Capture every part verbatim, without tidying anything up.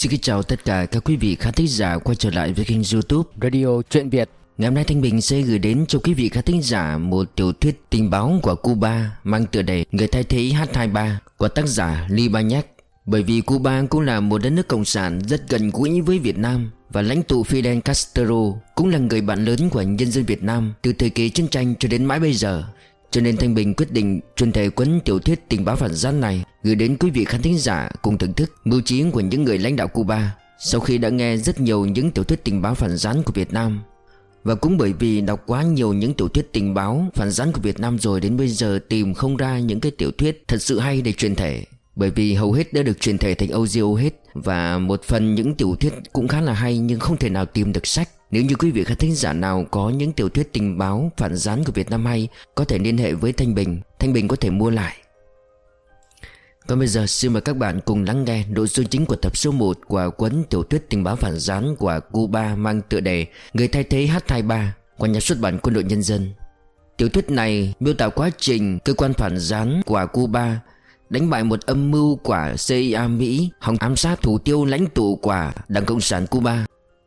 Xin kính chào tất cả các quý vị khán thính giả quay trở lại với kênh YouTube Radio Truyện Việt. Ngày hôm nay Thanh Bình sẽ gửi đến cho quý vị khán thính giả một tiểu thuyết tình báo của Cuba mang tựa đề Người thay thế H hai ba của tác giả Libanac. Bởi vì Cuba cũng là một đất nước cộng sản rất gần gũi với Việt Nam, và lãnh tụ Fidel Castro cũng là người bạn lớn của nhân dân Việt Nam từ thời kỳ chiến tranh cho đến mãi bây giờ. Cho nên Thanh Bình quyết định chuyên thể cuốn tiểu thuyết tình báo phản gián này gửi đến quý vị khán thính giả cùng thưởng thức mưu trí của những người lãnh đạo Cuba sau khi đã nghe rất nhiều những tiểu thuyết tình báo phản gián của Việt Nam. Và cũng bởi vì đọc quá nhiều những tiểu thuyết tình báo phản gián của Việt Nam rồi, đến bây giờ tìm không ra những cái tiểu thuyết thật sự hay để truyền thể, bởi vì hầu hết đã được truyền thể thành audio hết. Và một phần những tiểu thuyết cũng khá là hay nhưng không thể nào tìm được sách. Nếu như quý vị khán thính giả nào có những tiểu thuyết tình báo phản gián của Việt Nam hay, có thể liên hệ với Thanh Bình, Thanh Bình có thể mua lại. Còn bây giờ xin mời các bạn cùng lắng nghe nội dung chính của tập số một của cuốn tiểu thuyết tình báo phản gián của Cuba mang tựa đề Người thay thế H hai ba của nhà xuất bản Quân đội Nhân dân. Tiểu thuyết này miêu tả quá trình cơ quan phản gián của Cuba đánh bại một âm mưu của C I A Mỹ hòng ám sát thủ tiêu lãnh tụ của Đảng Cộng sản Cuba.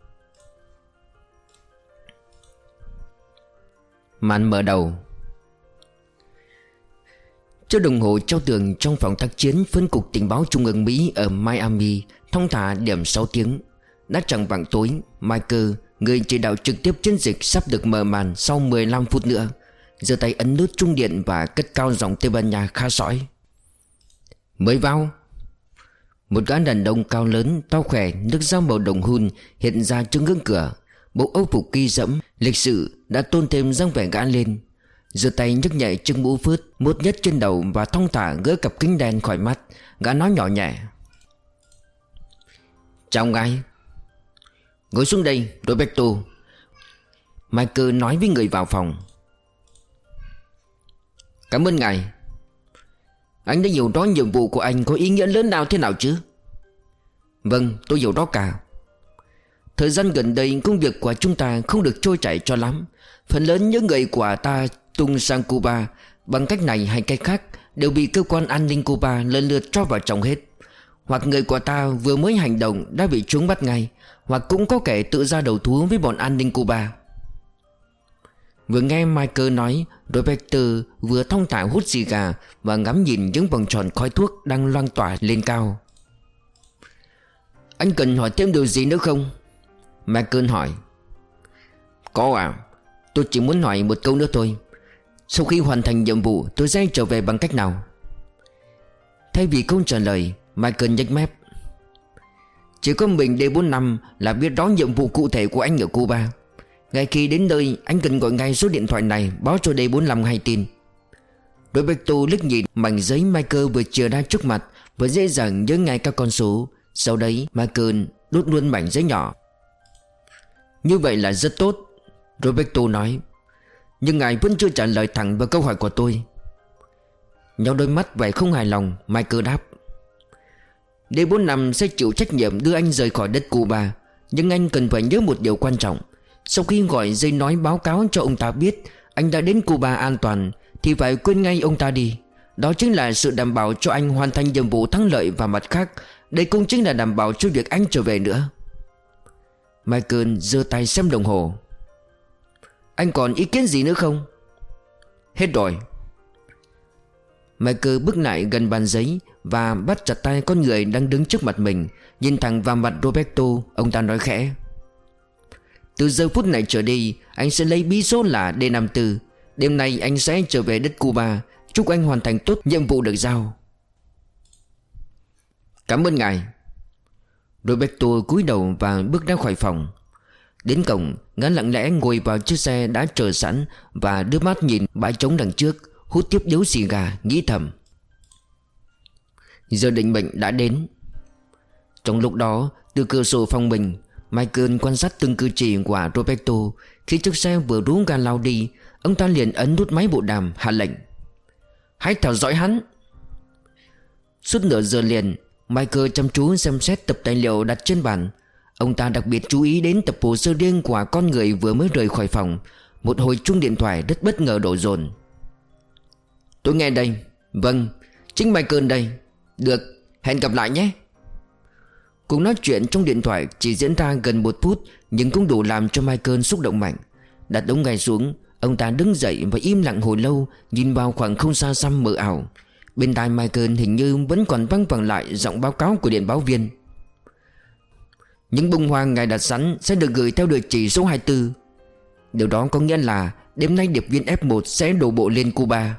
Màn mở đầu. Chiếc đồng hồ treo tường trong phòng tác chiến phân cục tình báo trung ương Mỹ ở Miami thong thả điểm sáu tiếng. Đã chẳng vạng tối, Michael, người chỉ đạo trực tiếp chiến dịch, sắp được mở màn sau mười lăm phút nữa. Giơ tay ấn nút trung điện và cất cao giọng Tây Ban Nha khá sõi. Mới vào. Một gã đàn ông cao lớn, to khỏe, nước da màu đồng hun hiện ra trước ngưỡng cửa. Bộ âu phục ghi dẫm lịch sự đã tôn thêm dáng vẻ gã lên. Giơ tay nhấc nhẹ chiếc mũ phớt mốt nhất trên đầu và thong thả gỡ cặp kính đen khỏi mắt. Gã nói nhỏ nhẹ. Chào ngài. Ngồi xuống đây, Roberto, Michael nói với người vào phòng. Cảm ơn ngài. Anh đã hiểu rõ nhiệm vụ của anh có ý nghĩa lớn lao thế nào chứ? Vâng, tôi hiểu rõ cả. Thời gian gần đây công việc của chúng ta không được trôi chảy cho lắm. Phần lớn những người của ta tung sang Cuba bằng cách này hay cách khác đều bị cơ quan an ninh Cuba lần lượt cho vào chồng hết. Hoặc người của ta vừa mới hành động đã bị chúng bắt ngay, hoặc cũng có kẻ tự ra đầu thú với bọn an ninh Cuba. Vừa nghe Michael nói, Roberto vừa thong thả hút xì gà và ngắm nhìn những vòng tròn khói thuốc đang loang tỏa lên cao. Anh cần hỏi thêm điều gì nữa không? Michael hỏi. Có à, tôi chỉ muốn hỏi một câu nữa thôi. Sau khi hoàn thành nhiệm vụ, tôi sẽ trở về bằng cách nào? Thay vì không trả lời, Michael nhếch mép. Chỉ có mình D bốn năm là biết rõ nhiệm vụ cụ thể của anh ở Cuba. Ngay khi đến nơi, anh cần gọi ngay số điện thoại này, báo cho D bốn năm hay tin. Roberto liếc nhìn mảnh giấy Michael vừa chìa ra trước mặt và dễ dàng nhớ ngay các con số. Sau đấy Michael đút luôn mảnh giấy nhỏ. Như vậy là rất tốt, Roberto nói. Nhưng ngài vẫn chưa trả lời thẳng vào câu hỏi của tôi. Nhau đôi mắt vẻ không hài lòng, Michael đáp. D bốn năm sẽ chịu trách nhiệm đưa anh rời khỏi đất Cuba. Nhưng anh cần phải nhớ một điều quan trọng. Sau khi gọi dây nói báo cáo cho ông ta biết anh đã đến Cuba an toàn, thì phải quên ngay ông ta đi. Đó chính là sự đảm bảo cho anh hoàn thành nhiệm vụ thắng lợi. Và mặt khác, đây cũng chính là đảm bảo cho việc anh trở về nữa. Michael giơ tay xem đồng hồ. Anh còn ý kiến gì nữa không? Hết rồi. Michael bước lại gần bàn giấy và bắt chặt tay con người đang đứng trước mặt mình. Nhìn thẳng vào mặt Roberto, ông ta nói khẽ. Từ giờ phút này trở đi, anh sẽ lấy bí số là D năm tư. Đêm nay anh sẽ trở về đất Cuba. Chúc anh hoàn thành tốt nhiệm vụ được giao. Cảm ơn ngài. Roberto cúi đầu và bước ra khỏi phòng. Đến cổng, gã lặng lẽ ngồi vào chiếc xe đã chờ sẵn và đưa mắt nhìn bãi trống đằng trước, hút tiếp điếu xì gà, nghĩ thầm. Giờ định mệnh đã đến. Trong lúc đó, từ cửa sổ phòng mình, Michael quan sát từng cử chỉ của Roberto. Khi chiếc xe vừa rú ga lao đi, ông ta liền ấn nút máy bộ đàm hạ lệnh. Hãy theo dõi hắn. Suốt nửa giờ liền, Michael chăm chú xem xét tập tài liệu đặt trên bàn. Ông ta đặc biệt chú ý đến tập hồ sơ riêng của con người vừa mới rời khỏi phòng. Một hồi chuông điện thoại rất bất ngờ đổ dồn. Tôi nghe đây. Vâng, chính Michael đây. Được, hẹn gặp lại nhé. Cuộc nói chuyện trong điện thoại chỉ diễn ra gần một phút, nhưng cũng đủ làm cho Michael xúc động mạnh. Đặt ống nghe xuống, ông ta đứng dậy và im lặng hồi lâu, nhìn vào khoảng không xa xăm mờ ảo. Bên tai Michael hình như vẫn còn văng vẳng lại giọng báo cáo của điện báo viên. Những bông hoa ngài đặt sẵn sẽ được gửi theo địa chỉ số hai mươi tư. Điều đó có nghĩa là đêm nay điệp viên F một sẽ đổ bộ lên Cuba.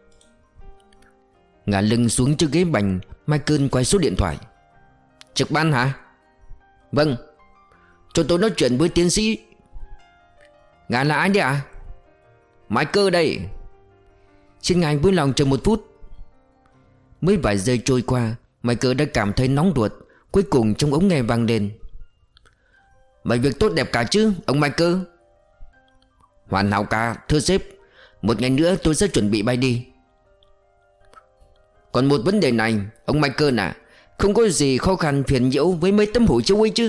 Ngả lưng xuống chiếc ghế bành, Michael quay số điện thoại. Trực ban hả? Vâng. Cho tôi nói chuyện với tiến sĩ. Ngài là ai đấy ạ? À? Michael đây. Xin ngài vui lòng chờ một phút. Mới vài giây trôi qua, Michael đã cảm thấy nóng ruột. Cuối cùng trong ống nghe vang lên. Mọi việc tốt đẹp cả chứ ông Michael? Hoàn hảo cả thưa sếp. Một ngày nữa tôi sẽ chuẩn bị bay đi. Còn một vấn đề này ông Michael à, không có gì khó khăn phiền nhiễu với mấy tấm hộ chiếu ấy chứ?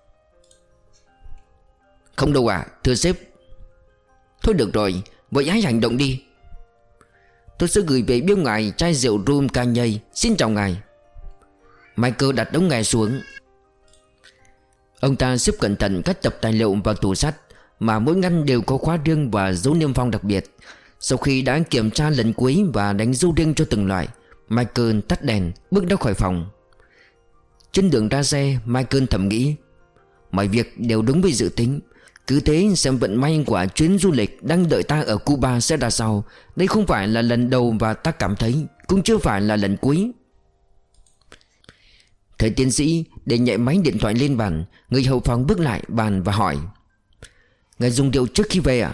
Không đâu à thưa sếp. Thôi được rồi, vậy hãy hành động đi. Tôi sẽ gửi về biếu ngài chai rượu rum Cagney. Xin chào ngài. Michael đặt ống nghe xuống. Ông ta xếp cẩn thận các tập tài liệu vào tủ sắt, mà mỗi ngăn đều có khóa riêng và dấu niêm phong đặc biệt. Sau khi đã kiểm tra lần cuối và đánh dấu riêng cho từng loại, Michael tắt đèn bước ra khỏi phòng. Trên đường ra xe, Michael thầm nghĩ, mọi việc đều đúng với dự tính. Cứ thế xem vận may của chuyến du lịch đang đợi ta ở Cuba sẽ ra sao. Đây không phải là lần đầu và ta cảm thấy cũng chưa phải là lần cuối. Thầy tiến sĩ để nhẹ máy điện thoại lên bàn. Người hầu phòng bước lại bàn và hỏi, ngài dùng rượu trước khi về à?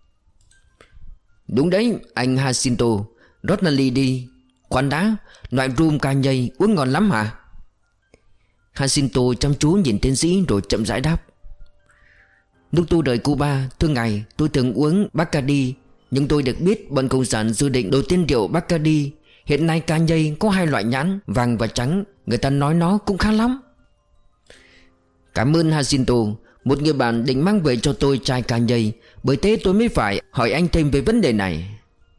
Đúng đấy anh Jacinto. Rót là ly đi. Khoan đã, loại rum Cagney uống ngon lắm hả? Jacinto chăm chú nhìn tiến sĩ rồi chậm rãi đáp, lúc tôi rời Cuba, thưa ngài, tôi từng uống Bacardi. Nhưng tôi được biết bọn cộng sản dự định đổi tên rượu Bacardi. Hiện nay Cagney có hai loại nhãn, vàng và trắng. Người ta nói nó cũng khá lắm. Cảm ơn Jacinto. Một người bạn định mang về cho tôi chai Cagney, bởi thế tôi mới phải hỏi anh thêm về vấn đề này.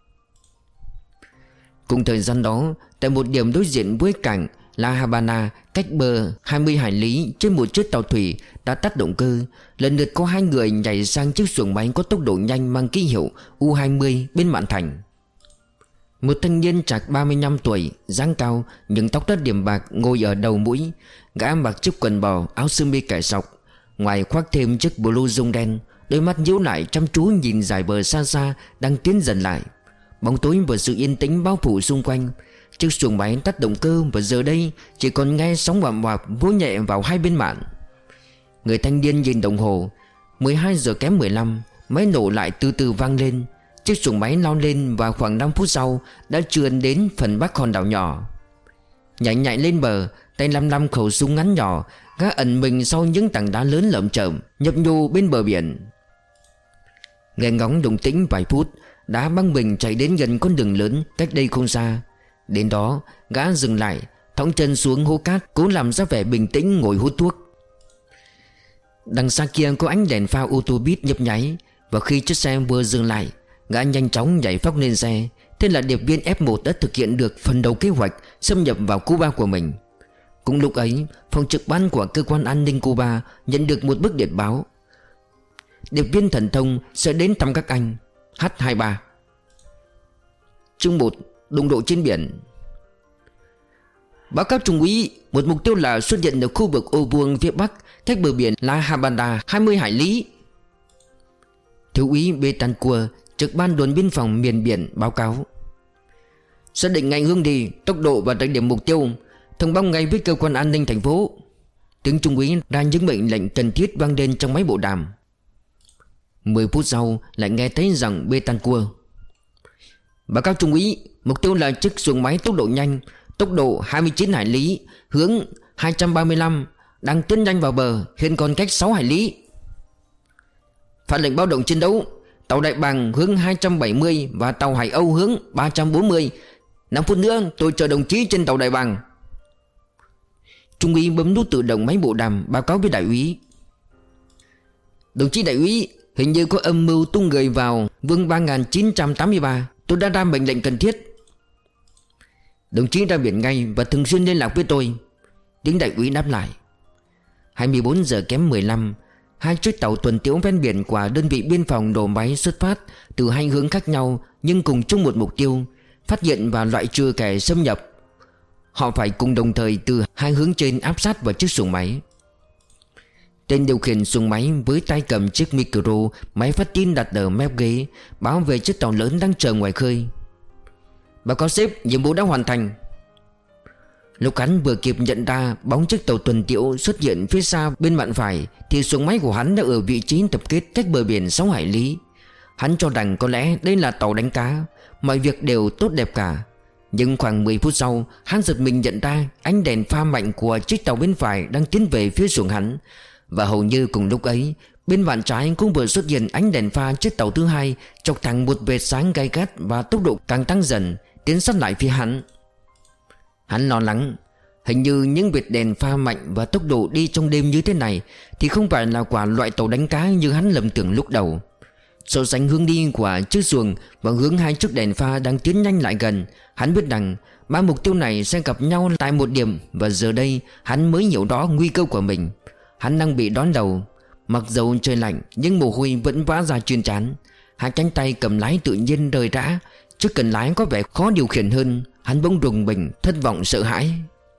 Cùng thời gian đó, tại một điểm đối diện với cảng La Habana, cách bờ hai mươi hải lý, trên một chiếc tàu thủy đã tắt động cơ. Lần lượt có hai người nhảy sang chiếc xuồng máy có tốc độ nhanh mang ký hiệu U hai mươi bên mạn thành. Một thanh niên trạc ba mươi lăm tuổi, dáng cao nhưng tóc rất điểm bạc ngồi ở đầu mũi. Gã mặc chiếc quần bò, áo sơ mi cài sọc, ngoài khoác thêm chiếc blue rung đen. Đôi mắt nhíu lại chăm chú nhìn dải bờ xa xa đang tiến dần lại. Bóng tối và sự yên tĩnh bao phủ xung quanh. Chiếc xuồng máy tắt động cơ và giờ đây chỉ còn nghe sóng oạm oạp vỗ nhẹ vào hai bên mạn. Người thanh niên nhìn đồng hồ. Mười hai giờ kém mười lăm. Máy nổ lại từ từ vang lên. Chiếc xuồng máy lao lên và khoảng năm phút sau đã trườn đến phần bắc hòn đảo nhỏ. Nhảy nhảy lên bờ, tay lăm lăm khẩu súng ngắn nhỏ, gã ẩn mình sau những tảng đá lớn lởm chởm nhấp nhô bên bờ biển. Nghe ngóng động tĩnh vài phút, đã băng mình chạy đến gần con đường lớn cách đây không xa. Đến đó, gã dừng lại, thõng chân xuống hố cát, cố làm ra vẻ bình tĩnh ngồi hút thuốc. Đằng xa kia có ánh đèn pha ô tô buýt nhấp nháy, và khi chiếc xe vừa dừng lại, gã nhanh chóng nhảy phóc lên xe. Thế là điệp viên F một đã thực hiện được phần đầu kế hoạch xâm nhập vào Cuba của mình. Cùng lúc ấy, phòng trực ban của cơ quan an ninh Cuba nhận được một bức điện báo: điệp viên thần thông sẽ đến thăm các anh. H hai mươi ba. Chương một. Đụng độ trên biển. Báo cáo trung úy, một mục tiêu lạ xuất hiện ở khu vực ô vuông phía bắc cách bờ biển La Habana hai mươi hải lý. Thiếu úy Betancourt, trực ban đồn biên phòng miền biển báo cáo: xác định ngay hướng đi, tốc độ và đặc điểm mục tiêu, thông báo ngay với cơ quan an ninh thành phố. Tiếng trung úy ra những mệnh lệnh cần thiết vang lên trong máy bộ đàm. Mười phút sau lại nghe thấy rằng Betancourt: báo cáo trung úy, mục tiêu là chiếc xuồng máy tốc độ nhanh, tốc độ hai mươi chín hải lý, hướng hai trăm ba mươi lăm, đang tiến nhanh vào bờ, hiện còn cách sáu hải lý. Phát lệnh báo động chiến đấu: tàu Đại Bàng hướng hai trăm bảy mươi và tàu Hải Âu hướng ba trăm bốn mươi. Năm phút nữa tôi chờ đồng chí trên tàu Đại Bàng. Trung úy bấm nút tự động máy bộ đàm báo cáo với đại úy: đồng chí đại úy, hình như có âm mưu tung người vào vương ba nghìn chín trăm tám mươi ba. Tôi đã ra mệnh lệnh cần thiết. Đồng chí ra biển ngay và thường xuyên liên lạc với tôi. Tiếng đại úy đáp lại: hai mươi bốn giờ kém mười lăm, hai chiếc tàu tuần tiễu ven biển của đơn vị biên phòng nổ máy xuất phát từ hai hướng khác nhau nhưng cùng chung một mục tiêu: phát hiện và loại trừ kẻ xâm nhập. Họ phải cùng đồng thời từ hai hướng trên áp sát vào chiếc xuồng máy. Tên điều khiển xuồng máy với tay cầm chiếc micro, máy phát tin đặt ở mép ghế, báo về chiếc tàu lớn đang chờ ngoài khơi. Báo cáo sếp, nhiệm vụ đã hoàn thành. Lúc hắn vừa kịp nhận ra bóng chiếc tàu tuần tiễu xuất hiện phía xa bên mạn phải thì xuồng máy của hắn đã ở vị trí tập kết cách bờ biển sáu hải lý. Hắn cho rằng có lẽ đây là tàu đánh cá, mọi việc đều tốt đẹp cả. Nhưng khoảng mười phút sau, hắn giật mình nhận ra ánh đèn pha mạnh của chiếc tàu bên phải đang tiến về phía xuồng hắn. Và hầu như cùng lúc ấy, bên mạn trái cũng vừa xuất hiện ánh đèn pha chiếc tàu thứ hai, chọc thẳng một vệt sáng gay gắt và tốc độ càng tăng dần, tiến sát lại phía hắn. Hắn lo lắng, hình như những vệt đèn pha mạnh và tốc độ đi trong đêm như thế này thì không phải là quả loại tàu đánh cá như hắn lầm tưởng lúc đầu. So sánh hướng đi của chiếc xuồng và hướng hai chiếc đèn pha đang tiến nhanh lại gần, hắn biết rằng ba mục tiêu này sẽ gặp nhau tại một điểm. Và giờ đây hắn mới hiểu rõ nguy cơ của mình. Hắn đang bị đón đầu. Mặc dầu trời lạnh nhưng mồ hôi vẫn vã ra trên trán. Hai cánh tay cầm lái tự nhiên rời rã, chiếc cần lái có vẻ khó điều khiển hơn. Hắn bỗng rùng mình, thất vọng sợ hãi.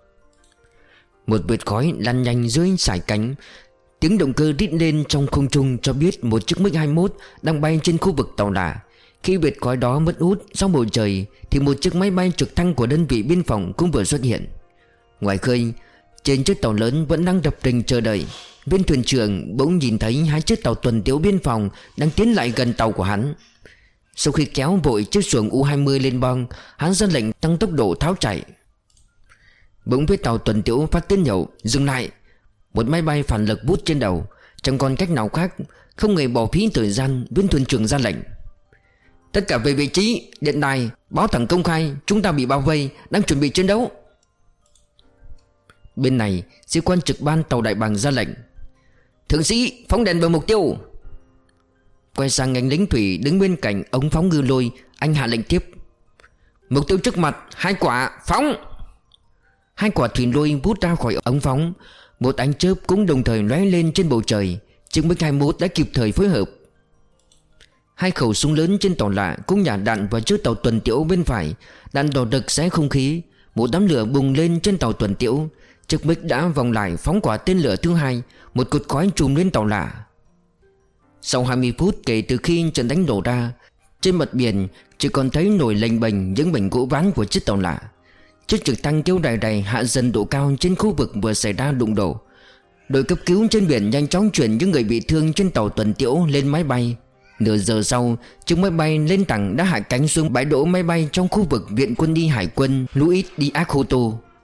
Một vệt khói lăn nhanh dưới sải cánh. Tiếng động cơ rít lên trong không trung cho biết một chiếc MiG hai mươi mốt đang bay trên khu vực tàu đà. Khi vệt khói đó mất hút trong bầu trời thì một chiếc máy bay trực thăng của đơn vị biên phòng cũng vừa xuất hiện. Ngoài khơi, trên chiếc tàu lớn vẫn đang đập trình chờ đợi, viên thuyền trưởng bỗng nhìn thấy hai chiếc tàu tuần tiễu biên phòng đang tiến lại gần tàu của hắn. Sau khi kéo vội chiếc xuồng U hai mươi lên bong, hắn ra lệnh tăng tốc độ tháo chạy. Bỗng phía tàu tuần tiễu phát tín hiệu dừng lại. Một máy bay phản lực vút trên đầu. Chẳng còn cách nào khác, không hề bỏ phí thời gian, viên thuyền trưởng ra lệnh: tất cả về vị trí, điện đài, báo thẳng công khai, chúng ta bị bao vây, đang chuẩn bị chiến đấu. Bên này, sĩ quan trực ban tàu Đại Bàng ra lệnh: thượng sĩ, phóng đèn vào mục tiêu. Quay sang anh lính thủy đứng bên cạnh ống phóng ngư lôi, anh hạ lệnh tiếp: mục tiêu trước mặt, hai quả, phóng. Hai quả thủy lôi vút ra khỏi ống phóng. Một ánh chớp cũng đồng thời lóe lên trên bầu trời. Chiếc MiG hai mươi mốt đã kịp thời phối hợp. Hai khẩu súng lớn trên tàu lạ cũng nhả đạn vào chiếc tàu tuần tiễu bên phải. Đạn đỏ đực xé không khí. Một đám lửa bùng lên trên tàu tuần tiễu. Chiếc MiG đã vòng lại phóng quả tên lửa thứ hai. Một cột khói trùm lên tàu lạ. Sau hai mươi phút kể từ khi trận đánh nổ ra, trên mặt biển chỉ còn thấy nổi lềnh bềnh những mảnh gỗ ván của chiếc tàu lạ. Chiếc trực thăng kêu đài đài hạ dần độ cao trên khu vực vừa xảy ra đụng độ. Đội cấp cứu trên biển nhanh chóng chuyển những người bị thương trên tàu tuần tiễu lên máy bay. Nửa giờ sau, chiếc máy bay lên tầng đã hạ cánh xuống bãi đỗ máy bay trong khu vực Viện Quân y Hải quân Luis Diakoto.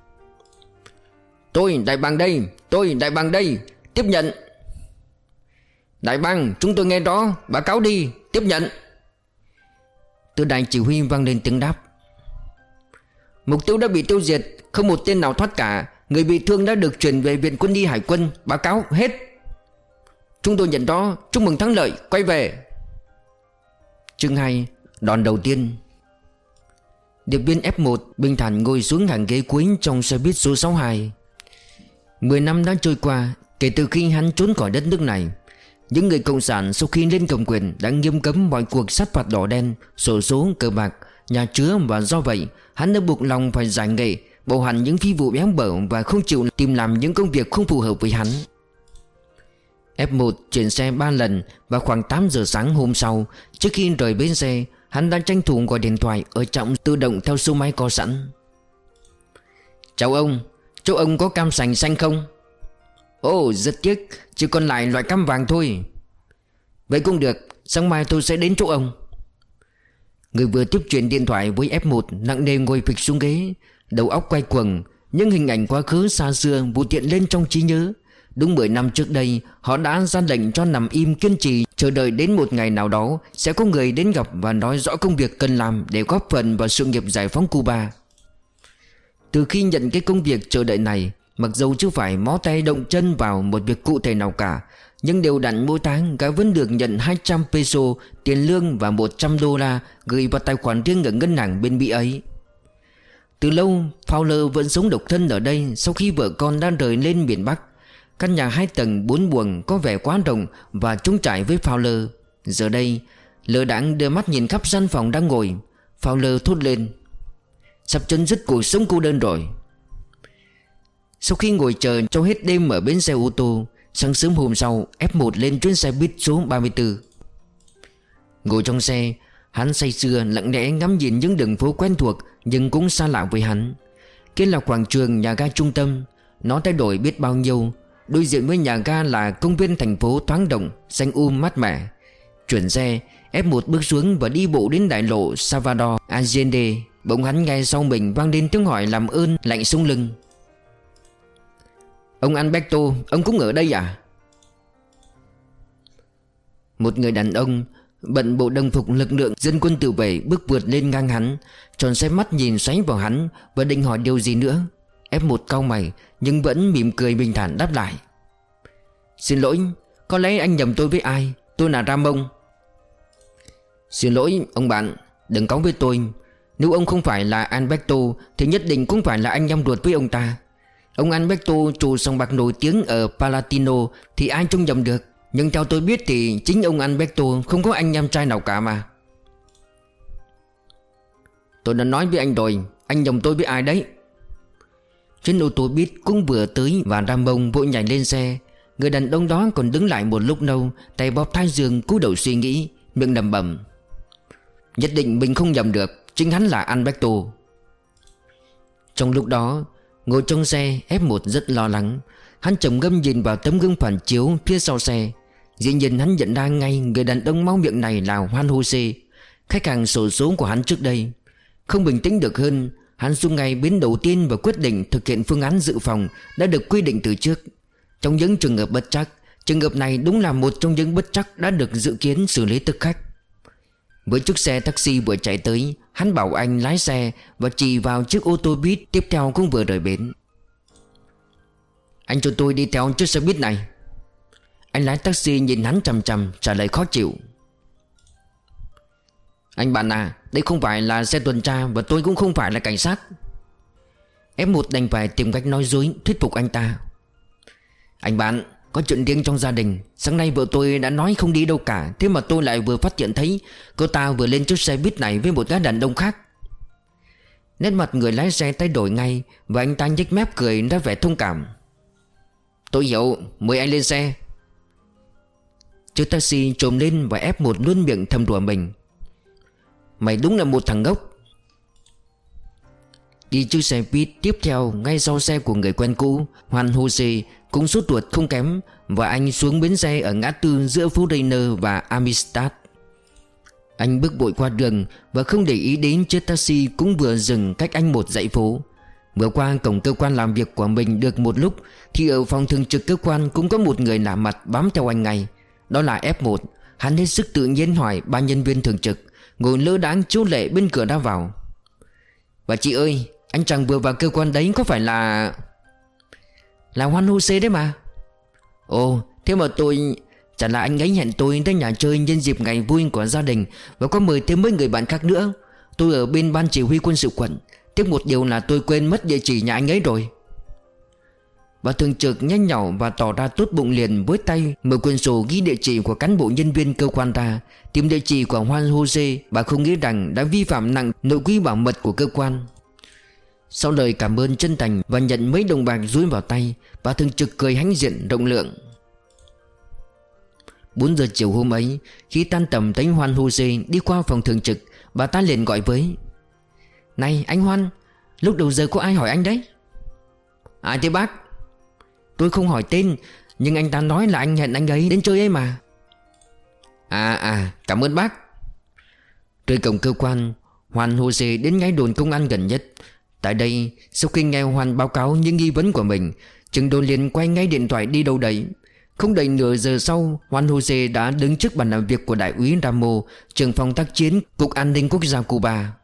Tôi Đại Bàng đây, tôi Đại Bàng đây, tiếp nhận. Đại Bàng, chúng tôi nghe rõ, báo cáo đi, tiếp nhận. Từ đài chỉ huy vang lên tiếng đáp: mục tiêu đã bị tiêu diệt, không một tên nào thoát cả. Người bị thương đã được chuyển về Viện Quân y Hải quân, báo cáo hết. Chúng tôi nhận rõ, chúc mừng thắng lợi, quay về. Chương hai, đòn đầu tiên. Điệp viên F một bình thản ngồi xuống hàng ghế cuối trong xe buýt số sáu mươi hai. Mười năm đã trôi qua kể từ khi hắn trốn khỏi đất nước này. Những người cộng sản sau khi lên cầm quyền đã nghiêm cấm mọi cuộc sát phạt đỏ đen, xổ số, cờ bạc, nhà chứa, và do vậy hắn đã buộc lòng phải giải nghệ, bỏ hẳn những phi vụ béo bở và không chịu tìm làm những công việc không phù hợp với hắn. F một chuyển xe ba lần và khoảng tám giờ sáng hôm sau, trước khi rời bến xe, hắn đã tranh thủ gọi điện thoại ở trạm tự động theo số máy có sẵn. Chào ông, chỗ ông có cam sành xanh không? Ồ, rất tiếc, chỉ còn lại loại cam vàng thôi. Vậy cũng được, sáng mai tôi sẽ đến chỗ ông. Người vừa tiếp chuyện điện thoại với F một nặng nề ngồi phịch xuống ghế, đầu óc quay quần. Những hình ảnh quá khứ xa xưa vụ hiện lên trong trí nhớ. Đúng mười năm trước đây, họ đã ra lệnh cho nằm im kiên trì, chờ đợi đến một ngày nào đó sẽ có người đến gặp và nói rõ công việc cần làm để góp phần vào sự nghiệp giải phóng Cuba. Từ khi nhận cái công việc chờ đợi này, mặc dầu chưa phải mó tay động chân vào một việc cụ thể nào cả, nhưng đều đặn mỗi tháng gã vẫn được nhận hai trăm peso tiền lương và một trăm đô la gửi vào tài khoản riêng ở ngân hàng bên Mỹ ấy. Từ lâu, Fowler vẫn sống độc thân ở đây sau khi vợ con đã rời lên miền Bắc. Căn nhà hai tầng bốn buồng có vẻ quá rộng và trống trải với Fowler. Giờ đây Lơ đãng đưa mắt nhìn khắp gian phòng đang ngồi. Fowler thốt lên: sắp chấm dứt cuộc sống cô đơn rồi. Sau khi ngồi chờ cho hết đêm ở bến xe ô tô, sáng sớm hôm sau ép một lên chuyến xe buýt số ba mươi tư. Ngồi trong xe, hắn say sưa lặng lẽ ngắm nhìn những đường phố quen thuộc nhưng cũng xa lạ với hắn. Kia là quảng trường nhà ga trung tâm. Nó thay đổi biết bao nhiêu. Đối diện với nhà ga là công viên thành phố thoáng động, xanh um mát mẻ. Chuyển xe, ép một bước xuống và đi bộ đến đại lộ Salvador Allende. Bỗng hắn nghe sau mình vang lên tiếng hỏi làm ơn lạnh sống lưng: ông Alberto, ông cũng ở đây à? Một người đàn ông bận bộ đồng phục lực lượng dân quân tự vệ bước vượt lên ngang hắn, tròn xoay mắt nhìn xoáy vào hắn và định hỏi điều gì nữa. ép một cau mày nhưng vẫn mỉm cười bình thản đáp lại: xin lỗi, có lẽ anh nhầm tôi với ai. Tôi là Ramon. Xin lỗi ông bạn, đừng cáu với tôi. Nếu ông không phải là Alberto thì nhất định cũng phải là anh em ruột với ông ta. Ông Alberto, chủ sòng bạc nổi tiếng ở Palatino, thì ai trông nhầm được. Nhưng theo tôi biết thì chính ông Alberto không có anh em trai nào cả mà. Tôi đã nói với anh rồi, anh nhầm tôi với ai đấy. Trên ô tô buýt cũng vừa tới và Ramon vội nhảy lên xe. Người đàn ông đó còn đứng lại một lúc lâu, tay bóp thái dương cúi đầu suy nghĩ, miệng lẩm bẩm: nhất định mình không nhầm được, chính hắn là Alberto. Trong lúc đó, ngồi trong xe, ép một rất lo lắng. Hắn trầm ngâm nhìn vào tấm gương phản chiếu phía sau xe. Dĩ nhiên hắn nhận ra ngay người đàn ông máu miệng này là Juan Jose, khách hàng xổ số của hắn trước đây. Không bình tĩnh được hơn, hắn xuống ngay bến đầu tiên và quyết định thực hiện phương án dự phòng đã được quy định từ trước. Trong những trường hợp bất trắc, trường hợp này đúng là một trong những bất trắc đã được dự kiến xử lý tức khắc. Với chiếc xe taxi vừa chạy tới, hắn bảo anh lái xe và chỉ vào chiếc ô tô buýt tiếp theo cũng vừa rời bến. Anh cho tôi đi theo chiếc xe buýt này. Anh lái taxi nhìn hắn chằm chằm, trả lời khó chịu: anh bạn à, đây không phải là xe tuần tra và tôi cũng không phải là cảnh sát. ép một đành phải tìm cách nói dối thuyết phục anh ta: anh bạn, có chuyện riêng trong gia đình. Sáng nay vợ tôi đã nói không đi đâu cả, thế mà tôi lại vừa phát hiện thấy cô ta vừa lên chiếc xe buýt này với một gã đàn ông khác. Nét mặt người lái xe thay đổi ngay và anh ta nhếch mép cười ra vẻ thông cảm: tôi hiểu, mời anh lên xe. Chiếc taxi trồm lên và ép một luôn miệng thầm đùa mình: mày đúng là một thằng ngốc. Đi chiếc xe buýt tiếp theo ngay sau xe của người quen cũ, Juan Jose cũng sốt ruột không kém, và anh xuống bến xe ở ngã tư giữa phố Reiner và Amistad. Anh bước vội qua đường và không để ý đến chiếc taxi cũng vừa dừng cách anh một dãy phố. Vừa qua cổng cơ quan làm việc của mình được một lúc thì ở phòng thường trực cơ quan cũng có một người lạ mặt bám theo anh ngay. Đó là ép một. Hắn hết sức tự nhiên hỏi ba nhân viên thường trực ngồi lơ đãng chiếu lệ bên cửa ra vào: và chị ơi, anh chàng vừa vào cơ quan đấy có phải là... Là Juan Jose đấy mà. Ồ, thế mà tôi... Chẳng là anh ấy hẹn tôi tới nhà chơi nhân dịp ngày vui của gia đình và có mời thêm mấy người bạn khác nữa. Tôi ở bên ban chỉ huy quân sự quận. Tiếc một điều là tôi quên mất địa chỉ nhà anh ấy rồi. Bà thường trực nhanh nhỏ và tỏ ra tốt bụng liền với tay mở quyển sổ ghi địa chỉ của cán bộ nhân viên cơ quan ra. Tìm địa chỉ của Juan Jose, bà không nghĩ rằng đã vi phạm nặng nội quy bảo mật của cơ quan. Sau lời cảm ơn chân thành và nhận mấy đồng bạc dúi vào tay, bà thường trực cười hãnh diện rộng lượng. Bốn giờ chiều hôm ấy, khi tan tầm thấy Juan Jose đi qua phòng thường trực, bà ta liền gọi với: Này anh Juan, lúc đầu giờ có ai hỏi anh đấy? Ai thế bác? Tôi không hỏi tên, nhưng anh ta nói là anh hẹn anh ấy đến chơi ấy mà. À à, cảm ơn bác. Tới cổng cơ quan, Juan Jose đến ngay đồn công an gần nhất. Tại đây, sau khi nghe Juan báo cáo những nghi vấn của mình, Trừng đồn liền quay ngay điện thoại đi đâu đấy. Không đầy nửa giờ sau, Juan Jose đã đứng trước bàn làm việc của đại úy Ramo, trưởng phòng tác chiến Cục An ninh Quốc gia Cuba.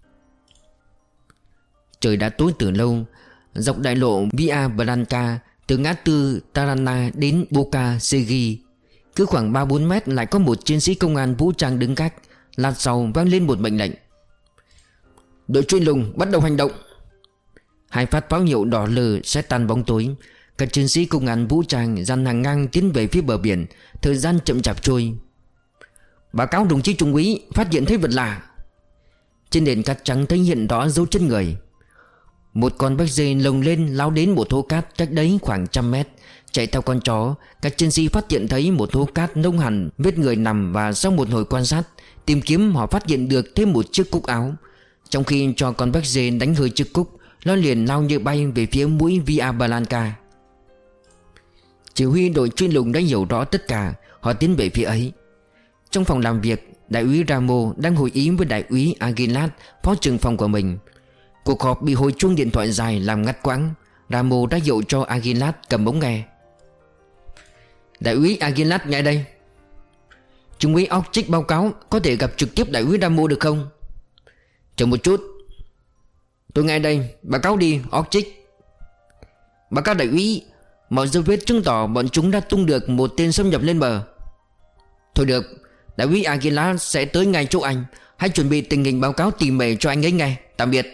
Trời đã tối từ lâu. Dọc đại lộ Via Blanca, từ ngã tư Tarana đến Boca Segi, cứ khoảng ba bốn mét lại có một chiến sĩ công an vũ trang đứng gác. Lát sau vang lên một mệnh lệnh: Đội truy lùng bắt đầu hành động. Hai phát pháo hiệu đỏ lờ sẽ tan bóng tối. Các chiến sĩ công an vũ trang dàn hàng ngang tiến về phía bờ biển. Thời gian chậm chạp trôi. Báo cáo đồng chí trung úy, phát hiện thấy vật lạ. Trên nền cát trắng thấy hiện rõ dấu chân người. Một con bách dê lồng lên lao đến một hố cát cách đấy khoảng trăm mét. Chạy theo con chó, các chiến sĩ phát hiện thấy một hố cát nông hẳn vết người nằm. Và sau một hồi quan sát tìm kiếm, họ phát hiện được thêm một chiếc cúc áo. Trong khi cho con bách dê đánh hơi chiếc cúc, nó liền lao như bay về phía mũi Villa Blanca. Chỉ huy đội truy lùng đã hiểu rõ tất cả. Họ tiến về phía ấy. Trong phòng làm việc, đại úy Ramo đang hội ý với đại úy Aguilar, phó trưởng phòng của mình. Cuộc họp bị hồi chuông điện thoại dài làm ngắt quãng. Ramo đã dụ cho Aguilar cầm ống nghe. Đại úy Aguilar nghe đây. Trung úy Orchid báo cáo có thể gặp trực tiếp đại úy Ramo được không? Chờ một chút. Tôi nghe đây, báo cáo đi Orchid. Báo cáo đại úy, mọi dấu vết chứng tỏ bọn chúng đã tung được một tên xâm nhập lên bờ. Thôi được, đại úy Aguilar sẽ tới ngay chỗ anh. Hãy chuẩn bị tình hình báo cáo tỉ mỉ cho anh ấy nghe. Tạm biệt.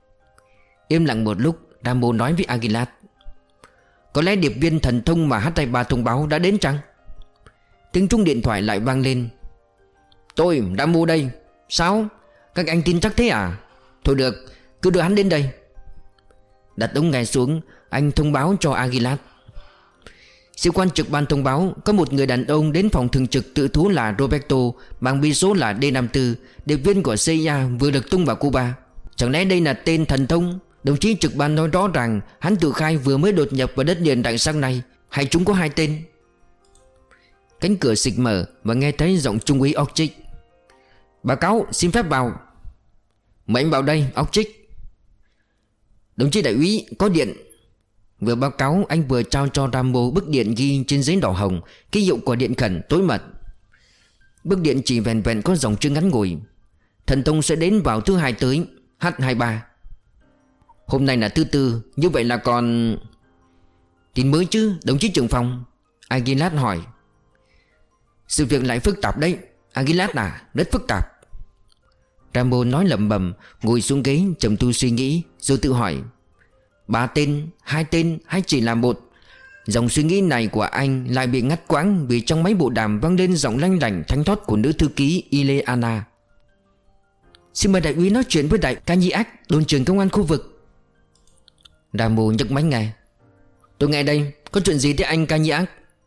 Im lặng một lúc, Ramo nói với Aguilar. Có lẽ điệp viên thần thông mà H hai ba thông báo đã đến chăng? Tiếng chuông điện thoại lại vang lên. Tôi, Ramo đây. Sao? Các anh tin chắc thế à? Thôi được, cứ đưa hắn đến đây. Đặt ống nghe xuống, anh thông báo cho Aguilar. Sĩ quan trực ban thông báo có một người đàn ông đến phòng thường trực tự thú là Roberto, mang bí số là D năm mươi tư, điệp viên của C I A vừa được tung vào Cuba. Chẳng lẽ đây là tên thần thông? Đồng chí trực ban nói rõ ràng hắn tự khai vừa mới đột nhập vào đất liền đại sang này. Hay chúng có hai tên? Cánh cửa xịch mở và nghe thấy giọng trung úy Orchid. Báo cáo, xin phép vào. Mời anh vào đây, Orchid. Đồng chí đại úy, có điện. Vừa báo cáo, anh vừa trao cho Ramo bức điện ghi trên giấy đỏ hồng ký hiệu của điện khẩn tối mật. Bức điện chỉ vẹn vẹn có dòng chữ ngắn ngủi. Thần thông sẽ đến vào thứ hai tới, H hai ba. Hôm nay là thứ tư, như vậy là còn... Tin mới chứ, đồng chí trưởng phòng? Aguilar hỏi. Sự việc lại phức tạp đấy, Aguilar à, rất phức tạp. Ramo nói lẩm bẩm, ngồi xuống ghế trầm tư suy nghĩ, rồi tự hỏi. Ba tên, hai tên hay chỉ là một? Dòng suy nghĩ này của anh lại bị ngắt quãng vì trong máy bộ đàm vang lên giọng lanh lảnh thánh thót của nữ thư ký Ileana. Xin mời đại úy nói chuyện với đại Caniac, đồn trưởng công an khu vực. Ramo nhấc máy nghe. Tôi nghe đây, có chuyện gì thế anh Caniac?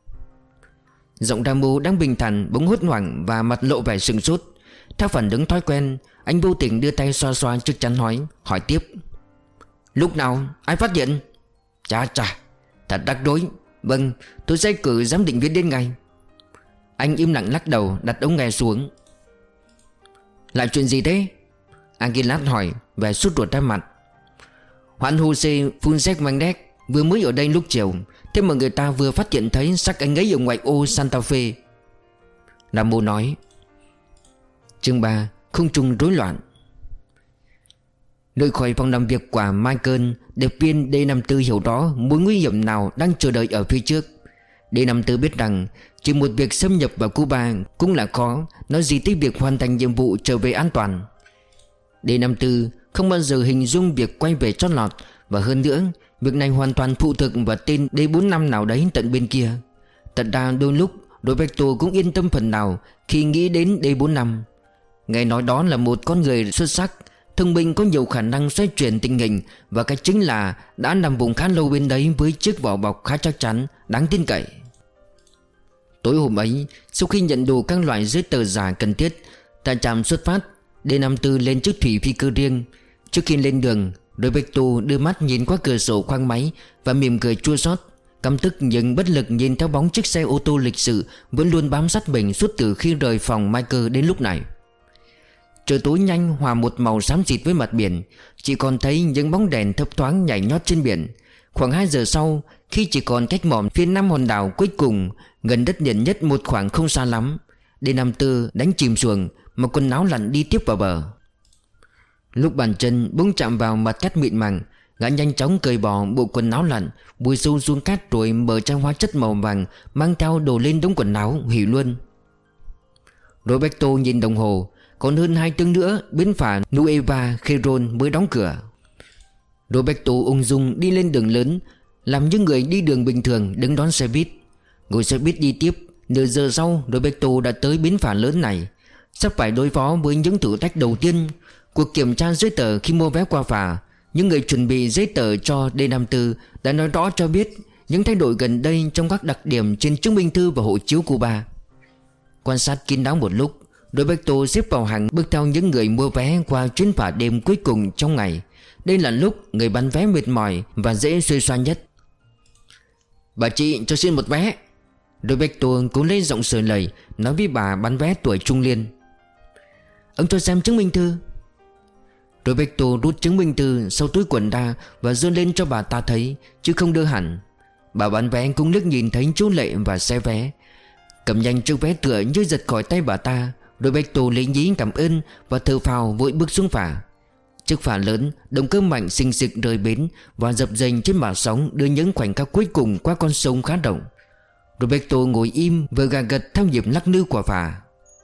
Giọng Ramo đang bình thản bỗng hốt hoảng và mặt lộ vẻ sừng sốt. Theo phản ứng thói quen, anh vô tình đưa tay xoa xoa trước chắn hỏi, hỏi tiếp. Lúc nào? Ai phát hiện? Chà chà, thật rắc rối. Vâng, tôi sẽ cử giám định viên đến ngay. Anh im lặng lắc đầu, đặt ống nghe xuống. Lại chuyện gì thế? Aguilar hỏi, vẻ sốt ruột ra mặt. Juan Jose Funes Mendez vừa mới ở đây lúc chiều. Thế mà người ta vừa phát hiện thấy xác anh ấy ở ngoại ô Santa Fe. Ramo nói. Chương ba. Không trung rối loạn. Rời khỏi phòng làm việc của Michael, điệp viên D năm mươi tư hiểu rõ mối nguy hiểm nào đang chờ đợi ở phía trước. D năm mươi tư biết rằng chỉ một việc xâm nhập vào Cuba cũng là khó, nói gì tới việc hoàn thành nhiệm vụ trở về an toàn. D năm mươi tư không bao giờ hình dung việc quay về chót lọt, và hơn nữa, việc này hoàn toàn phụ thuộc vào tên D bốn mươi lăm nào đấy tận bên kia. Thật ra đôi lúc Roberto cũng yên tâm phần nào khi nghĩ đến D bốn mươi lăm. Nghe nói đó là một con người xuất sắc, thông minh, có nhiều khả năng xoay chuyển tình hình, và cái chính là đã nằm vùng khá lâu bên đấy với chiếc vỏ bọc khá chắc chắn, đáng tin cậy. Tối hôm ấy, sau khi nhận đủ các loại giấy tờ giả cần thiết, tại trạm xuất phát, D năm mươi tư lên chiếc thủy phi cơ riêng. Trước khi lên đường, Roberto đưa mắt nhìn qua cửa sổ khoang máy và mỉm cười chua xót, căm tức nhưng bất lực nhìn theo bóng chiếc xe ô tô lịch sự vẫn luôn bám sát mình suốt từ khi rời phòng Michael đến lúc này. Trời tối nhanh hòa một màu xám xịt với mặt biển, chỉ còn thấy những bóng đèn thấp thoáng nhảy nhót trên biển. Khoảng hai giờ sau, khi chỉ còn cách mỏm phía nam hòn đảo cuối cùng, gần đất liền nhất một khoảng không xa lắm, D năm mươi tư đánh chìm xuồng, mặc quần áo lặn đi tiếp vào bờ. Lúc bàn chân bỗng chạm vào mặt cát mịn màng, gã nhanh chóng cởi bỏ bộ quần áo lặn, bùi sâu xuống cát rồi mở chai hóa chất màu vàng mang theo đổ lên đống quần áo hủy luôn. Roberto nhìn đồng hồ, còn hơn hai tiếng nữa bến phà Nueva Gerón mới đóng cửa. Roberto ung dung đi lên đường lớn, làm những người đi đường bình thường đứng đón xe buýt. Ngồi xe buýt đi tiếp. Nửa giờ sau Roberto đã tới bến phà lớn này, sắp phải đối phó với những thử thách đầu tiên. Cuộc kiểm tra giấy tờ khi mua vé qua phà. Những người chuẩn bị giấy tờ cho D năm mươi tư đã nói rõ cho biết những thay đổi gần đây trong các đặc điểm trên chứng minh thư và hộ chiếu Cuba. Quan sát kín đáo một lúc, Roberto xếp vào hàng bước theo những người mua vé qua chuyến phà đêm cuối cùng trong ngày. Đây là lúc người bán vé mệt mỏi và dễ xuê xoa nhất. "Bà chị cho xin một vé." Roberto cố lấy giọng sờ lầy nói với bà bán vé tuổi trung niên. "Ông cho xem chứng minh thư." Roberto rút chứng minh thư sau túi quần ra và giơ lên cho bà ta thấy, chứ không đưa hẳn. Bà bán vé cũng liếc nhìn thấy chú Lệ và xe vé, cầm nhanh chiếc vé tựa như giật khỏi tay bà ta. Roberto lấy nhí cảm ơn và thở phào vội bước xuống phà. Chiếc phà lớn, động cơ mạnh xình xịch rời bến và dập dềnh trên mặt sóng đưa những khoảnh khắc cuối cùng qua con sông khá rộng. Roberto ngồi im vừa gà gật theo nhịp lắc lư của phà.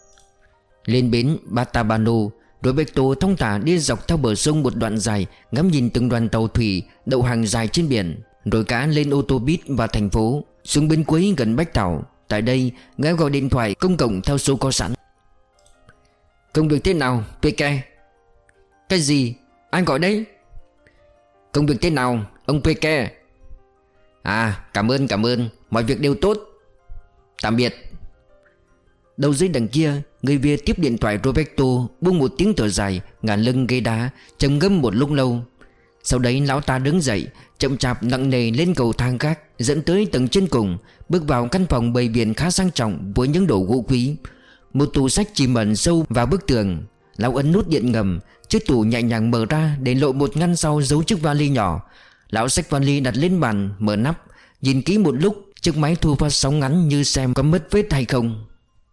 Lên bến Batabano, Roberto thong thả đi dọc theo bờ sông một đoạn dài, ngắm nhìn từng đoàn tàu thủy đậu hàng dài trên biển, rồi cả lên ô tô buýt vào thành phố. Xuống bên cuối gần Bách Tảo, tại đây gã gọi điện thoại công cộng theo số có sẵn. "Công việc thế nào, Peke?" "Cái gì? Ai gọi đấy?" "Công việc thế nào, ông Peke?" "À, cảm ơn cảm ơn, mọi việc đều tốt. Tạm biệt." Đầu dây đằng kia, người Việt tiếp điện thoại Roberto buông một tiếng thở dài, ngả lưng ghế đá, trầm ngâm một lúc lâu. Sau đấy lão ta đứng dậy, chậm chạp nặng nề lên cầu thang gác dẫn tới tầng trên cùng, bước vào căn phòng bày biện khá sang trọng với những đồ gỗ quý. Một tủ sách chìm ẩn sâu vào bức tường. Lão ấn nút điện ngầm, chiếc tủ nhẹ nhàng mở ra để lộ một ngăn sau giấu chiếc vali nhỏ. Lão xách vali đặt lên bàn, mở nắp, nhìn kỹ một lúc chiếc máy thu phát sóng ngắn như xem có mất vết hay không.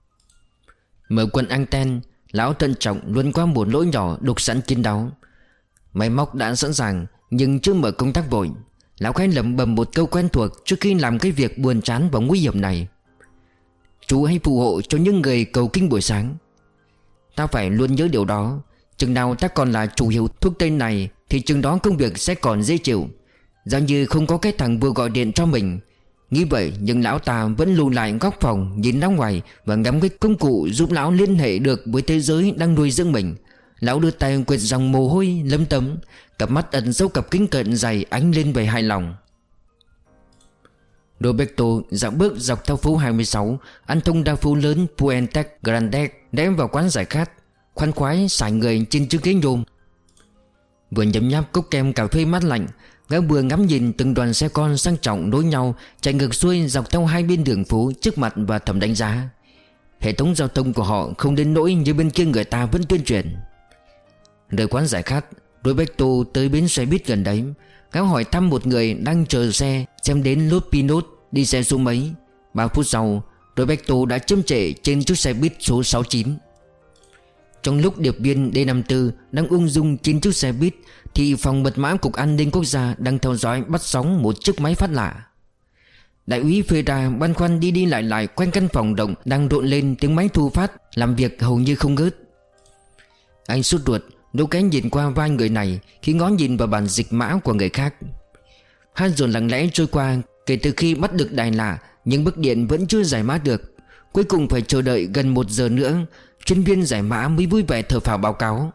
Mở quần anten, lão thận trọng luồn qua một lỗ nhỏ đục sẵn kín đáo. Máy móc đã sẵn sàng nhưng chưa mở công tắc vội. Lão khẽ lẩm bẩm một câu quen thuộc trước khi làm cái việc buồn chán và nguy hiểm này: "Chú hãy phù hộ cho những người cầu kinh buổi sáng." Ta phải luôn nhớ điều đó. Chừng nào ta còn là chủ hiệu thuốc tây này thì chừng đó công việc sẽ còn dễ chịu. Giống như không có cái thằng vừa gọi điện cho mình. Nghĩ vậy nhưng lão ta vẫn lùi lại góc phòng, nhìn ra ngoài và ngắm cái công cụ giúp lão liên hệ được với thế giới đang nuôi dưỡng mình. Lão đưa tay quệt dòng mồ hôi lấm tấm, cặp mắt ẩn sâu cặp kính cận dày ánh lên vẻ hài lòng. Roberto dạo bước dọc theo phố hai mươi sáu, ăn thông đa phố lớn Puente Grande, đếm vào quán giải khát, khoan khoái sải người trên chiếc ghế nhôm. Vừa nhấm nháp cốc kem cà phê mát lạnh, gã vừa ngắm nhìn từng đoàn xe con sang trọng nối nhau chạy ngược xuôi dọc theo hai bên đường phố trước mặt và thầm đánh giá. Hệ thống giao thông của họ không đến nỗi như bên kia người ta vẫn tuyên truyền. Rời quán giải khát, Roberto tới bến xe buýt gần đấy. Gã hỏi thăm một người đang chờ xe xem đến Los Pinos đi xe số mấy. Ba phút sau, Roberto đã châm trệ trên chiếc xe buýt số sáu chín. Trong lúc điệp viên D năm mươi tư đang ung dung trên chiếc xe buýt thì phòng mật mã Cục An ninh Quốc gia đang theo dõi bắt sóng một chiếc máy phát lạ. Đại úy Ferra băn khoăn đi đi lại lại quanh căn phòng rộng đang rộn lên tiếng máy thu phát làm việc hầu như không ngớt. Anh sốt ruột đôi cái nhìn qua vai người này khi ngó nhìn vào bản dịch mã của người khác. Hai giờ lặng lẽ trôi qua kể từ khi bắt được đài lạ, nhưng bức điện vẫn chưa giải mã được. Cuối cùng phải chờ đợi gần một giờ nữa, chuyên viên giải mã mới vui vẻ thở phào báo cáo: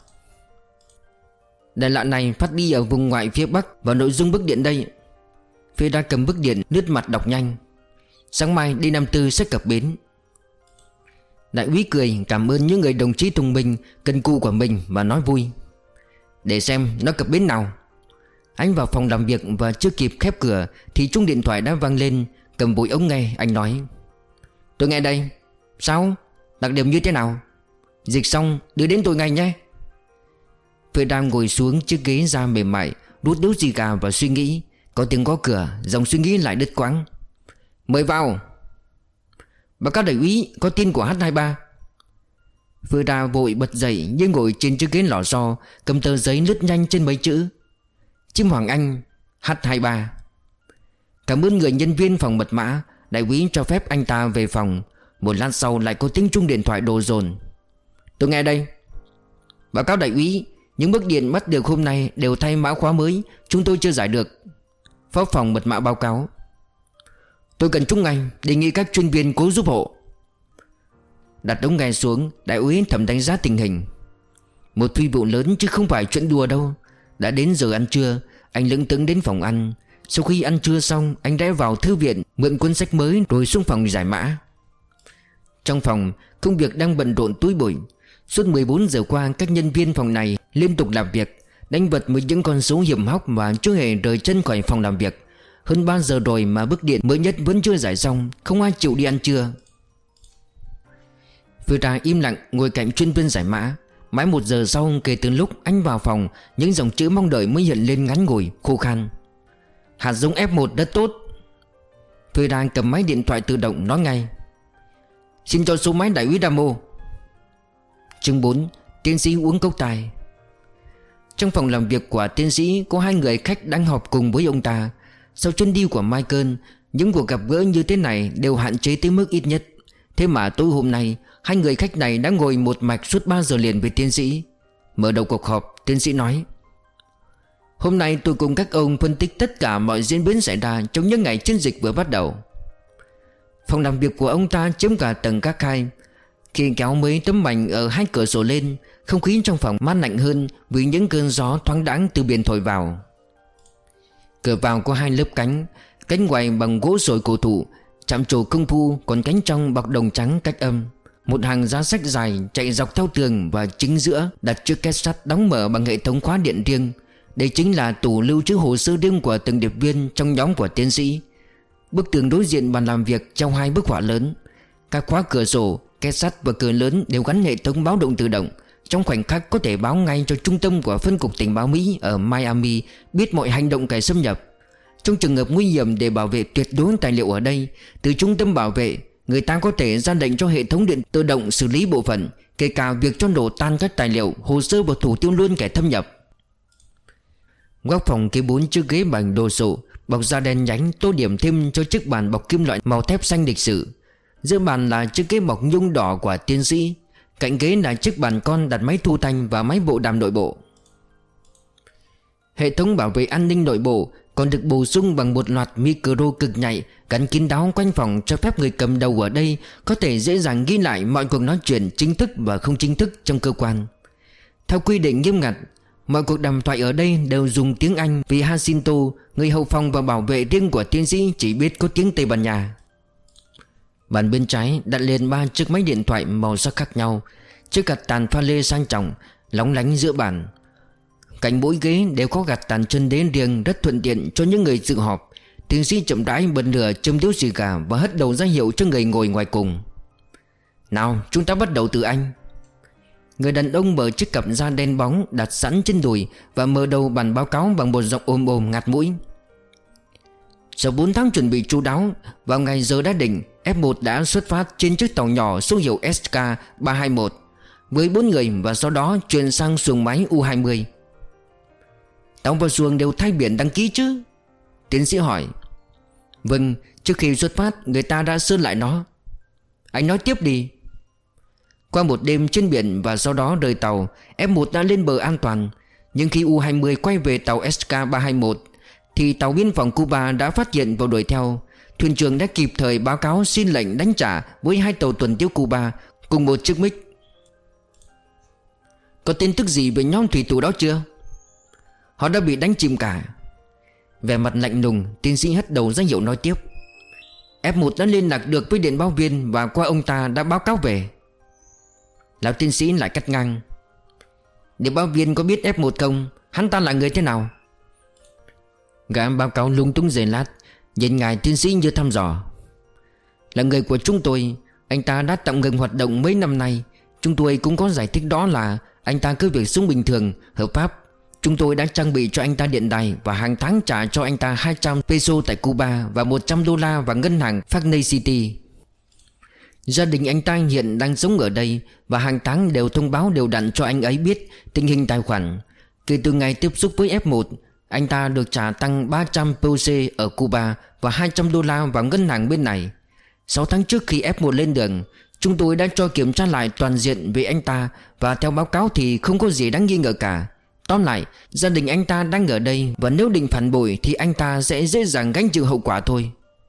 "Đài lạ này phát đi ở vùng ngoại phía Bắc và nội dung bức điện đây." Phía đã cầm bức điện lướt mặt đọc nhanh: "Sáng mai D năm mươi tư sẽ cập bến." Đại úy cười cảm ơn những người đồng chí thông minh cần cù của mình và nói vui: "Để xem nó cập bến nào." Anh vào phòng làm việc và chưa kịp khép cửa thì chuông điện thoại đã vang lên. Cầm vội ống nghe, anh nói: "Tôi nghe đây. Sao? Đặc điểm như thế nào? Dịch xong đưa đến tôi ngay nhé." Phơi đang ngồi xuống chiếc ghế da mềm mại, đút điếu xì gà và suy nghĩ. Có tiếng gõ cửa, dòng suy nghĩ lại đứt quãng. "Mời vào." "Báo cáo đại úy, có tin của H hai mươi ba." Phơi đa vội bật dậy nhưng ngồi trên chiếc ghế lò xo, cầm tờ giấy lướt nhanh trên mấy chữ: "Chim Hoàng Anh, H hai mươi ba." Cảm ơn người nhân viên phòng mật mã. Đại úy cho phép anh ta về phòng. Một lát sau lại có tiếng chuông điện thoại đồ dồn: "Tôi nghe đây." "Báo cáo đại úy, những bức điện mất được hôm nay đều thay mã khóa mới, chúng tôi chưa giải được." Phó phòng mật mã báo cáo: Tôi cần chúng ngay, đề nghị các chuyên viên cố giúp hộ. Đặt ống nghe xuống, đại úy thầm đánh giá tình hình. Một phi vụ lớn chứ không phải chuyện đùa đâu. Đã đến giờ ăn trưa, anh lững thững đến phòng ăn. Sau khi ăn trưa xong, anh đã vào thư viện mượn cuốn sách mới rồi xuống phòng giải mã. Trong phòng, công việc đang bận rộn túi bụi. Suốt mười bốn giờ qua, các nhân viên phòng này liên tục làm việc, đánh vật với những con số hiểm hóc và chưa hề rời chân khỏi phòng làm việc. Hơn ba giờ rồi mà bức điện mới nhất vẫn chưa giải xong, không ai chịu đi ăn trưa. Vừa ra im lặng ngồi cạnh chuyên viên giải mã. Mãi một giờ sau kể từ lúc anh vào phòng, những dòng chữ mong đợi mới hiện lên ngắn ngủi, khô khan: Hạt giống ép một rất tốt. Vừa ra cầm máy điện thoại tự động nói ngay: Xin cho số máy đại úy Damo. Chương bốn. Tiến sĩ uống cốc tài. Trong phòng làm việc của tiến sĩ có hai người khách đang họp cùng với ông ta. Sau chuyến đi của Michael, những cuộc gặp gỡ như thế này đều hạn chế tới mức ít nhất. Thế mà tối hôm nay, hai người khách này đã ngồi một mạch suốt ba giờ liền với tiến sĩ. Mở đầu cuộc họp, tiến sĩ nói: Hôm nay tôi cùng các ông phân tích tất cả mọi diễn biến xảy ra trong những ngày chiến dịch vừa bắt đầu. Phòng làm việc của ông ta chiếm cả tầng các hai. Khi kéo mấy tấm mảnh ở hai cửa sổ lên, không khí trong phòng mát lạnh hơn vì những cơn gió thoáng đãng từ biển thổi vào. Cửa vào có hai lớp cánh, cánh ngoài bằng gỗ sồi cổ thụ, chạm trổ công phu, còn cánh trong bọc đồng trắng cách âm. Một hàng giá sách dài chạy dọc theo tường và chính giữa đặt chiếc két sắt đóng mở bằng hệ thống khóa điện riêng. Đây chính là tủ lưu trữ hồ sơ riêng của từng điệp viên trong nhóm của tiến sĩ. Bức tường đối diện bàn làm việc trong hai bức họa lớn. Các khóa cửa sổ, két sắt và cửa lớn đều gắn hệ thống báo động tự động, trong khoảnh khắc có thể báo ngay cho trung tâm của phân cục tình báo Mỹ ở Miami biết mọi hành động kẻ xâm nhập. Trong trường hợp nguy hiểm, để bảo vệ tuyệt đối tài liệu ở đây, từ trung tâm bảo vệ, người ta có thể ra lệnh cho hệ thống điện tự động xử lý bộ phận, kể cả việc cho nổ tan các tài liệu, hồ sơ và thủ tiêu luôn kẻ thâm nhập. Góc phòng kế bốn chiếc ghế bằng đồ sộ bọc da đen nhánh tô điểm thêm cho chiếc bàn bọc kim loại màu thép xanh lịch sử. Giữa bàn là chiếc ghế bọc nhung đỏ của tiến sĩ. Cạnh ghế là chiếc bàn con đặt máy thu thanh và máy bộ đàm nội bộ. Hệ thống bảo vệ an ninh nội bộ còn được bổ sung bằng một loạt micro cực nhạy gắn kín đáo quanh phòng, cho phép người cầm đầu ở đây có thể dễ dàng ghi lại mọi cuộc nói chuyện chính thức và không chính thức trong cơ quan. Theo quy định nghiêm ngặt, mọi cuộc đàm thoại ở đây đều dùng tiếng Anh vì Jacinto, người hậu phòng và bảo vệ riêng của tiến sĩ, chỉ biết có tiếng Tây Ban Nha. Bàn bên trái đặt lên ba chiếc máy điện thoại màu sắc khác nhau, chiếc gạt tàn pha lê sang trọng lóng lánh giữa bàn. Cạnh mỗi ghế đều có gạt tàn chân đế riêng, rất thuận tiện cho những người dự họp. Tiến sĩ chậm rãi bật lửa châm điếu xì gà và hất đầu ra hiệu cho người ngồi ngoài cùng. Nào, chúng ta bắt đầu từ anh. Người đàn ông mở chiếc cặp da đen bóng đặt sẵn trên đùi và mở đầu bản báo cáo bằng một giọng ồm ồm ngạt mũi. Sau bốn tháng chuẩn bị chu đáo, vào ngày giờ đã định, ép một đã xuất phát trên chiếc tàu nhỏ số hiệu S K ba hai mốt với bốn người và sau đó chuyển sang xuồng máy U hai mươi. Tàu và xuồng đều thay biển đăng ký chứ? Tiến sĩ hỏi. Vâng, trước khi xuất phát người ta đã sơn lại nó. Anh nói tiếp đi. Qua một đêm trên biển và sau đó rời tàu, ép một đã lên bờ an toàn. Nhưng khi U hai mươi quay về tàu S K ba hai mốt thì tàu biên phòng Cuba đã phát hiện và đuổi theo. Thuyền trưởng đã kịp thời báo cáo xin lệnh đánh trả với hai tàu tuần tiễu Cuba cùng một chiếc MiG. Có tin tức gì về nhóm thủy thủ đó chưa? Họ đã bị đánh chìm cả. Vẻ mặt lạnh lùng, tiến sĩ hất đầu ra hiệu nói tiếp. ép một đã liên lạc được với điện báo viên và qua ông ta đã báo cáo về. Lão tiến sĩ lại cắt ngang. Điện báo viên có biết ép một không? Hắn ta là người thế nào? Gã báo cáo lung tung giây lát, nhìn ngài tiến sĩ như thăm dò. Là người của chúng tôi. Anh ta đã tạm ngừng hoạt động mấy năm nay. Chúng tôi cũng có giải thích đó là anh ta cứ việc sống bình thường, hợp pháp. Chúng tôi đã trang bị cho anh ta điện đài và hàng tháng trả cho anh ta hai trăm peso tại Cuba và một trăm đô la vào ngân hàng Fagney City. Gia đình anh ta hiện đang sống ở đây và hàng tháng đều thông báo đều đặn cho anh ấy biết tình hình tài khoản. Kể từ ngày tiếp xúc với ép một, anh ta được trả tăng ba trăm peso ở Cuba và hai trăm đô la vào ngân hàng bên này. Sáu tháng trước khi ép một lên đường, chúng tôi đã cho kiểm tra lại toàn diện về anh ta và theo báo cáo thì không có gì đáng nghi ngờ cả. Tóm lại, gia đình anh ta đang ở đây, và nếu định phản bội thì anh ta sẽ dễ dàng gánh chịu hậu quả thôi.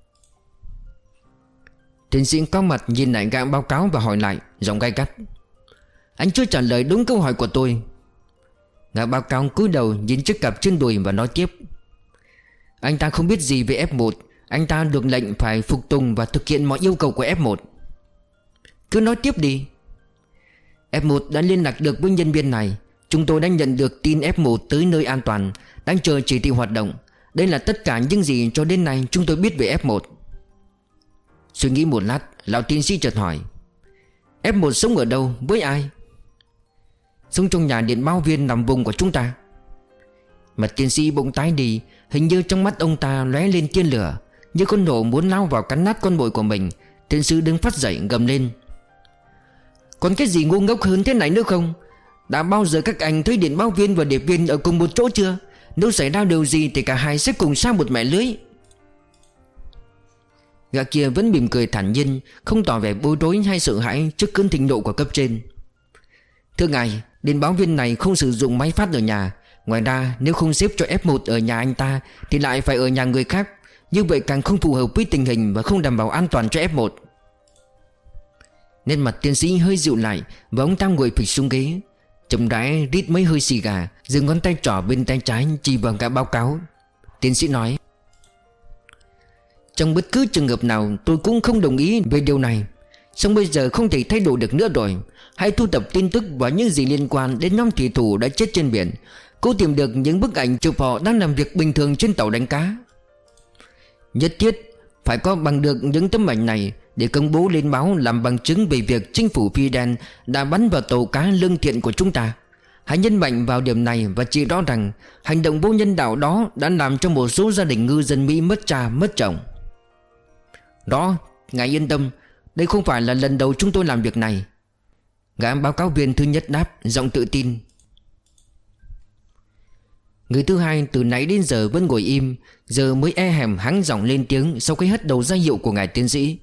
Tiến sĩ có mặt nhìn lại gã báo cáo và hỏi lại, giọng gay gắt: Anh chưa trả lời đúng câu hỏi của tôi. Gã báo cáo cúi đầu nhìn chiếc cặp trên đùi và nói tiếp: Anh ta không biết gì về ép một. Anh ta được lệnh phải phục tùng và thực hiện mọi yêu cầu của ép một. Cứ nói tiếp đi. ép một đã liên lạc được với nhân viên này. Chúng tôi đã nhận được tin ép một tới nơi an toàn, đang chờ chỉ thị hoạt động. Đây là tất cả những gì cho đến nay chúng tôi biết về ép một. Suy nghĩ một lát, lão tiến sĩ chợt hỏi: ép một sống ở đâu, với ai? Sống trong nhà điện báo viên nằm vùng của chúng ta. Mặt tiến sĩ bỗng tái đi. Hình như trong mắt ông ta lóe lên tia lửa, như con hổ muốn lao vào cắn nát con mồi của mình. Tiến sĩ đứng phát dậy gầm lên: Còn cái gì ngu ngốc hơn thế này nữa không? Đã bao giờ các anh thấy điện báo viên và điệp viên ở cùng một chỗ chưa? Nếu xảy ra điều gì thì cả hai sẽ cùng sang một mẻ lưới. Gã kia vẫn mỉm cười thản nhiên, không tỏ vẻ bối rối hay sợ hãi trước cơn thịnh nộ của cấp trên. Thưa ngài, điện báo viên này không sử dụng máy phát ở nhà. Ngoài ra, nếu không xếp cho ép một ở nhà anh ta thì lại phải ở nhà người khác. Như vậy càng không phù hợp với tình hình và không đảm bảo an toàn cho ép một. Nên mặt tiến sĩ hơi dịu lại và ông ta ngồi phịch xuống ghế, chậm rãi rít mấy hơi xì gà, dừng ngón tay trỏ bên tay trái chỉ vào cả báo cáo. Tiến sĩ nói: Trong bất cứ trường hợp nào tôi cũng không đồng ý về điều này. Song bây giờ không thể thay đổi được nữa rồi. Hãy thu thập tin tức và những gì liên quan đến nhóm thủy thủ đã chết trên biển. Cố tìm được những bức ảnh chụp họ đang làm việc bình thường trên tàu đánh cá. Nhất thiết phải có bằng được những tấm ảnh này để công bố lên báo làm bằng chứng về việc chính phủ Fidel đã bắn vào tàu cá lương thiện của chúng ta. Hãy nhấn mạnh vào điểm này và chỉ rõ rằng hành động vô nhân đạo đó đã làm cho một số gia đình ngư dân Mỹ mất cha mất chồng. Đó, ngài yên tâm, đây không phải là lần đầu chúng tôi làm việc này. Gã báo cáo viên thứ nhất đáp, giọng tự tin. Người thứ hai từ nãy đến giờ vẫn ngồi im, giờ mới e hèm hắng giọng lên tiếng sau khi hất đầu ra hiệu của ngài tiến sĩ.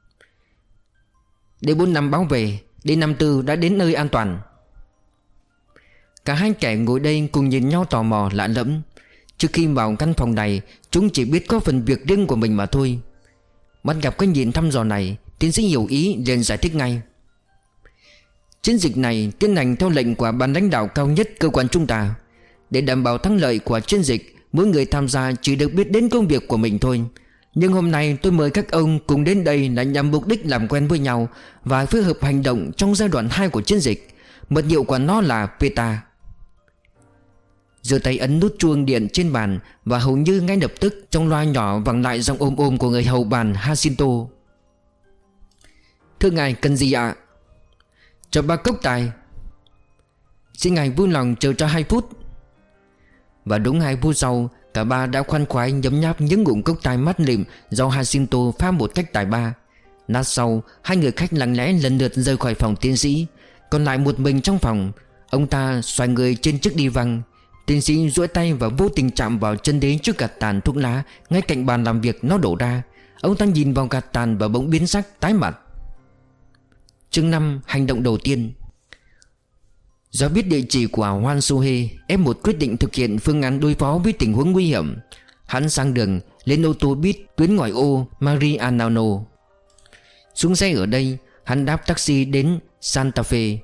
D bốn năm báo về, D năm tư đã đến nơi an toàn. Cả hai kẻ ngồi đây cùng nhìn nhau tò mò lạ lẫm. Trước khi vào căn phòng này, chúng chỉ biết có phần việc riêng của mình mà thôi. Bắt gặp cái nhìn thăm dò này, tiến sĩ hiểu ý liền giải thích ngay. Chiến dịch này tiến hành theo lệnh của ban lãnh đạo cao nhất cơ quan chúng ta. Để đảm bảo thắng lợi của chiến dịch, mỗi người tham gia chỉ được biết đến công việc của mình thôi. Nhưng hôm nay tôi mời các ông cùng đến đây là nhằm mục đích làm quen với nhau và phối hợp hành động trong giai đoạn hai của chiến dịch. Mật hiệu của nó là PETA. Giơ tay ấn nút chuông điện trên bàn và hầu như ngay lập tức trong loa nhỏ vang lại giọng ôm ôm của người hầu bàn Jacinto. Thưa ngài, cần gì ạ? Cho ba cốc tài. Xin ngài vui lòng chờ cho hai phút. Và đúng hai phút sau, cả ba đã khoan khoái nhấm nháp những ngụm cốc tài mát lịm do Jacinto pha một cách tài ba. Lát sau, hai người khách lặng lẽ lần lượt rời khỏi phòng tiến sĩ. Còn lại một mình trong phòng, ông ta xoay người trên chiếc đi văng. Tiến sĩ duỗi tay và vô tình chạm vào chân đế trước gạt tàn thuốc lá ngay cạnh bàn làm việc nó đổ ra. Ông ta nhìn vào gạt tàn và bỗng biến sắc tái mặt. Chương năm. Hành động đầu tiên. Do biết địa chỉ của Juan Sohe, ép một quyết định thực hiện phương án đối phó với tình huống nguy hiểm. Hắn sang đường lên ô tô buýt tuyến ngoại ô Marianao. Xuống xe ở đây, hắn đáp taxi đến Santa Fe.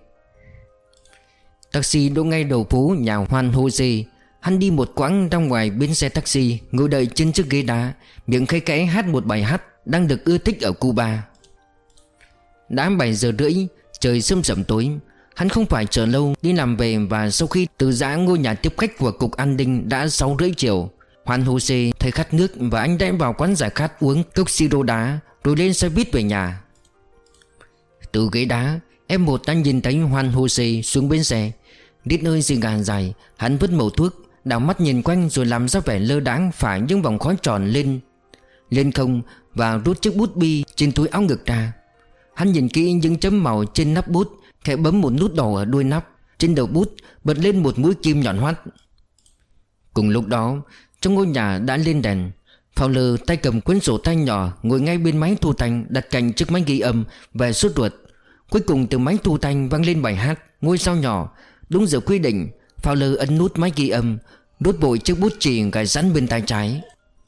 Taxi đỗ ngay đầu phố nhà Juan Jose. Hắn đi một quãng ra ngoài bến xe taxi, ngồi đợi trên chiếc ghế đá, miệng khe khẽ hát một bài hát đang được ưa thích ở Cuba. Đã bảy giờ rưỡi, trời sớm sẩm tối. Hắn không phải chờ lâu đi làm về, và sau khi từ giã ngôi nhà tiếp khách của cục an ninh đã sáu rưỡi chiều, Juan Jose thấy khát nước và anh đã vào quán giải khát uống cốc siro đá rồi lên xe buýt về nhà. Từ ghế đá, em một đã nhìn thấy Juan Jose xuống bến xe. Đít hơi xì gà dài, hắn vứt mẩu thuốc, đảo mắt nhìn quanh rồi làm ra vẻ lơ đãng phả những vòng khói tròn lên lên không và rút chiếc bút bi trên túi áo ngực ra. Hắn nhìn kỹ những chấm màu trên nắp bút, khẽ bấm một nút đỏ ở đuôi nắp. Trên đầu bút bật lên một mũi kim nhọn hoắt. Cùng lúc đó, trong ngôi nhà đã lên đèn. Fowler tay cầm cuốn sổ tay nhỏ ngồi ngay bên máy thu thanh đặt cạnh chiếc máy ghi âm về sốt ruột. Cuối cùng từ máy thu thanh vang lên bài hát Ngôi sao nhỏ. Đúng giờ quy định, Fowler ấn nút máy ghi âm, đốt bụi chiếc bút chì gài sẵn bên tay trái.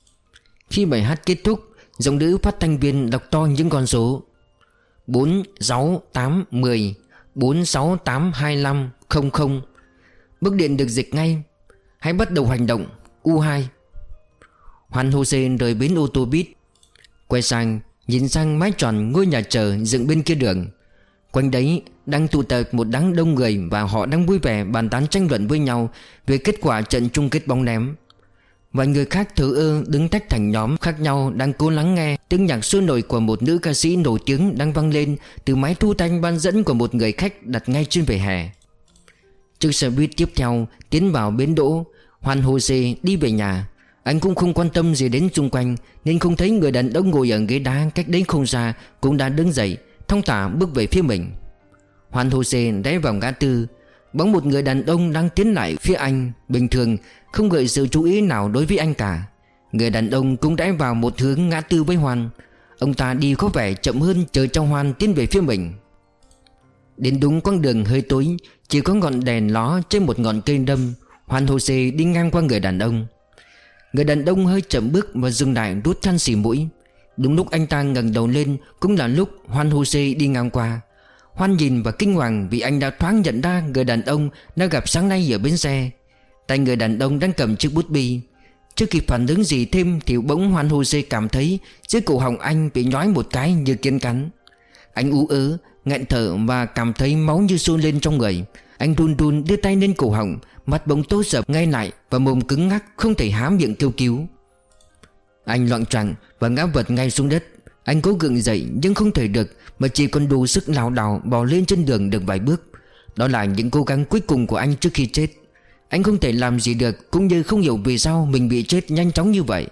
Khi bài hát kết thúc, giọng nữ phát thanh viên đọc to những con số: bốn sáu tám mười, bốn sáu tám hai lăm không không. Bức điện được dịch ngay: hãy bắt đầu hành động, U hai. Juan Jose rời bến ô tô buýt, quay sang nhìn sang mái tròn ngôi nhà chờ dựng bên kia đường. Quanh đấy đang tụ tập một đám đông người, và họ đang vui vẻ bàn tán tranh luận với nhau về kết quả trận chung kết bóng ném. Vài người khác thờ ơ đứng tách thành nhóm khác nhau, đang cố lắng nghe tiếng nhạc sôi nổi của một nữ ca sĩ nổi tiếng đang vang lên từ máy thu thanh ban dẫn của một người khách đặt ngay trên vỉa hè. Chiếc xe buýt tiếp theo tiến vào bến đỗ. Juan Jose đi về nhà. Anh cũng không quan tâm gì đến xung quanh, nên không thấy người đàn ông ngồi ở ghế đá cách đấy không xa cũng đã đứng dậy, thong thả bước về phía mình. Juan Jose rẽ vào ngã tư. Bóng một người đàn ông đang tiến lại phía anh, bình thường, không gợi sự chú ý nào đối với anh cả. Người đàn ông cũng rẽ vào một hướng ngã tư với Juan. Ông ta đi có vẻ chậm hơn, chờ cho Juan tiến về phía mình. Đến đúng quãng đường hơi tối, chỉ có ngọn đèn ló trên một ngọn cây đâm. Juan Jose đi ngang qua người đàn ông. Người đàn ông hơi chậm bước và dừng lại rút khăn xì mũi. Đúng lúc anh ta ngẩng đầu lên cũng là lúc Juan Jose đi ngang qua. Juan nhìn và kinh hoàng vì anh đã thoáng nhận ra người đàn ông đã gặp sáng nay ở bến xe. Tay người đàn ông đang cầm chiếc bút bi. Chưa kịp phản ứng gì thêm thì bỗng Juan Jose cảm thấy dưới cổ họng anh bị nhói một cái như kiến cắn. Anh ú ớ, nghẹn thở và cảm thấy máu như sôi lên trong người. Anh run run đưa tay lên cổ họng, mắt bỗng tối sầm ngay lại và mồm cứng ngắc không thể há miệng kêu cứu. Anh loạng choạng và ngã vật ngay xuống đất. Anh cố gượng dậy nhưng không thể được, mà chỉ còn đủ sức lảo đảo bò lên trên đường được vài bước. Đó là những cố gắng cuối cùng của anh trước khi chết. Anh không thể làm gì được, cũng như không hiểu vì sao mình bị chết nhanh chóng như vậy.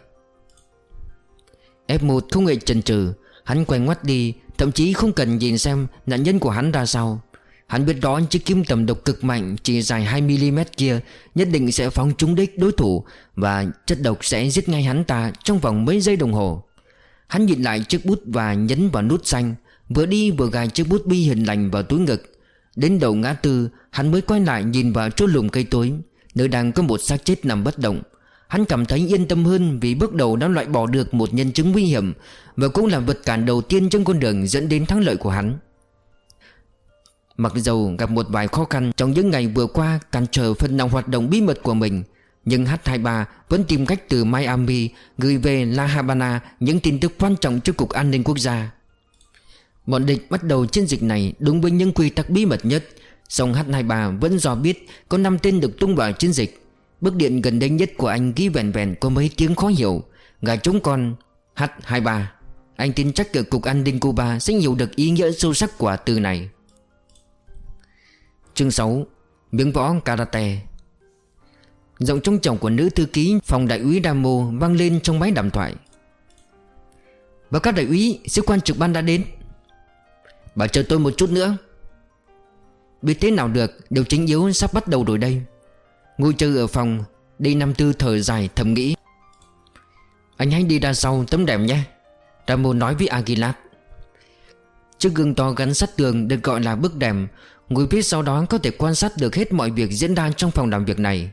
ép một không hề chần chừ. Hắn quay ngoắt đi, thậm chí không cần nhìn xem nạn nhân của hắn ra sao. Hắn biết rõ chiếc kiếm tầm độc cực mạnh chỉ dài hai mi li mét kia nhất định sẽ phóng trúng đích đối thủ, và chất độc sẽ giết ngay hắn ta trong vòng mấy giây đồng hồ. Hắn nhìn lại chiếc bút và nhấn vào nút xanh, vừa đi vừa gài chiếc bút bi hiền lành vào túi ngực. Đến đầu ngã tư, hắn mới quay lại nhìn vào chỗ lùm cây tối, nơi đang có một xác chết nằm bất động. Hắn cảm thấy yên tâm hơn vì bước đầu đã loại bỏ được một nhân chứng nguy hiểm, và cũng là vật cản đầu tiên trên con đường dẫn đến thắng lợi của hắn. Mặc dầu gặp một vài khó khăn trong những ngày vừa qua cản trở phần nào hoạt động bí mật của mình, nhưng H hai ba vẫn tìm cách từ Miami gửi về La Habana những tin tức quan trọng cho Cục An ninh Quốc gia. Bọn địch bắt đầu chiến dịch này đúng với những quy tắc bí mật nhất, song H hai ba vẫn dò biết có năm tên được tung vào chiến dịch. Bức điện gần đây nhất của anh ghi vẻn vẹn có mấy tiếng khó hiểu: gà trống con H hai ba. Anh tin chắc ở Cục An ninh Cuba sẽ hiểu được ý nghĩa sâu sắc của từ này. Chương sáu. Miếng võ karate. Giọng trong trẻo của nữ thư ký phòng đại úy Ramo vang lên trong máy đàm thoại. Báo cáo đại úy, sĩ quan trực ban đã đến. Bảo chờ tôi một chút nữa. Biết thế nào được, điều chính yếu sắp bắt đầu rồi đây. Ngồi chờ ở phòng, D năm tư thở dài thầm nghĩ. Anh hãy đi ra sau tấm đèn nhé, Ramo nói với Aguilar. Chiếc gương to gắn sát tường được gọi là bức đèn. Ngồi phía sau đó có thể quan sát được hết mọi việc diễn ra trong phòng làm việc này.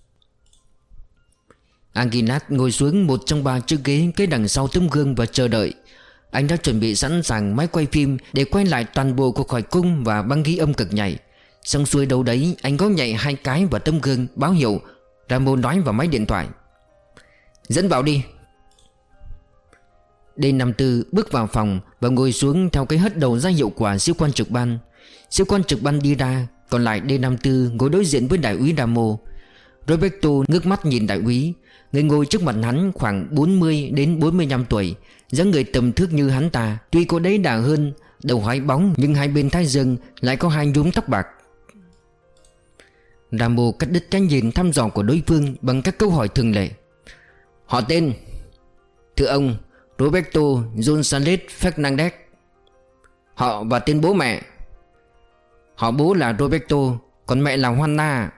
Aguilar ngồi xuống một trong ba chiếc ghế kế đằng sau tấm gương và chờ đợi. Anh đã chuẩn bị sẵn sàng máy quay phim để quay lại toàn bộ cuộc hỏi cung và băng ghi âm cực nhạy. Xong xuôi đâu đấy, anh có nhảy hai cái vào tấm gương báo hiệu. Ramo nói vào máy điện thoại. Dẫn vào đi. D năm tư bước vào phòng và ngồi xuống theo cái hất đầu ra hiệu của sĩ quan trực ban. Sĩ quan trực ban đi ra, còn lại D năm tư ngồi đối diện với đại úy Ramo. Roberto ngước mắt nhìn đại úy. Người ngồi trước mặt hắn khoảng bốn mươi đến bốn mươi lăm tuổi, dáng người tầm thước như hắn ta, tuy có đấy đà hơn, đầu hói bóng nhưng hai bên thái dương lại có hai nhúm tóc bạc. Ramo cắt đứt cái nhìn thăm dò của đối phương bằng các câu hỏi thường lệ. Họ tên? Thưa ông, Roberto González Fernandez. Họ và tên bố mẹ? Họ bố là Roberto, còn mẹ là Juana.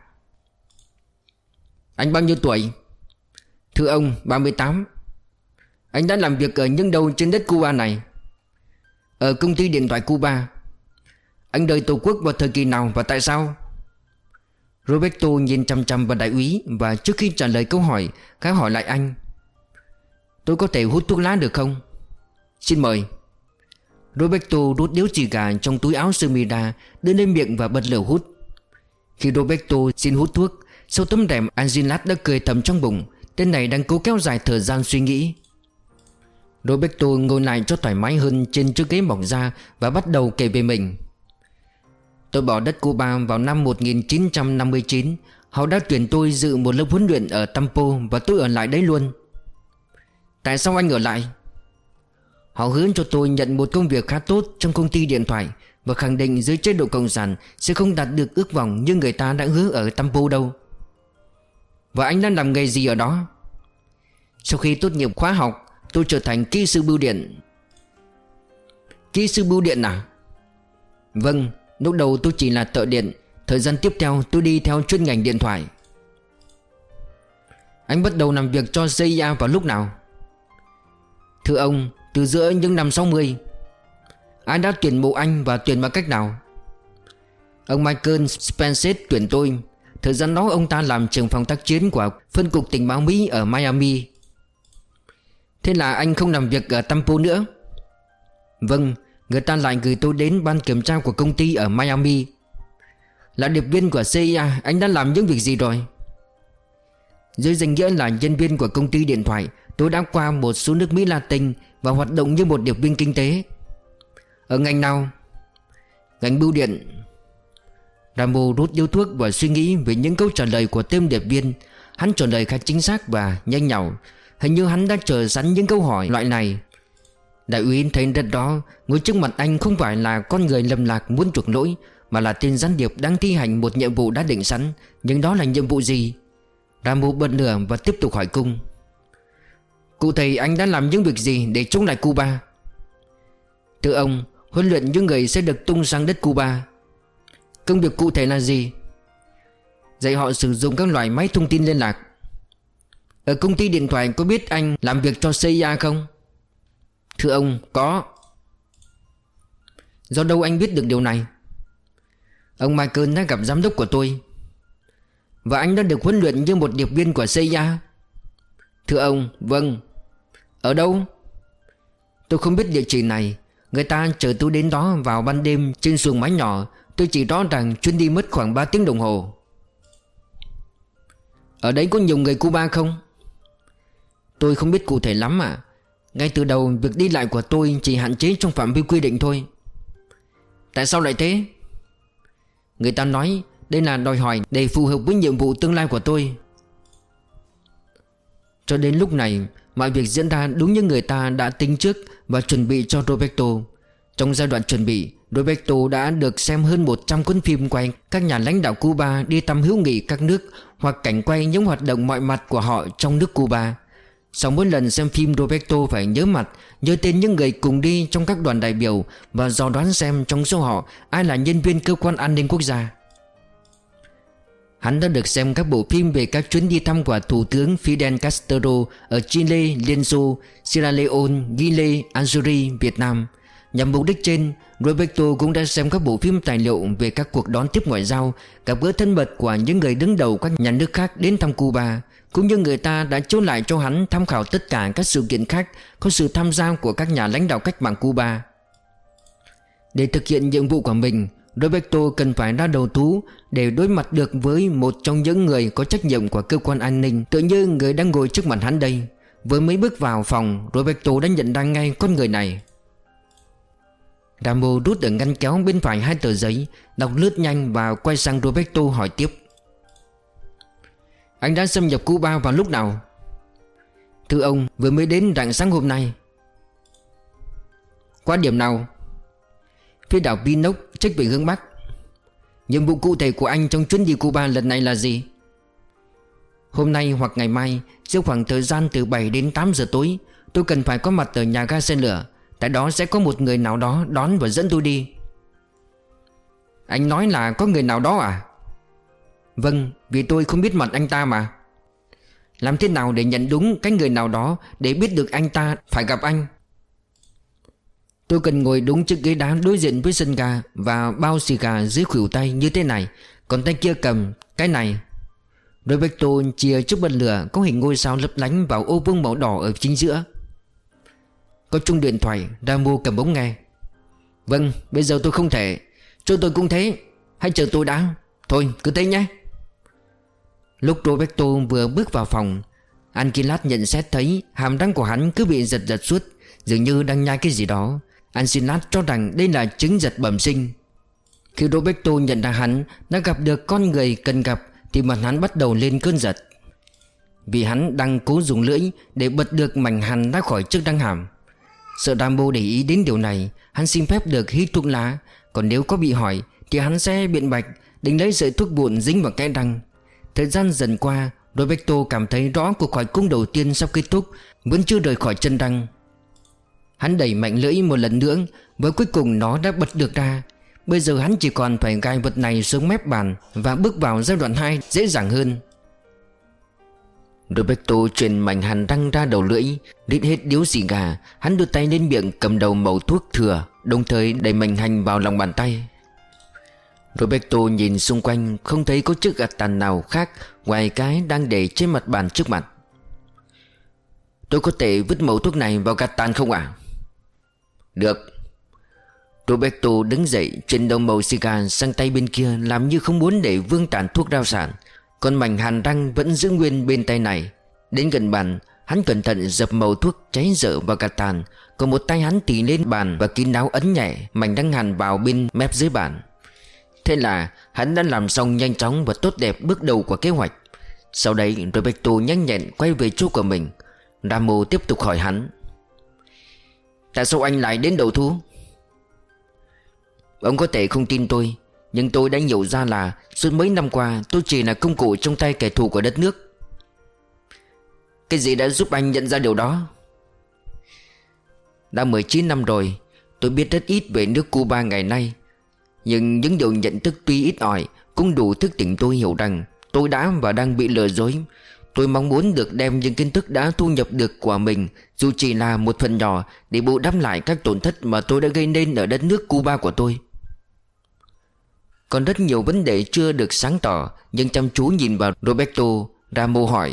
Anh bao nhiêu tuổi? Thưa ông, ba mươi tám. Anh đã làm việc ở những đâu trên đất Cuba này? Ở công ty điện thoại Cuba. Anh rời Tổ quốc vào thời kỳ nào và tại sao? Roberto nhìn chăm chăm vào đại úy, và trước khi trả lời câu hỏi, gã hỏi lại anh: "Tôi có thể hút thuốc lá được không?" "Xin mời." Roberto rút điếu xì gà trong túi áo sơ mi ra, đưa lên miệng và bật lửa hút. Khi Roberto xin hút thuốc, sau tấm rèm, Angelas đã cười thầm trong bụng. Tên này đang cố kéo dài thời gian suy nghĩ. Roberto ngồi lại cho thoải mái hơn trên chiếc ghế mỏng da và bắt đầu kể về mình. "Tôi bỏ đất Cuba vào năm một nghìn chín trăm năm mươi chín. Họ đã tuyển tôi dự một lớp huấn luyện ở Tampo và tôi ở lại đấy luôn." "Tại sao anh ở lại?" "Họ hứa cho tôi nhận một công việc khá tốt trong công ty điện thoại, và khẳng định dưới chế độ cộng sản sẽ không đạt được ước vọng như người ta đã hứa ở Tampo đâu." "Và anh đang làm nghề gì ở đó?" "Sau khi tốt nghiệp khóa học, tôi trở thành kỹ sư bưu điện." "Kỹ sư bưu điện à?" "Vâng, lúc đầu tôi chỉ là thợ điện. Thời gian tiếp theo tôi đi theo chuyên ngành điện thoại." "Anh bắt đầu làm việc cho xê i a vào lúc nào?" "Thưa ông, từ giữa những năm sáu mươi." "Ai đã tuyển mộ anh và tuyển bằng cách nào?" "Ông Michael Spencer tuyển tôi. Thời gian đó ông ta làm trưởng phòng tác chiến của phân cục tình báo Mỹ ở Miami." "Thế là anh không làm việc ở Tampo nữa?" "Vâng, người ta lại gửi tôi đến ban kiểm tra của công ty ở Miami." "Là điệp viên của xê i a, anh đã làm những việc gì rồi?" "Dưới danh nghĩa là nhân viên của công ty điện thoại, tôi đã qua một số nước Mỹ Latin và hoạt động như một điệp viên kinh tế." "Ở ngành nào?" "Ngành bưu điện." Rambo rút điếu thuốc và suy nghĩ về những câu trả lời của tên điệp viên. Hắn trả lời khá chính xác và nhanh nhảu. Hình như hắn đã chờ sẵn những câu hỏi loại này. Đại úy thấy rất đó, ngồi trước mặt anh không phải là con người lầm lạc muốn chuộc lỗi, mà là tên gián điệp đang thi hành một nhiệm vụ đã định sẵn. Nhưng đó là nhiệm vụ gì? Rambo bật lửa và tiếp tục hỏi cung: "Cụ thể anh đã làm những việc gì để chống lại Cuba?" "Thưa ông, huấn luyện những người sẽ được tung sang đất Cuba." "Công việc cụ thể là gì?" "Dạy họ sử dụng các loại máy thông tin liên lạc." "Ở công ty điện thoại có biết anh làm việc cho xê i a không?" "Thưa ông, có." "Do đâu anh biết được điều này?" "Ông Michael đã gặp giám đốc của tôi." "Và anh đã được huấn luyện như một điệp viên của xê i a?" "Thưa ông, vâng." "Ở đâu?" "Tôi không biết địa chỉ này. Người ta chở tôi đến đó vào ban đêm trên xuồng máy nhỏ. Tôi chỉ rõ rằng chuyến đi mất khoảng ba tiếng đồng hồ." "Ở đấy có nhiều người Cuba không?" "Tôi không biết cụ thể lắm ạ. Ngay từ đầu việc đi lại của tôi chỉ hạn chế trong phạm vi quy định thôi." "Tại sao lại thế?" "Người ta nói đây là đòi hỏi để phù hợp với nhiệm vụ tương lai của tôi." Cho đến lúc này, mọi việc diễn ra đúng như người ta đã tính trước và chuẩn bị cho Roberto. Trong giai đoạn chuẩn bị, Roberto đã được xem hơn một trăm cuốn phim quay các nhà lãnh đạo Cuba đi thăm hữu nghị các nước, hoặc cảnh quay những hoạt động mọi mặt của họ trong nước Cuba. Sau mỗi lần xem phim, Roberto phải nhớ mặt, nhớ tên những người cùng đi trong các đoàn đại biểu và dò đoán xem trong số họ ai là nhân viên cơ quan an ninh quốc gia. Hắn đã được xem các bộ phim về các chuyến đi thăm của Thủ tướng Fidel Castro ở Chile, Liên Xô, Sierra Leone, Guinea, Algeria, Việt Nam. Nhằm mục đích trên, Roberto cũng đã xem các bộ phim tài liệu về các cuộc đón tiếp ngoại giao, gặp gỡ thân mật của những người đứng đầu các nhà nước khác đến thăm Cuba, cũng như người ta đã chốt lại cho hắn tham khảo tất cả các sự kiện khác có sự tham gia của các nhà lãnh đạo cách mạng Cuba. Để thực hiện nhiệm vụ của mình, Roberto cần phải ra đầu thú để đối mặt được với một trong những người có trách nhiệm của cơ quan an ninh, tự như người đang ngồi trước mặt hắn đây. Vừa mới bước vào phòng, Roberto đã nhận ra ngay con người này. Rambo rút ở ngăn kéo bên phải hai tờ giấy, đọc lướt nhanh và quay sang Roberto hỏi tiếp: "Anh đã xâm nhập Cuba vào lúc nào?" "Thưa ông, vừa mới đến rạng sáng hôm nay." "Qua điểm nào?" "Phía đảo Pinoc, trách về hướng Bắc." "Nhiệm vụ cụ thể của anh trong chuyến đi Cuba lần này là gì?" "Hôm nay hoặc ngày mai, giữa khoảng thời gian từ bảy đến tám giờ tối, tôi cần phải có mặt ở nhà ga xe lửa. Tại đó sẽ có một người nào đó đón và dẫn tôi đi." "Anh nói là có người nào đó à?" "Vâng, vì tôi không biết mặt anh ta mà." "Làm thế nào để nhận đúng cái người nào đó, để biết được anh ta phải gặp anh?" "Tôi cần ngồi đúng chiếc ghế đá đối diện với sân ga và bao xì gà dưới khuỷu tay như thế này. còn tay kia cầm cái này. Roberto chia chiếc bật lửa có hình ngôi sao lấp lánh vào ô vuông màu đỏ ở chính giữa. Có chuông điện thoại. Ramo cầm ống nghe. Vâng, bây giờ tôi không thể. Cho tôi cũng thế. Hãy chờ tôi đã. Thôi cứ thế nhé. Lúc Roberto vừa bước vào phòng, Anquilat nhận xét thấy hàm răng của hắn cứ bị giật giật suốt, dường như đang nhai cái gì đó. Anquilat cho rằng đây là chứng giật bẩm sinh. Khi Roberto nhận ra hắn đã gặp được con người cần gặp thì mặt hắn bắt đầu lên cơn giật, vì hắn đang cố dùng lưỡi để bật được mảnh hàn ra khỏi chiếc răng hàm. Sợ Ramo để ý đến điều này, hắn xin phép được hít thuốc lá. Còn nếu có bị hỏi thì hắn sẽ biện bạch, định lấy sợi thuốc bụi dính vào cái răng. Thời gian dần qua, Roberto cảm thấy rõ cuộc hỏi cung đầu tiên sắp kết thúc vẫn chưa rời khỏi chân răng. Hắn đẩy mạnh lưỡi một lần nữa, và cuối cùng nó đã bật được ra. Bây giờ hắn chỉ còn phải gai vật này xuống mép bàn và bước vào giai đoạn hai dễ dàng hơn. Roberto truyền mảnh hàn răng ra đầu lưỡi, rít hết điếu xì gà. Hắn đưa tay lên miệng cầm đầu mẩu thuốc thừa, đồng thời đẩy mảnh hành vào lòng bàn tay. Roberto nhìn xung quanh, không thấy có chiếc gạt tàn nào khác ngoài cái đang để trên mặt bàn trước mặt. Tôi có thể vứt mẩu thuốc này vào gạt tàn không ạ? À? Được. Roberto đứng dậy, chuyển đầu mẩu xì gà sang tay bên kia, làm như không muốn để vương tàn thuốc rao sản. Còn mảnh hàn răng vẫn giữ nguyên bên tay này. Đến gần bàn, hắn cẩn thận dập mẩu thuốc cháy dở vào gạt tàn, còn một tay hắn tì lên bàn và kín đáo ấn nhẹ mảnh răng hàn vào bên mép dưới bàn. Thế là hắn đã làm xong nhanh chóng và tốt đẹp bước đầu của kế hoạch. Sau đấy Roberto nhanh nhẹn quay về chỗ của mình. Ramo tiếp tục hỏi hắn: tại sao anh lại đến đầu thú? Ông có thể không tin tôi, nhưng tôi đã hiểu ra là suốt mấy năm qua tôi chỉ là công cụ trong tay kẻ thù của đất nước. Cái gì đã giúp anh nhận ra điều đó? Đã mười chín năm rồi, tôi biết rất ít về nước Cuba ngày nay, nhưng những điều nhận thức tuy ít ỏi cũng đủ thức tỉnh tôi hiểu rằng tôi đã và đang bị lừa dối. Tôi mong muốn được đem những kiến thức đã thu nhập được của mình, dù chỉ là một phần nhỏ, để bù đắp lại các tổn thất mà tôi đã gây nên ở đất nước Cuba của tôi. Còn rất nhiều vấn đề chưa được sáng tỏ, nhưng chăm chú nhìn vào Roberto, Ramo hỏi: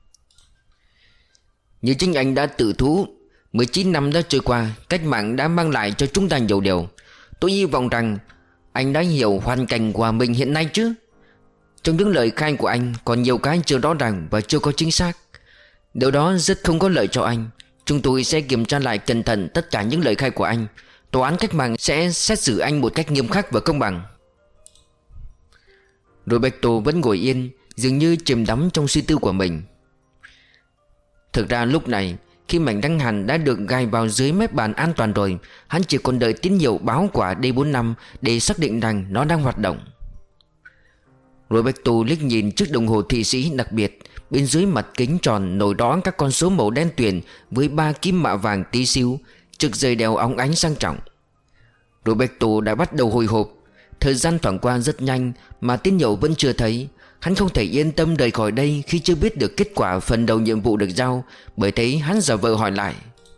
như chính anh đã tự thú, mười chín năm đã trôi qua, cách mạng đã mang lại cho chúng ta nhiều điều. Tôi hy vọng rằng anh đã hiểu hoàn cảnh của mình hiện nay chứ. Trong những lời khai của anh còn nhiều cái chưa rõ ràng và chưa có chính xác. Điều đó rất không có lợi cho anh. Chúng tôi sẽ kiểm tra lại cẩn thận tất cả những lời khai của anh. Tòa án cách mạng sẽ xét xử anh một cách nghiêm khắc và công bằng. Roberto vẫn ngồi yên, dường như chìm đắm trong suy tư của mình. Thực ra lúc này, khi mảnh răng hàn đã được gai vào dưới mép bàn an toàn rồi, hắn chỉ còn đợi tín hiệu báo quả D bốn năm để xác định rằng nó đang hoạt động. Roberto liếc nhìn chiếc đồng hồ Thụy Sĩ đặc biệt. Bên dưới mặt kính tròn nổi đó các con số màu đen tuyền với ba kim mạ vàng tí xíu, trực dây đeo óng ánh sang trọng. Roberto đã bắt đầu hồi hộp. Thời gian thoảng qua rất nhanh mà tín hiệu vẫn chưa thấy. Hắn không thể yên tâm rời khỏi đây khi chưa biết được kết quả phần đầu nhiệm vụ được giao. Bởi thế hắn giả vờ hỏi lại: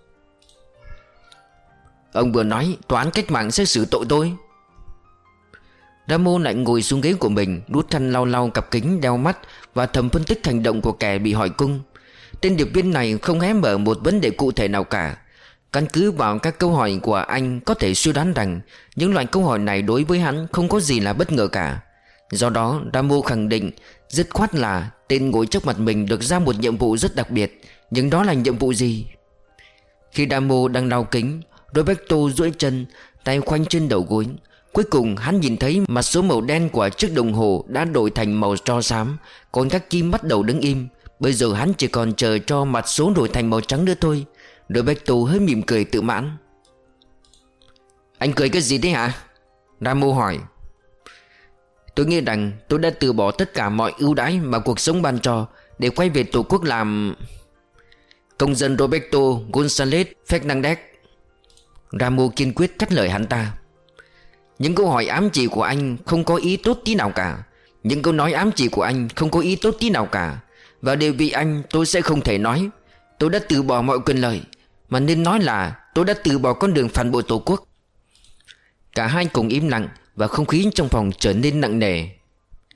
ông vừa nói tòa án cách mạng sẽ xử tội tôi? Ramo lại ngồi xuống ghế của mình, rút khăn lau lau cặp kính đeo mắt và thầm phân tích hành động của kẻ bị hỏi cung. Tên điệp viên này không hé mở một vấn đề cụ thể nào cả. Căn cứ vào các câu hỏi của anh có thể suy đoán rằng những loại câu hỏi này đối với hắn không có gì là bất ngờ cả. Do đó Ramo khẳng định dứt khoát là tên ngồi trước mặt mình được giao một nhiệm vụ rất đặc biệt. Nhưng đó là nhiệm vụ gì? Khi Ramo đang lau kính, Roberto duỗi chân, tay khoanh trên đầu gối. Cuối cùng hắn nhìn thấy mặt số màu đen của chiếc đồng hồ đã đổi thành màu tro xám, còn các kim bắt đầu đứng im. Bây giờ hắn chỉ còn chờ cho mặt số đổi thành màu trắng nữa thôi. Roberto hơi mỉm cười tự mãn. Anh cười cái gì thế hả? Ramo hỏi. Tôi nghĩ rằng tôi đã từ bỏ tất cả mọi ưu đãi mà cuộc sống ban cho để quay về tổ quốc làm công dân Roberto González Fernandez. Ramo kiên quyết cắt lời hắn ta. Những câu hỏi ám chỉ của anh không có ý tốt tí nào cả. Những câu nói ám chỉ của anh không có ý tốt tí nào cả. Và đều vì anh tôi sẽ không thể nói tôi đã từ bỏ mọi quyền lợi, mà nên nói là tôi đã từ bỏ con đường phản bội tổ quốc. Cả hai cùng im lặng và không khí trong phòng trở nên nặng nề.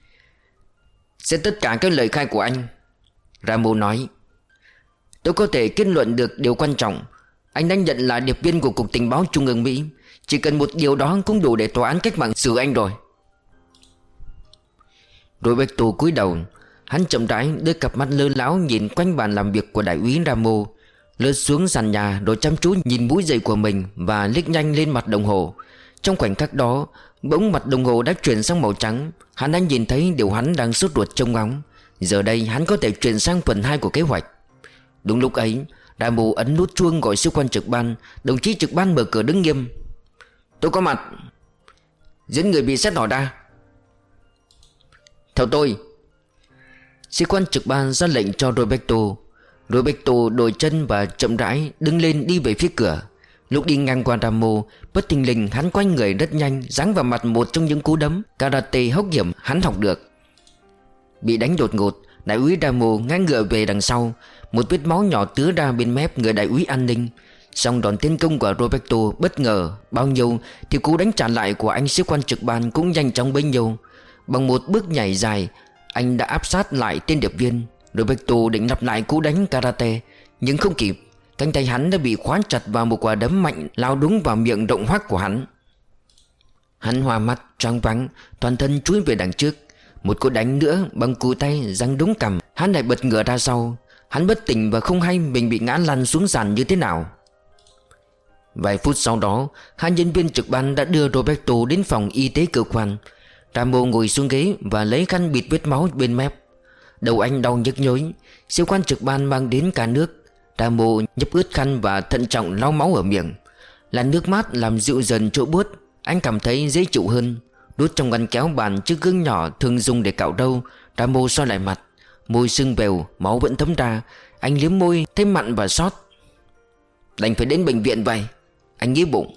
Xét tất cả các lời khai của anh, Ramo nói, tôi có thể kết luận được điều quan trọng. Anh đang nhận là điệp viên của Cục Tình báo Trung ương Mỹ. Chỉ cần một điều đó cũng đủ để tòa án cách mạng xử anh rồi. Roberto cúi đầu. Hắn chậm rãi đưa cặp mắt lơ láo nhìn quanh bàn làm việc của đại úy Ramo, lướt xuống sàn nhà rồi chăm chú nhìn mũi giày của mình và liếc nhanh lên mặt đồng hồ. Trong khoảnh khắc đó, bỗng mặt đồng hồ đã chuyển sang màu trắng. Hắn đã nhìn thấy điều hắn đang sốt ruột trông ngóng. Giờ đây hắn có thể chuyển sang phần hai của kế hoạch. Đúng lúc ấy, Ramo ấn nút chuông gọi sĩ quan trực ban. Đồng chí trực ban mở cửa đứng nghiêm. Tôi có mặt. Dẫn người bị xét hỏi ra. Theo tôi. Sĩ quan trực ban ra lệnh cho Roberto. Roberto đổi chân và chậm rãi đứng lên đi về phía cửa. Lúc đi ngang qua Ramo, bất thình lình hắn quay người rất nhanh, giáng vào mặt một trong những cú đấm karate hốc hiểm hắn học được. Bị đánh đột ngột, đại úy Ramo ngã ngựa về đằng sau. Một vết máu nhỏ tứa ra bên mép người đại úy an ninh. Song đòn tiến công của Roberto bất ngờ bao nhiêu thì cú đánh trả lại của anh sĩ quan trực ban cũng nhanh chóng bấy nhiêu. Bằng một bước nhảy dài, anh đã áp sát lại tên điệp viên. Roberto định lặp lại cú đánh karate, nhưng không kịp. Cánh tay hắn đã bị khóa chặt vào một quả đấm mạnh lao đúng vào miệng rộng hoác của hắn. Hắn hoa mắt, choáng váng, toàn thân chúi về đằng trước. Một cú đánh nữa bằng cú tay giáng đúng cằm. Hắn lại bật ngửa ra sau. Hắn bất tỉnh và không hay mình bị ngã lăn xuống sàn như thế nào. Vài phút sau đó, hai nhân viên trực ban đã đưa Roberto đến phòng y tế cơ quan. Ramo ngồi xuống ghế và lấy khăn bịt vết máu bên mép. Đầu anh đau nhức nhối. Sĩ quan trực ban mang đến cả nước. Ramo nhấp ướt khăn và thận trọng lau máu ở miệng. Làn nước mát làm dịu dần chỗ buốt. Anh cảm thấy dễ chịu hơn. Đút trong ngăn kéo bàn chiếc gương nhỏ thường dùng để cạo râu. Ramo soi lại mặt. Môi sưng vèo, máu vẫn thấm ra. Anh liếm môi thấy mặn và xót. Đành phải đến bệnh viện vậy, anh nghĩ bụng.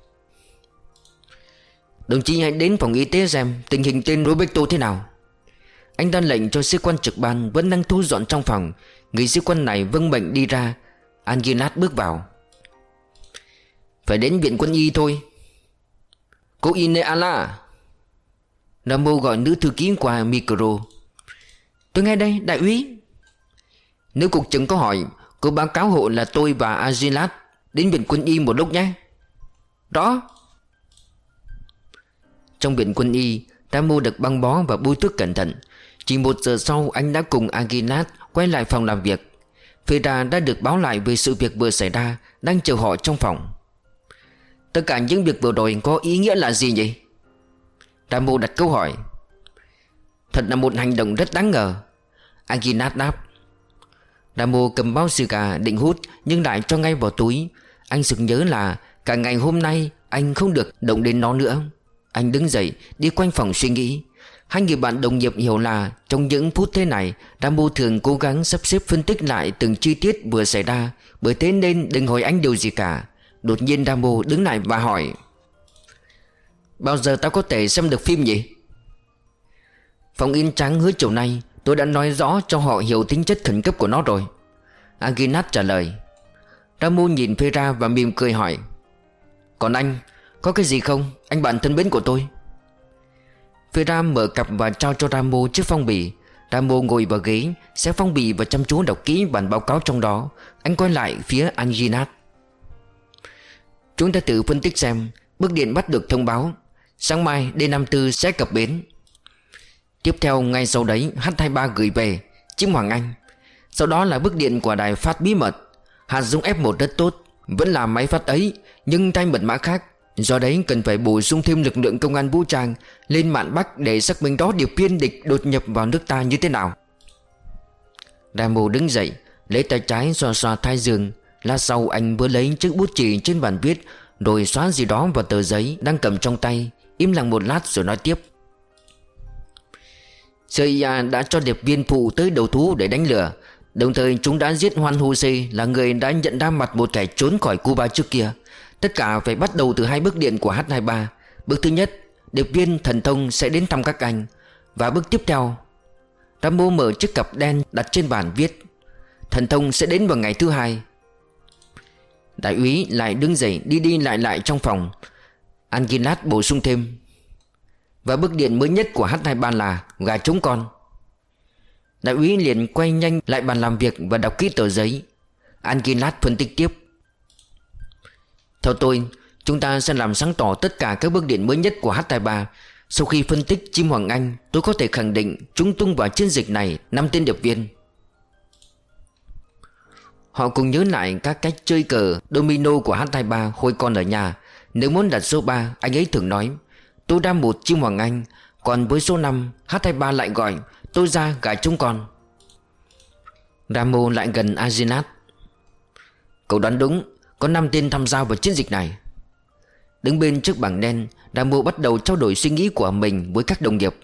Đồng chí hãy đến phòng y tế xem tình hình tên Roberto thế nào. Anh ra lệnh cho sĩ quan trực ban vẫn đang thu dọn trong phòng. Người sĩ quan này vâng mệnh đi ra. Anguinat bước vào. Phải đến viện quân y thôi. Cô Ineala. Ramo gọi nữ thư ký qua micro. Tôi nghe đây, đại úy. Nếu cục trưởng có hỏi, cô báo cáo hộ là tôi và Anguinat đến viện quân y một lúc nhé. Rõ. Trong viện quân y, Ramo được băng bó và bôi thuốc cẩn thận. Chỉ một giờ sau, anh đã cùng Anguinat quay lại phòng làm việc. Ferra đã được báo lại về sự việc vừa xảy ra, đang chờ họ trong phòng. Tất cả những việc vừa rồi có ý nghĩa là gì nhỉ? Ramo đặt câu hỏi. Thật là một hành động rất đáng ngờ, Anguinat đáp. Ramo cầm bao xì gà định hút nhưng lại cho ngay vào túi. Anh sực nhớ là cả ngày hôm nay anh không được động đến nó nữa. Anh đứng dậy đi quanh phòng suy nghĩ. Hai người bạn đồng nghiệp hiểu là trong những phút thế này, Ramo thường cố gắng sắp xếp phân tích lại từng chi tiết vừa xảy ra. Bởi thế nên đừng hỏi anh điều gì cả. Đột nhiên Ramo đứng lại và hỏi. Bao giờ tao có thể xem được phim nhỉ? Phòng in trắng hứa chiều nay. Tôi đã nói rõ cho họ hiểu tính chất khẩn cấp của nó rồi, Anguinat trả lời. Ramo nhìn Ferra và mỉm cười hỏi. Còn anh, có cái gì không, anh bạn thân mến của tôi? Ferra mở cặp và trao cho Ramo chiếc phong bì. Ramo ngồi vào ghế, xé phong bì và chăm chú đọc kỹ bản báo cáo trong đó. Anh quay lại phía Anguinat. Chúng ta tự phân tích xem. Bức điện bắt được thông báo sáng mai D năm mươi tư sẽ cập bến. Tiếp theo ngay sau đấy H hai mươi ba gửi về Chim Hoàng Anh. Sau đó là bức điện của đài phát bí mật. Hạt giống F một rất tốt, vẫn là máy phát ấy nhưng thay mật mã khác. Do đấy cần phải bổ sung thêm lực lượng công an vũ trang lên mạn Bắc để xác minh đó điệp viên địch đột nhập vào nước ta như thế nào. Ramo đứng dậy, lấy tay trái xoa xoa thái dương. Lát sau anh vừa lấy chiếc bút chì trên bàn viết, rồi xóa gì đó vào tờ giấy đang cầm trong tay. Im lặng một lát rồi nói tiếp. xê i a đã cho điệp viên phụ tới đầu thú để đánh lừa. Đồng thời chúng đã giết Juan Jose, là người đã nhận ra mặt một kẻ trốn khỏi Cuba trước kia. Tất cả phải bắt đầu từ hai bức điện của H hai mươi ba. Bước thứ nhất, điệp viên Thần Thông sẽ đến thăm các anh. Và bước tiếp theo, Ramo mở chiếc cặp đen đặt trên bàn viết, Thần Thông sẽ đến vào ngày thứ hai. Đại úy lại đứng dậy đi đi lại lại trong phòng. Anguinat bổ sung thêm, và bức điện mới nhất của H hai mươi ba là gà trống con. Đại úy liền quay nhanh lại bàn làm việc và đọc kỹ tờ giấy. Anguillat phân tích tiếp. Theo tôi, chúng ta sẽ làm sáng tỏ tất cả các bước điện mới nhất của H hai ba. Sau khi phân tích chim Hoàng Anh, tôi có thể khẳng định chúng tung vào chiến dịch này năm tên điệp viên. Họ cùng nhớ lại các cách chơi cờ domino của H hai ba hồi còn ở nhà. Nếu muốn đặt số ba, anh ấy thường nói tôi ra một chim Hoàng Anh, còn với số năm, H hai ba lại gọi tôi ra gà trống con. Ramo lại gần Anguillat. Cậu đoán đúng, có năm tên tham gia vào chiến dịch này. Đứng bên trước bảng đen, Ramo bắt đầu trao đổi suy nghĩ của mình với các đồng nghiệp.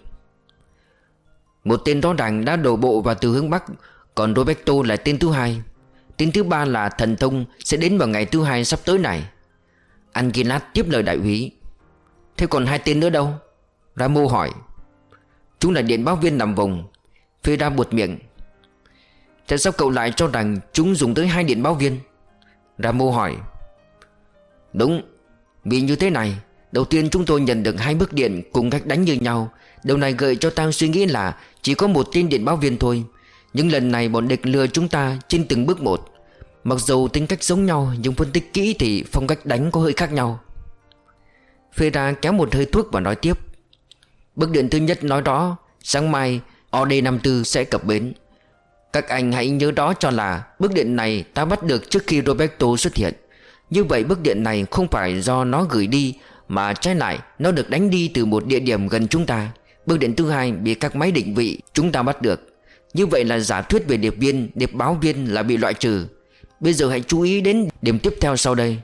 Một tên rõ ràng đã đổ bộ vào từ hướng Bắc, còn Roberto là tên thứ hai. Tên thứ ba là Thần Thông sẽ đến vào ngày thứ hai sắp tới này. Anguillat tiếp lời đại úy. Thế còn hai tên nữa đâu? Ramo hỏi. Chúng là điện báo viên nằm vùng. Ferra buột miệng. Tại sao cậu lại cho rằng chúng dùng tới hai điện báo viên? Ramo hỏi. Đúng, vì như thế này, đầu tiên chúng tôi nhận được hai bức điện cùng cách đánh như nhau. Điều này gợi cho ta suy nghĩ là chỉ có một tên điện báo viên thôi. Nhưng lần này bọn địch lừa chúng ta trên từng bước một. Mặc dù tính cách giống nhau, nhưng phân tích kỹ thì phong cách đánh có hơi khác nhau. Ferra kéo một hơi thuốc và nói tiếp. Bức điện thứ nhất nói rõ sáng mai O D năm tư sẽ cập bến. Các anh hãy nhớ đó cho là bức điện này ta bắt được trước khi Roberto xuất hiện. Như vậy bức điện này không phải do nó gửi đi, mà trái lại nó được đánh đi từ một địa điểm gần chúng ta. Bức điện thứ hai bị các máy định vị chúng ta bắt được. Như vậy là giả thuyết về điệp viên, điệp báo viên là bị loại trừ. Bây giờ hãy chú ý đến điểm tiếp theo sau đây.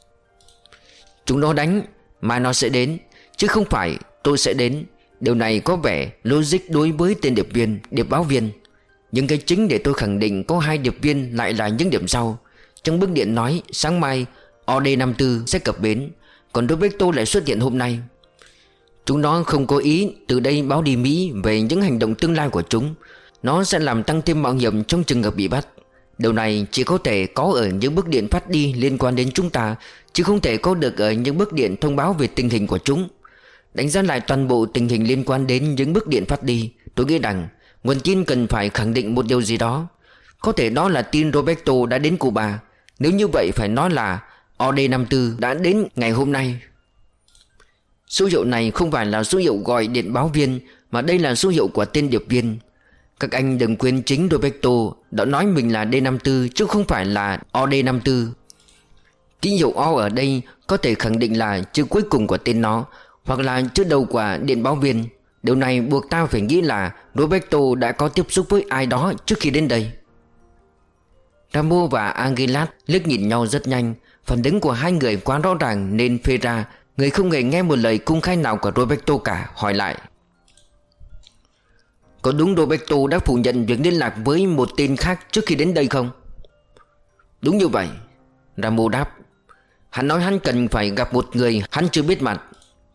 Chúng nó đánh, mai nó sẽ đến, chứ không phải tôi sẽ đến. Điều này có vẻ logic đối với tên điệp viên, điệp báo viên. Nhưng cái chính để tôi khẳng định có hai điệp viên lại là những điểm sau. Trong bức điện nói sáng mai O D năm tư sẽ cập bến, còn Roberto lại xuất hiện hôm nay. Chúng nó không có ý từ đây báo đi Mỹ về những hành động tương lai của chúng. Nó sẽ làm tăng thêm mạo hiểm trong trường hợp bị bắt. Điều này chỉ có thể có ở những bức điện phát đi liên quan đến chúng ta, chứ không thể có được ở những bức điện thông báo về tình hình của chúng. Đánh giá lại toàn bộ tình hình liên quan đến những bức điện phát đi, tôi nghĩ rằng nguồn tin cần phải khẳng định một điều gì đó. Có thể đó là tin Roberto đã đến Cuba. Nếu như vậy phải nói là O D năm tư đã đến ngày hôm nay. Số hiệu này không phải là số hiệu gọi điện báo viên, mà đây là số hiệu của tên điệp viên. Các anh đừng quên chính Roberto đã nói mình là D năm tư chứ không phải là O D năm tư. Ký hiệu O ở đây có thể khẳng định là chữ cuối cùng của tên nó, hoặc là chữ đầu của điện báo viên. Điều này buộc ta phải nghĩ là Roberto đã có tiếp xúc với ai đó trước khi đến đây. Ramo và Anguillat liếc nhìn nhau rất nhanh. Phản ứng của hai người quá rõ ràng nên Ferra, người không hề nghe một lời cung khai nào của Roberto cả, hỏi lại. Có đúng Roberto đã phủ nhận việc liên lạc với một tên khác trước khi đến đây không? Đúng như vậy, Ramo đáp. Hắn nói hắn cần phải gặp một người hắn chưa biết mặt.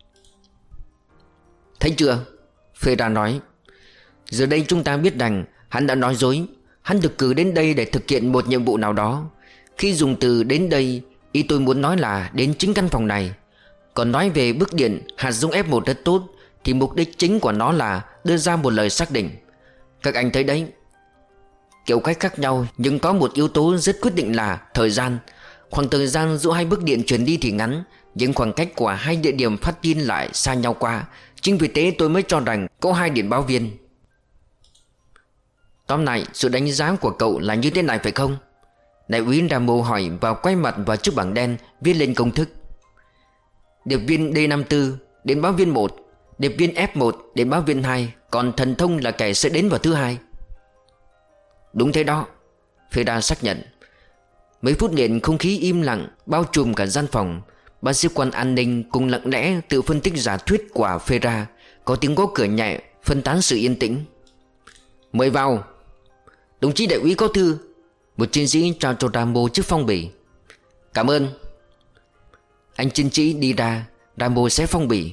Thấy chưa? Ferra nói. Giờ đây chúng ta biết rằng hắn đã nói dối. Hắn được cử đến đây để thực hiện một nhiệm vụ nào đó. Khi dùng từ đến đây, ý tôi muốn nói là đến chính căn phòng này. Còn nói về bức điện hạt giống F một rất tốt, thì mục đích chính của nó là đưa ra một lời xác định. Các anh thấy đấy, kiểu cách khác nhau nhưng có một yếu tố rất quyết định là thời gian. Khoảng thời gian giữa hai bức điện truyền đi thì ngắn, nhưng khoảng cách của hai địa điểm phát tin lại xa nhau qua. Chính vì thế tôi mới cho rằng có hai điện báo viên. Tóm lại, sự đánh giá của cậu là như thế này phải không? Đại úy Ramo hỏi và quay mặt vào chiếc bảng đen viết lên công thức. Điệp viên D năm tư, điện báo viên một, điệp viên F một, điện báo viên hai, còn Thần Thông là kẻ sẽ đến vào thứ hai. Đúng thế đó, Ferra xác nhận. Mấy phút liền không khí im lặng bao trùm cả gian phòng. Ba sĩ quan an ninh cùng lặng lẽ tự phân tích giả thuyết của Ferra. Có tiếng gõ cửa nhẹ phân tán sự yên tĩnh. Mời vào. Đồng chí đại úy có thư. Một chiến sĩ trao cho Ramo chiếc phong bì. Cảm ơn. Anh chiến sĩ đi ra. Ramo xé phong bì.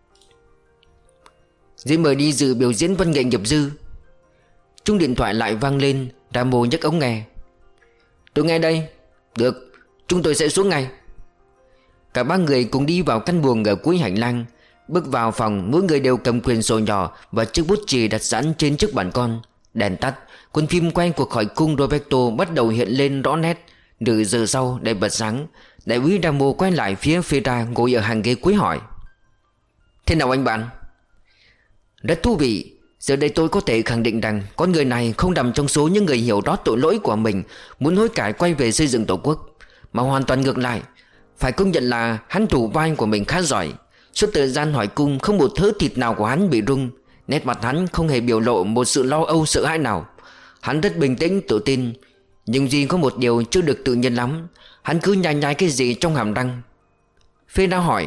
Giấy mời đi dự biểu diễn văn nghệ nghiệp dư. Chuông điện thoại lại vang lên. Ramo nhấc ống nghe. Tôi nghe đây. Được, chúng tôi sẽ xuống ngay. Cả ba người cùng đi vào căn buồng ở cuối hành lang. Bước vào phòng, mỗi người đều cầm quyển sổ nhỏ và chiếc bút chì đặt sẵn trên chiếc bàn con. Đèn tắt, cuốn phim quay cuộc hỏi cung Roberto bắt đầu hiện lên rõ nét. Nửa giờ sau để bật sáng, đại úy Ramo quay lại phía Fera ngồi ở hàng ghế cuối hỏi: Thế nào anh bạn? Rất thú vị. Giờ đây tôi có thể khẳng định rằng con người này không nằm trong số những người hiểu rõ tội lỗi của mình, muốn hối cải quay về xây dựng tổ quốc, mà hoàn toàn ngược lại. Phải công nhận là hắn thủ vai của mình khá giỏi. Suốt thời gian hỏi cung, không một thớ thịt nào của hắn bị rung. Nét mặt hắn không hề biểu lộ một sự lo âu sợ hãi nào. Hắn rất bình tĩnh tự tin. Nhưng duy có một điều chưa được tự nhiên lắm. Hắn cứ nhai nhai cái gì trong hàm răng. Fera hỏi: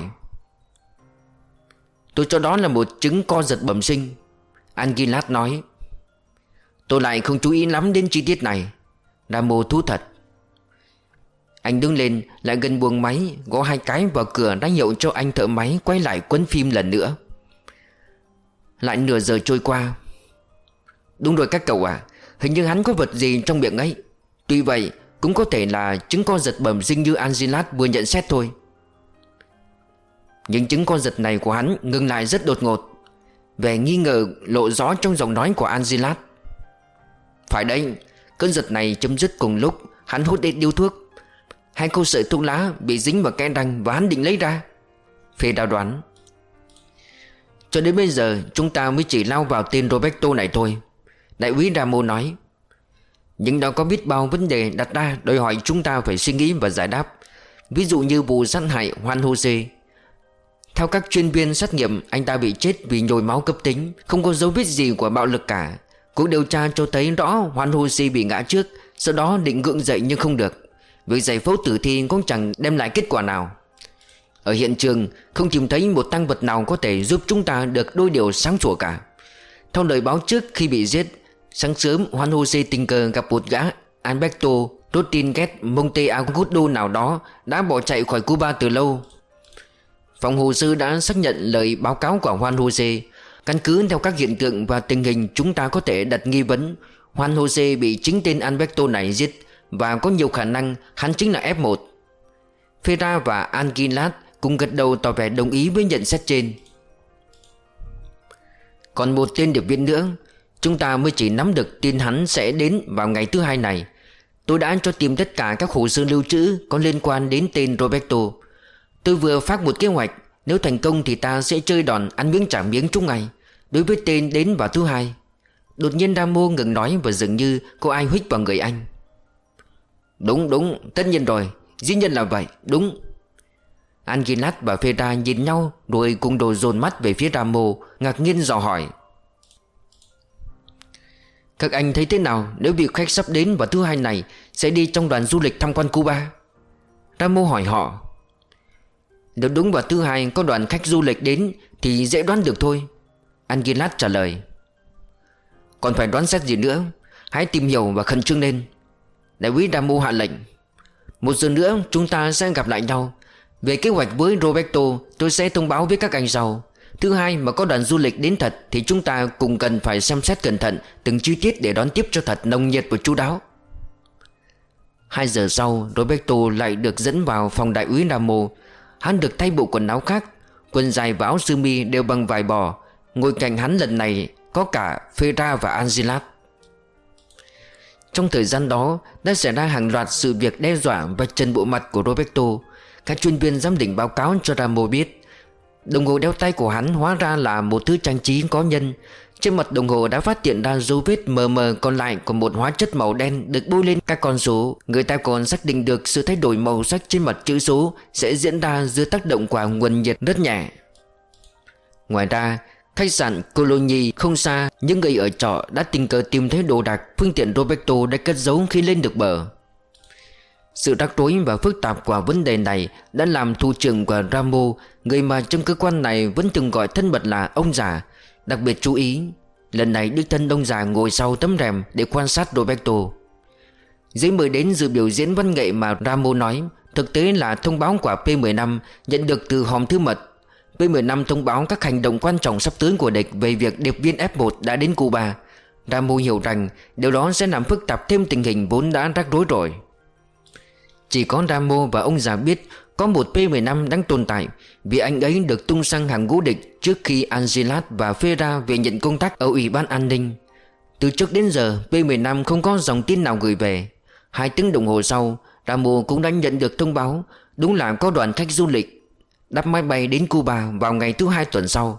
Tôi cho đó là một chứng co giật bẩm sinh. Anguillat nói: Tôi lại không chú ý lắm đến chi tiết này. Ramo thú thật. Anh đứng lên, lại gần buồng máy, gõ hai cái vào cửa đã hiệu cho anh thợ máy quay lại cuốn phim lần nữa. Lại nửa giờ trôi qua. Đúng rồi các cậu à, hình như hắn có vật gì trong miệng ấy. Tuy vậy cũng có thể là chứng co giật bẩm sinh như Anguillat vừa nhận xét thôi. Nhưng chứng co giật này của hắn ngừng lại rất đột ngột. Vẻ nghi ngờ lộ rõ trong giọng nói của Anguillat. Phải đấy, cơn giật này chấm dứt cùng lúc hắn hút hết điếu thuốc. Hai câu sợi thuốc lá bị dính vào cái răng và hắn định lấy ra. Fera đoán. Cho đến bây giờ chúng ta mới chỉ lao vào tên Roberto này thôi, đại úy Ramo nói. Nhưng đó có biết bao vấn đề đặt ra đòi hỏi chúng ta phải suy nghĩ và giải đáp. Ví dụ như vụ sát hại Juan Jose. Theo các chuyên viên xét nghiệm, anh ta bị chết vì nhồi máu cấp tính, không có dấu vết gì của bạo lực cả. Cuộc điều tra cho thấy rõ Juan Jose bị ngã trước, sau đó định gượng dậy nhưng không được. Việc giải phẫu tử thi cũng chẳng đem lại kết quả nào. Ở hiện trường không tìm thấy một tang vật nào có thể giúp chúng ta được đôi điều sáng sủa cả. Theo lời báo trước khi bị giết, sáng sớm Juan Jose tình cờ gặp một gã Alberto Rodriguez Monteagudo nào đó đã bỏ chạy khỏi Cuba từ lâu. Phòng hồ sơ đã xác nhận lời báo cáo của Juan Jose. Căn cứ theo các hiện tượng và tình hình, chúng ta có thể đặt nghi vấn Juan Jose bị chính tên Alberto này giết, và có nhiều khả năng hắn chính là F một. Fera và Anguillat cùng gật đầu tỏ vẻ đồng ý với nhận xét trên. Còn một tên điệp viên nữa, chúng ta mới chỉ nắm được tin hắn sẽ đến vào ngày thứ hai này. Tôi đã cho tìm tất cả các hồ sơ lưu trữ có liên quan đến tên Roberto. Tôi vừa phát một kế hoạch, nếu thành công thì ta sẽ chơi đòn ăn miếng trả miếng chung ngày đối với tên đến vào thứ hai. Đột nhiên Ramo ngừng nói và dường như có ai huých vào người anh. Đúng đúng, tất nhiên rồi, dĩ nhiên là vậy, đúng. Anguillat và Fera nhìn nhau rồi cùng đổ dồn mắt về phía Ramo, ngạc nhiên dò hỏi: Các anh thấy thế nào nếu vị khách sắp đến vào thứ hai này sẽ đi trong đoàn du lịch tham quan Cuba? Ramo hỏi họ. Nếu đúng vào thứ hai có đoàn khách du lịch đến thì dễ đoán được thôi, Anguillat trả lời. Còn phải đoán xét gì nữa, hãy tìm hiểu và khẩn trương lên, đại úy Ramo hạ lệnh. Một giờ nữa chúng ta sẽ gặp lại nhau. Về kế hoạch với Roberto tôi sẽ thông báo với các anh sau. Thứ hai mà có đoàn du lịch đến thật thì chúng ta cùng cần phải xem xét cẩn thận từng chi tiết để đón tiếp cho thật nồng nhiệt và chu đáo. Hai giờ sau, Roberto lại được dẫn vào phòng đại úy Ramo. Hắn được thay bộ quần áo khác, quần dài và áo sơ mi đều bằng vải bò. Ngồi cạnh hắn lần này có cả Fera và Anguillat. Trong thời gian đó đã xảy ra hàng loạt sự việc đe dọa và trần bộ mặt của Roberto. Các chuyên viên giám định báo cáo cho Ramo biết đồng hồ đeo tay của hắn hóa ra là một thứ trang trí có nhân. Trên mặt đồng hồ đã phát hiện ra dấu vết mờ mờ còn lại của một hóa chất màu đen được bôi lên các con số. Người ta còn xác định được sự thay đổi màu sắc trên mặt chữ số sẽ diễn ra dưới tác động của nguồn nhiệt rất nhẹ. Ngoài ra, khách sạn Colony không xa, những người ở trọ đã tình cờ tìm thấy đồ đạc, phương tiện Roberto đã cất giấu khi lên được bờ. Sự rắc rối và phức tạp của vấn đề này đã làm thủ trưởng của Ramo, người mà trong cơ quan này vẫn thường gọi thân mật là ông già, đặc biệt chú ý. Lần này đích thân ông già ngồi sau tấm rèm để quan sát Roberto. Giấy mời đến dự biểu diễn văn nghệ mà Ramo nói thực tế là thông báo của P mười lăm nhận được từ hòm thư mật. P mười lăm thông báo các hành động quan trọng sắp tới của địch về việc điệp viên F một đã đến Cuba. Ramo hiểu rằng điều đó sẽ làm phức tạp thêm tình hình vốn đã rắc rối rồi. Chỉ có Ramo và ông già biết có một P mười lăm đang tồn tại, vì anh ấy được tung sang hàng ngũ địch trước khi Anguillat và Fera về nhận công tác ở Ủy ban An ninh. Từ trước đến giờ P mười lăm không có dòng tin nào gửi về. Hai tiếng đồng hồ sau, Ramo cũng đã nhận được thông báo. Đúng là có đoàn khách du lịch đáp máy bay đến Cuba vào ngày thứ hai tuần sau.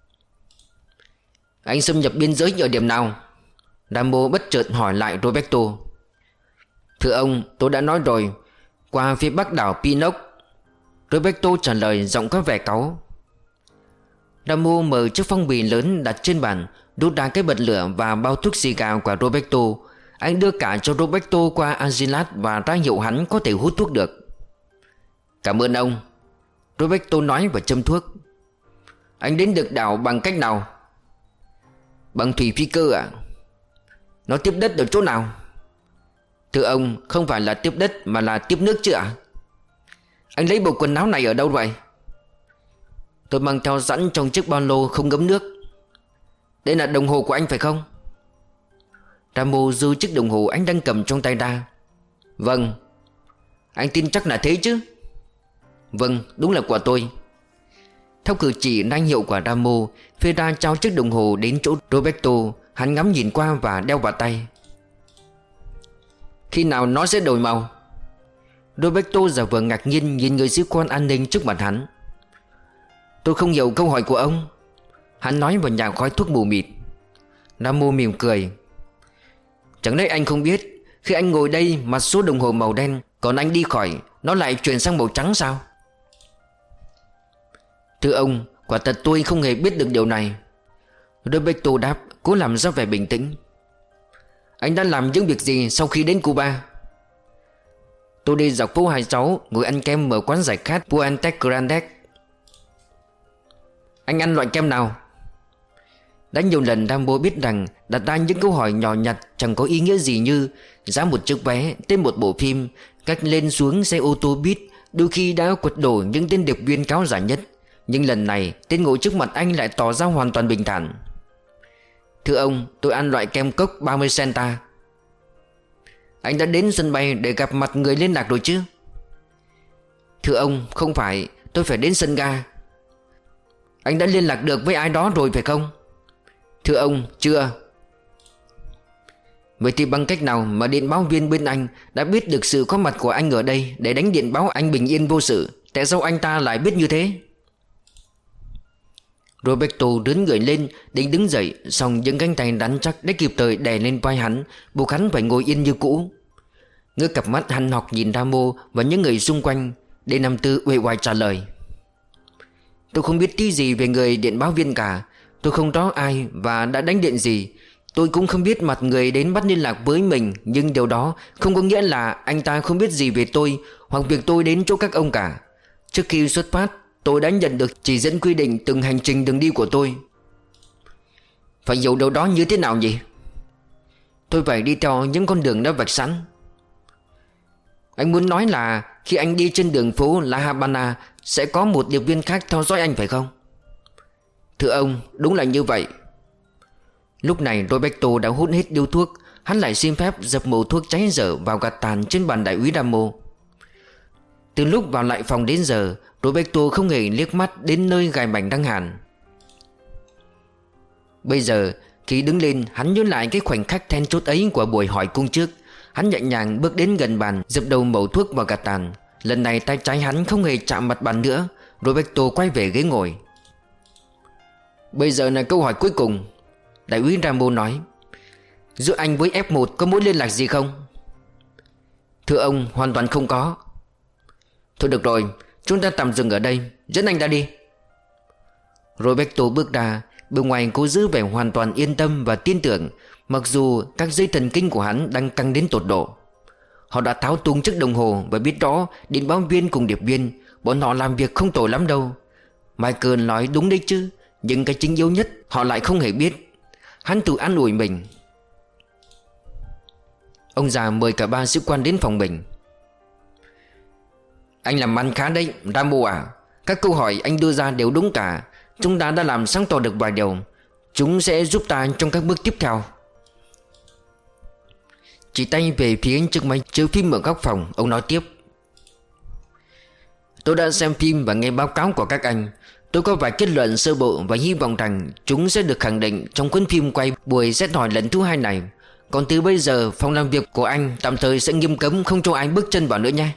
Anh xâm nhập biên giới ở điểm nào? Ramo bất chợt hỏi lại Roberto. Thưa ông, tôi đã nói rồi, qua phía bắc đảo Pinoc. Roberto trả lời giọng có vẻ cáu. Ramo mở chiếc phong bì lớn đặt trên bàn, rút ra cái bật lửa và bao thuốc xì gà của Roberto. Anh đưa cả cho Roberto qua Agilat và ra hiệu hắn có thể hút thuốc được. Cảm ơn ông, Roberto nói và châm thuốc. Anh đến được đảo bằng cách nào? Bằng thủy phi cơ à? Nó tiếp đất ở chỗ nào? Thưa ông, không phải là tiếp đất mà là tiếp nước chứ ạ? Anh lấy bộ quần áo này ở đâu vậy? Tôi mang theo sẵn trong chiếc ba lô không ngấm nước. Đây là đồng hồ của anh phải không? Ramo giơ chiếc đồng hồ anh đang cầm trong tay ra. Vâng. Anh tin chắc là thế chứ? Vâng, đúng là của tôi. Theo cử chỉ nanh hiệu của Ramo, Fera trao chiếc đồng hồ đến chỗ Roberto. Hắn ngắm nhìn qua và đeo vào tay. Khi nào nó sẽ đổi màu? Roberto giả vờ ngạc nhiên nhìn người sĩ quan an ninh trước mặt hắn. Tôi không hiểu câu hỏi của ông, hắn nói và nhả khói thuốc mù mịt. Ramo mỉm cười. Chẳng lẽ anh không biết, khi anh ngồi đây mặt số đồng hồ màu đen, còn anh đi khỏi, nó lại chuyển sang màu trắng sao? Thưa ông, quả thật tôi không hề biết được điều này. Roberto đáp, cố làm ra vẻ bình tĩnh. Anh đã làm những việc gì sau khi đến Cuba? Tôi đi dọc phố hai mươi sáu, ngồi ăn kem ở quán giải khát Puentes Grandes. Anh ăn loại kem nào? Đã nhiều lần Ramo biết rằng đặt ra những câu hỏi nhỏ nhặt chẳng có ý nghĩa gì như giá một chiếc vé, tên một bộ phim, cách lên xuống xe ô tô buýt, đôi khi đã quật đổ những tên điệp viên cáo giả nhất. Nhưng lần này tên ngồi trước mặt anh lại tỏ ra hoàn toàn bình thản. Thưa ông, tôi ăn loại kem cốc ba mươi centa. Anh đã đến sân bay để gặp mặt người liên lạc rồi chứ? Thưa ông, không phải, tôi phải đến sân ga. Anh đã liên lạc được với ai đó rồi phải không? Thưa ông, chưa. Vậy thì bằng cách nào mà điện báo viên bên anh đã biết được sự có mặt của anh ở đây để đánh điện báo anh bình yên vô sự? Tại sao anh ta lại biết như thế? Roberto rướn người lên định đứng dậy, song những cánh tay rắn chắc đã kịp thời đè lên vai hắn, buộc hắn phải ngồi yên như cũ. Ngước cặp mắt hằn học nhìn Ramo và những người xung quanh, D năm tư uể oải trả lời. Tôi không biết tí gì về người điện báo viên cả. Tôi không rõ ai và đã đánh điện gì. Tôi cũng không biết mặt người đến bắt liên lạc với mình. Nhưng điều đó không có nghĩa là anh ta không biết gì về tôi hoặc việc tôi đến chỗ các ông cả. Trước khi xuất phát, tôi đã nhận được chỉ dẫn quy định từng hành trình đường đi của tôi. Phải hiểu điều đó như thế nào nhỉ? Tôi phải đi theo những con đường đã vạch sẵn. Anh muốn nói là khi anh đi trên đường phố La Habana sẽ có một điệp viên khác theo dõi anh phải không? Thưa ông, đúng là như vậy. Lúc này Roberto đã hút hết điếu thuốc. Hắn lại xin phép dập mẩu thuốc cháy dở vào gạt tàn trên bàn đại úy Ramo. Từ lúc vào lại phòng đến giờ, Roberto không hề liếc mắt đến nơi gài mảnh đang hàn. Bây giờ khi đứng lên, hắn nhớ lại cái khoảnh khắc then chốt ấy của buổi hỏi cung trước. Hắn nhẹ nhàng bước đến gần bàn, dập đầu mẩu thuốc vào gạt tàn. Lần này tay trái hắn không hề chạm mặt bàn nữa. Roberto quay về ghế ngồi. Bây giờ là câu hỏi cuối cùng, đại úy Ramo nói. Giữa anh với F một có mối liên lạc gì không? Thưa ông, hoàn toàn không có. Thôi được rồi, chúng ta tạm dừng ở đây. Dẫn anh ra đi. Roberto bước ra. Bên ngoài cố giữ vẻ hoàn toàn yên tâm và tin tưởng, mặc dù các dây thần kinh của hắn đang căng đến tột độ. Họ đã tháo tung chiếc đồng hồ và biết rõ điện báo viên cùng điệp viên, bọn họ làm việc không tồi lắm đâu. Michael nói đúng đấy chứ, nhưng cái chính yếu nhất họ lại không hề biết. Hắn tự an ủi mình. Ông già mời cả ba sĩ quan đến phòng mình. Anh làm ăn khá đấy, Ramo à. Các câu hỏi anh đưa ra đều đúng cả. Chúng ta đã làm sáng tỏ được vài điều. Chúng sẽ giúp ta trong các bước tiếp theo. Chỉ tay về phía chiếc máy chiếu phim ở góc phòng, ông nói tiếp. Tôi đã xem phim và nghe báo cáo của các anh. Tôi có vài kết luận sơ bộ và hy vọng rằng chúng sẽ được khẳng định trong cuốn phim quay buổi xét hỏi lần thứ hai này. Còn từ bây giờ phòng làm việc của anh tạm thời sẽ nghiêm cấm không cho ai bước chân vào nữa nha.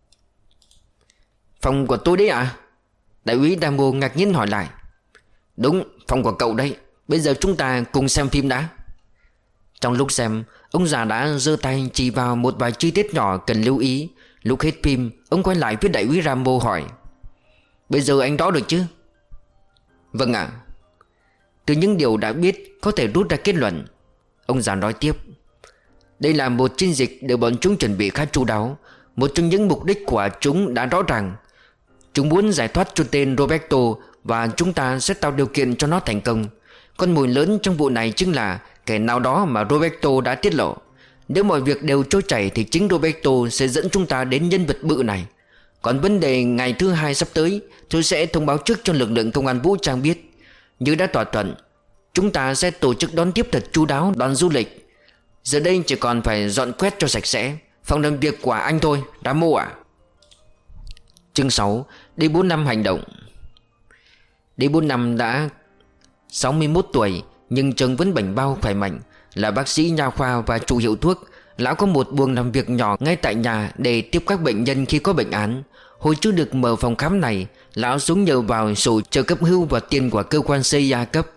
Phòng của tôi đấy à? Đại úy Damo ngạc nhiên hỏi lại. Đúng, phòng của cậu đấy. Bây giờ chúng ta cùng xem phim đã. Trong lúc xem, ông già đã giơ tay chỉ vào một vài chi tiết nhỏ cần lưu ý. Lúc hết phim, ông quay lại với đại úy Rambo hỏi. Bây giờ anh rõ được chứ? Vâng ạ. Từ những điều đã biết có thể rút ra kết luận. Ông già nói tiếp. Đây là một chiến dịch được bọn chúng chuẩn bị khá chu đáo. Một trong những mục đích của chúng đã rõ ràng. Chúng muốn giải thoát cho tên Roberto và chúng ta sẽ tạo điều kiện cho nó thành công. Con mồi lớn trong vụ này chính là kẻ nào đó mà Roberto đã tiết lộ. Nếu mọi việc đều trôi chảy thì chính Roberto sẽ dẫn chúng ta đến nhân vật bự này. Còn vấn đề ngày thứ hai sắp tới, tôi sẽ thông báo trước cho lực lượng công an vũ trang biết. Như đã thỏa thuận, chúng ta sẽ tổ chức đón tiếp thật chu đáo đoàn du lịch. Giờ đây chỉ còn phải dọn quét cho sạch sẽ. Phòng làm việc của anh thôi, Ramo ạ. Chương sáu. D bốn năm hành động. D bốn năm đã sáu mươi mốt tuổi nhưng trông vẫn bảnh bao khỏe mạnh. Là bác sĩ nha khoa và chủ hiệu thuốc, lão có một buồng làm việc nhỏ ngay tại nhà để tiếp các bệnh nhân khi có bệnh án. Hồi chưa được mở phòng khám này, lão sống nhờ vào sổ trợ cấp hưu và tiền của cơ quan xê i a cấp.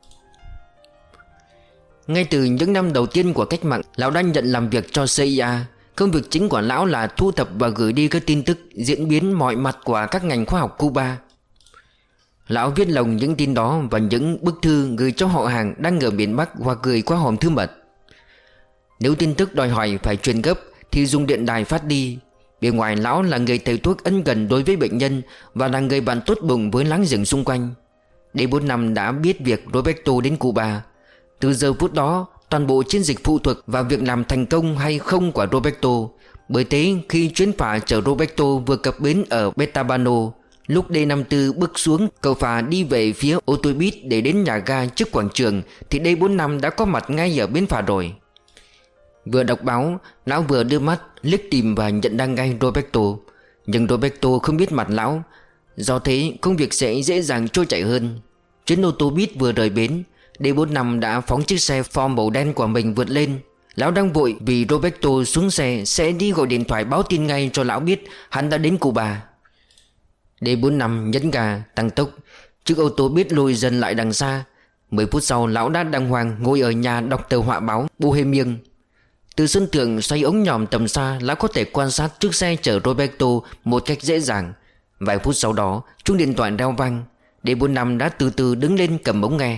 Ngay từ những năm đầu tiên của cách mạng, lão đã nhận làm việc cho xê i a. Công việc chính của lão là thu thập và gửi đi các tin tức diễn biến mọi mặt của các ngành khoa học Cuba. Lão viết lồng những tin đó và những bức thư gửi cho họ hàng đang ở miền Bắc hoặc gửi qua hòm thư mật. Nếu tin tức đòi hỏi phải truyền gấp thì dùng điện đài phát đi. Bề ngoài lão là người thầy thuốc ân cần đối với bệnh nhân và là người bạn tốt bụng với láng giềng xung quanh. D bốn năm đã biết việc Roberto đến Cuba. Từ giờ phút đó, toàn bộ chiến dịch phụ thuộc vào việc làm thành công hay không của Roberto. Bởi thế khi chuyến phà chở Roberto vừa cập bến ở Betabano, lúc D năm tư bước xuống cầu phà đi về phía ô tô buýt để đến nhà ga trước quảng trường thì D bốn năm đã có mặt ngay ở bến phà rồi. Vừa đọc báo, lão vừa đưa mắt liếc tìm và nhận ra ngay Roberto. Nhưng Roberto không biết mặt lão. Do thế công việc sẽ dễ dàng trôi chảy hơn. Chuyến ô tô buýt vừa rời bến, D bốn năm đã phóng chiếc xe Ford màu đen của mình vượt lên. Lão đang vội vì Roberto xuống xe sẽ đi gọi điện thoại báo tin ngay cho lão biết hắn đã đến Cuba. D bốn năm nhấn ga tăng tốc. Chiếc ô tô buýt lùi dần lại đằng xa. Mười phút sau lão đã đàng hoàng ngồi ở nhà đọc tờ họa báo Bohemian. Từ sân thượng xoay ống nhòm tầm xa, lão có thể quan sát chiếc xe chở Roberto một cách dễ dàng. Vài phút sau đó, chuông điện thoại reo vang. D bốn năm đã từ từ đứng lên cầm ống nghe.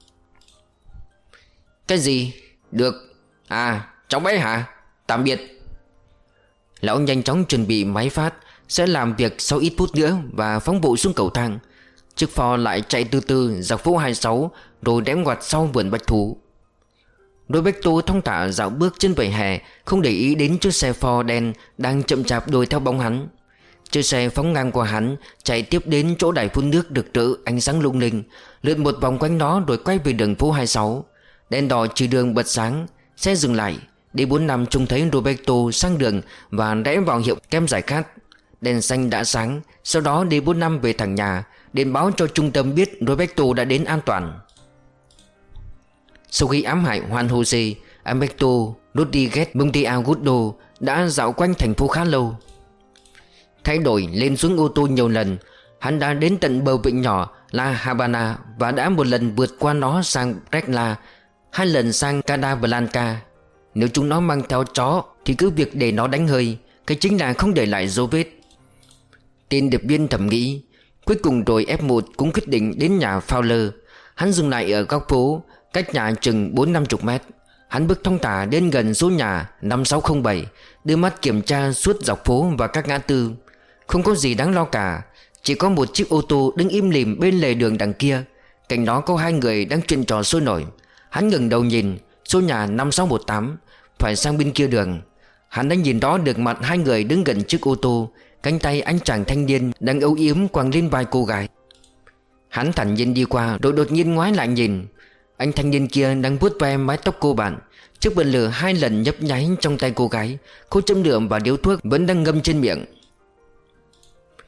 Cái gì? Được. À, cháu bé hả? Tạm biệt. Lão nhanh chóng chuẩn bị máy phát, sẽ làm việc sau ít phút nữa và phóng bộ xuống cầu thang. Chiếc Ford lại chạy từ từ dọc phố hai mươi sáu rồi đém ngoặt sau vườn bạch thú. Roberto thong thả dạo bước trên vỉa hè, không để ý đến chiếc xe Ford đen đang chậm chạp đuổi theo bóng hắn. Chiếc xe phóng ngang qua hắn, chạy tiếp đến chỗ đài phun nước rực rỡ ánh sáng lung linh, lượn một vòng quanh nó rồi quay về đường phố hai mươi sáu. Đèn đỏ chỉ đường bật sáng, xe dừng lại. D bốn năm trông thấy Roberto sang đường và rẽ vào hiệu kem giải khát. Đèn xanh đã sáng. Sau đó D bốn năm về thẳng nhà, điện báo cho trung tâm biết Roberto đã đến an toàn. Sau khi ám hại Juan Jose, Alberto Rodriguez Monteagudo đã dạo quanh thành phố khá lâu. Thay đổi lên xuống ô tô nhiều lần, hắn đã đến tận bờ vịnh nhỏ La Habana và đã một lần vượt qua nó sang Regla, hai lần sang Casablanca. Nếu chúng nó mang theo chó thì cứ việc để nó đánh hơi, cái chính là không để lại dấu vết. Tên điệp viên thầm nghĩ. Cuối cùng rồi F một cũng quyết định đến nhà Fowler. Hắn dừng lại ở góc phố, cách nhà chừng bốn năm chục mét. Hắn bước thong thả đến gần số nhà năm sáu không bảy, đưa mắt kiểm tra suốt dọc phố và các ngã tư. Không có gì đáng lo cả. Chỉ có một chiếc ô tô đứng im lìm bên lề đường đằng kia. Cạnh đó có hai người đang chuyện trò sôi nổi. Hắn ngẩng đầu nhìn số nhà năm sáu một tám, phải sang bên kia đường. Hắn đã nhìn rõ được mặt hai người đứng gần chiếc ô tô. Cánh tay anh chàng thanh niên đang âu yếm quàng lên vai cô gái. Hắn thản nhiên đi qua rồi đột nhiên ngoái lại nhìn. Anh thanh niên kia đang vuốt ve mái tóc cô bạn. Chiếc bật lửa hai lần nhấp nháy trong tay cô gái. Cô châm lửa và điếu thuốc vẫn đang ngâm trên miệng.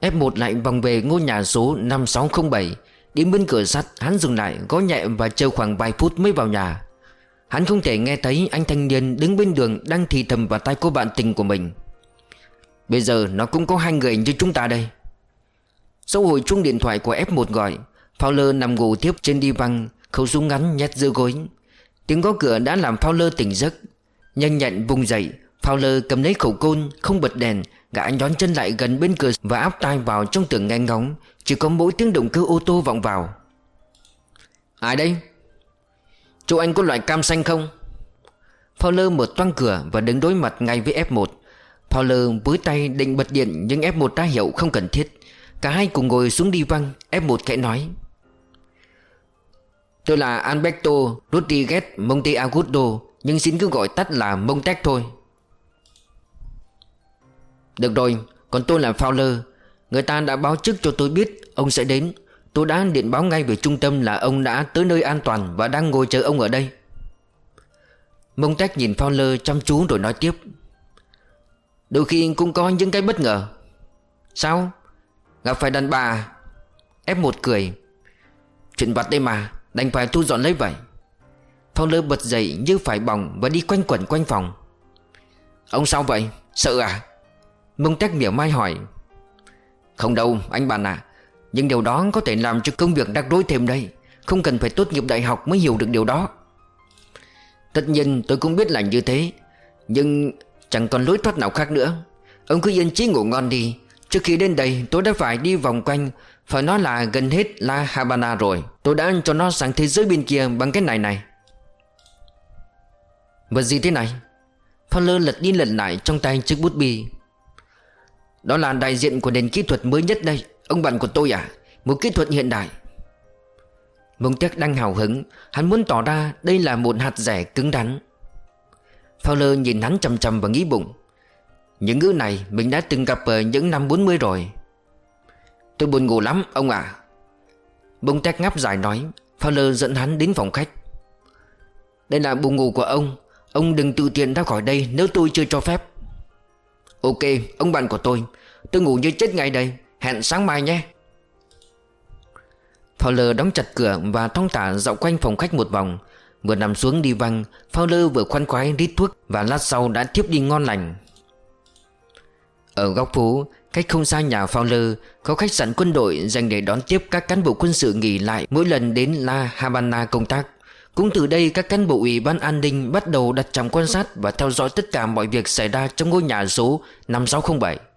ép một lại vòng về ngôi nhà số năm sáu không bảy. Đến bên cửa sắt, hắn dừng lại, gõ nhẹ và chờ khoảng vài phút mới vào nhà. Hắn không thể nghe thấy anh thanh niên đứng bên đường đang thì thầm vào tai cô bạn tình của mình: "Bây giờ nó cũng có hai người như chúng ta đây." Sau hồi chuông điện thoại của ép một gọi, Fowler nằm ngủ tiếp trên đi văng, khẩu súng ngắn nhét giữa gối. Tiếng gõ cửa đã làm Fowler tỉnh giấc. Nhanh nhẹn vùng dậy, Fowler cầm lấy khẩu côn, không bật đèn. Gã nhón chân lại gần bên cửa và áp tai vào trong tường nghe ngóng. Chỉ có mỗi tiếng động cơ ô tô vọng vào. "Ai đây? Chỗ anh có loại cam xanh không?" Fowler mở toang cửa và đứng đối mặt ngay với ép một. Fowler với tay định bật điện, nhưng ép một đã hiểu không cần thiết. Cả hai cùng ngồi xuống đi văng. ép một khẽ nói: "Tôi là Alberto Rodriguez Monteagudo, nhưng xin cứ gọi tắt là Montec thôi." "Được rồi, còn tôi là Fowler. Người ta đã báo trước cho tôi biết ông sẽ đến. Tôi đã điện báo ngay về trung tâm là ông đã tới nơi an toàn và đang ngồi chờ ông ở đây." Montec nhìn Fowler chăm chú rồi nói tiếp: "Đôi khi cũng có những cái bất ngờ." "Sao? Gặp phải đàn bà à?" ép một cười: "Chuyện vặt đây mà, đành phải thu dọn lấy vậy." Fowler bật dậy như phải bỏng và đi quanh quẩn quanh phòng. "Ông sao vậy? Sợ à?" Montec mỉa mai hỏi. "Không đâu anh bạn à, nhưng điều đó có thể làm cho công việc rắc rối thêm đây. Không cần phải tốt nghiệp đại học mới hiểu được điều đó." "Tất nhiên tôi cũng biết là như thế, nhưng chẳng còn lối thoát nào khác nữa. Ông cứ yên chí ngủ ngon đi. Trước khi đến đây tôi đã phải đi vòng quanh, phải nói là gần hết La Habana rồi. Tôi đã cho nó sang thế giới bên kia bằng cái này này." "Vật gì thế này?" Fowler lật đi lật lại trong tay chiếc bút bi. "Đó là đại diện của nền kỹ thuật mới nhất đây, ông bạn của tôi à. Một kỹ thuật hiện đại." Montec đang hào hứng. Hắn muốn tỏ ra đây là một hạt rẻ cứng rắn. Fowler nhìn hắn chằm chằm và nghĩ bụng: những ngữ này mình đã từng gặp ở những năm bốn mươi rồi. "Tôi buồn ngủ lắm ông ạ." Montec ngáp dài nói. Fowler dẫn hắn đến phòng khách. "Đây là buồng ngủ của ông. Ông đừng tự tiện ra khỏi đây nếu tôi chưa cho phép." "Ok ông bạn của tôi. Tôi ngủ như chết ngay đây. Hẹn sáng mai nhé." Fowler đóng chặt cửa và thong thả dạo quanh phòng khách một vòng. Vừa nằm xuống đi văng, Fowler vừa khoan khoái rít thuốc và lát sau đã thiếp đi ngon lành. Ở góc phố, cách không xa nhà Fowler, có khách sạn quân đội dành để đón tiếp các cán bộ quân sự nghỉ lại mỗi lần đến La Habana công tác. Cũng từ đây các cán bộ ủy ban an ninh bắt đầu đặt trạm quan sát và theo dõi tất cả mọi việc xảy ra trong ngôi nhà số năm sáu không bảy.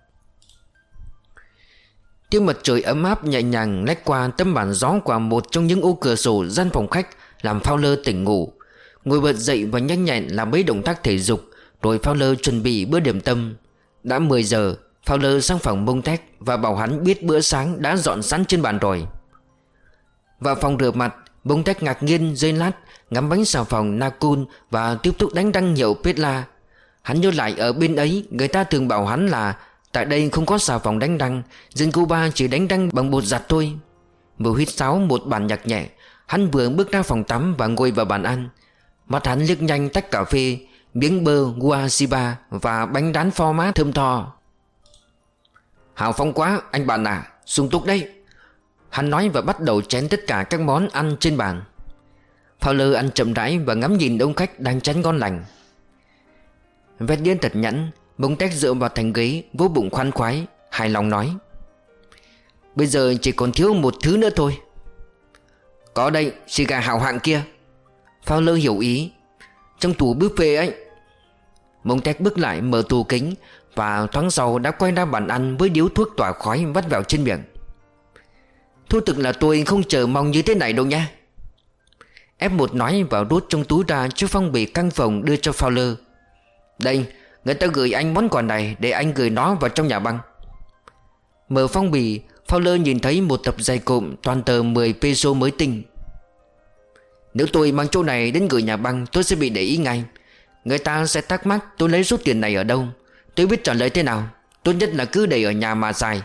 Tia mặt trời ấm áp nhẹ nhàng lách qua tấm màn gió qua một trong những ô cửa sổ gian phòng khách làm Fowler tỉnh ngủ. Ngồi bật dậy và nhanh nhẹn làm mấy động tác thể dục, rồi Fowler chuẩn bị bữa điểm tâm. Đã mười giờ, Fowler sang phòng Montec và bảo hắn biết bữa sáng đã dọn sẵn trên bàn rồi. Vào phòng rửa mặt, Montec ngạc nhiên giây lát, ngắm bánh xà phòng Nakul và tiếp tục đánh răng hiệu Petla. Hắn nhớ lại ở bên ấy người ta thường bảo hắn là tại đây không có xà phòng đánh răng, dân Cuba chỉ đánh răng bằng bột giặt thôi. Vừa huýt sáo một bản nhạc nhẹ, hắn vừa bước ra phòng tắm và ngồi vào bàn ăn. Mắt hắn liếc nhanh tách cà phê, miếng bơ guasiba và bánh rán pho mát thơm tho. "Hào phóng quá anh bạn à, sung túc đấy." Hắn nói và bắt đầu chén tất cả các món ăn trên bàn. Fowler ăn chậm rãi và ngắm nhìn ông khách đang chén ngon lành. Vét điên thật nhẵn, Montec dựa vào thành ghế, vỗ bụng khoan khoái, hài lòng nói: "Bây giờ chỉ còn thiếu một thứ nữa thôi." "Có đây, xì gà hảo hạng kia." Fowler hiểu ý. "Trong tủ buffet ấy." Montec bước lại mở tủ kính và thoáng sau đã quay ra bàn ăn với điếu thuốc tỏa khói vắt vào trên miệng. "Thú thực là tôi không chờ mong như thế này đâu nha." ép một nói và rút trong túi ra chiếc phong bì căn phòng đưa cho Fowler. "Đây, người ta gửi anh món quà này để anh gửi nó vào trong nhà băng." Mở phong bì, Fowler nhìn thấy một tập dày cộm toàn tờ mười peso mới tinh. "Nếu tôi mang chỗ này đến gửi nhà băng tôi sẽ bị để ý ngay. Người ta sẽ thắc mắc tôi lấy số tiền này ở đâu. Tôi biết trả lời thế nào. Tốt nhất là cứ để ở nhà mà xài."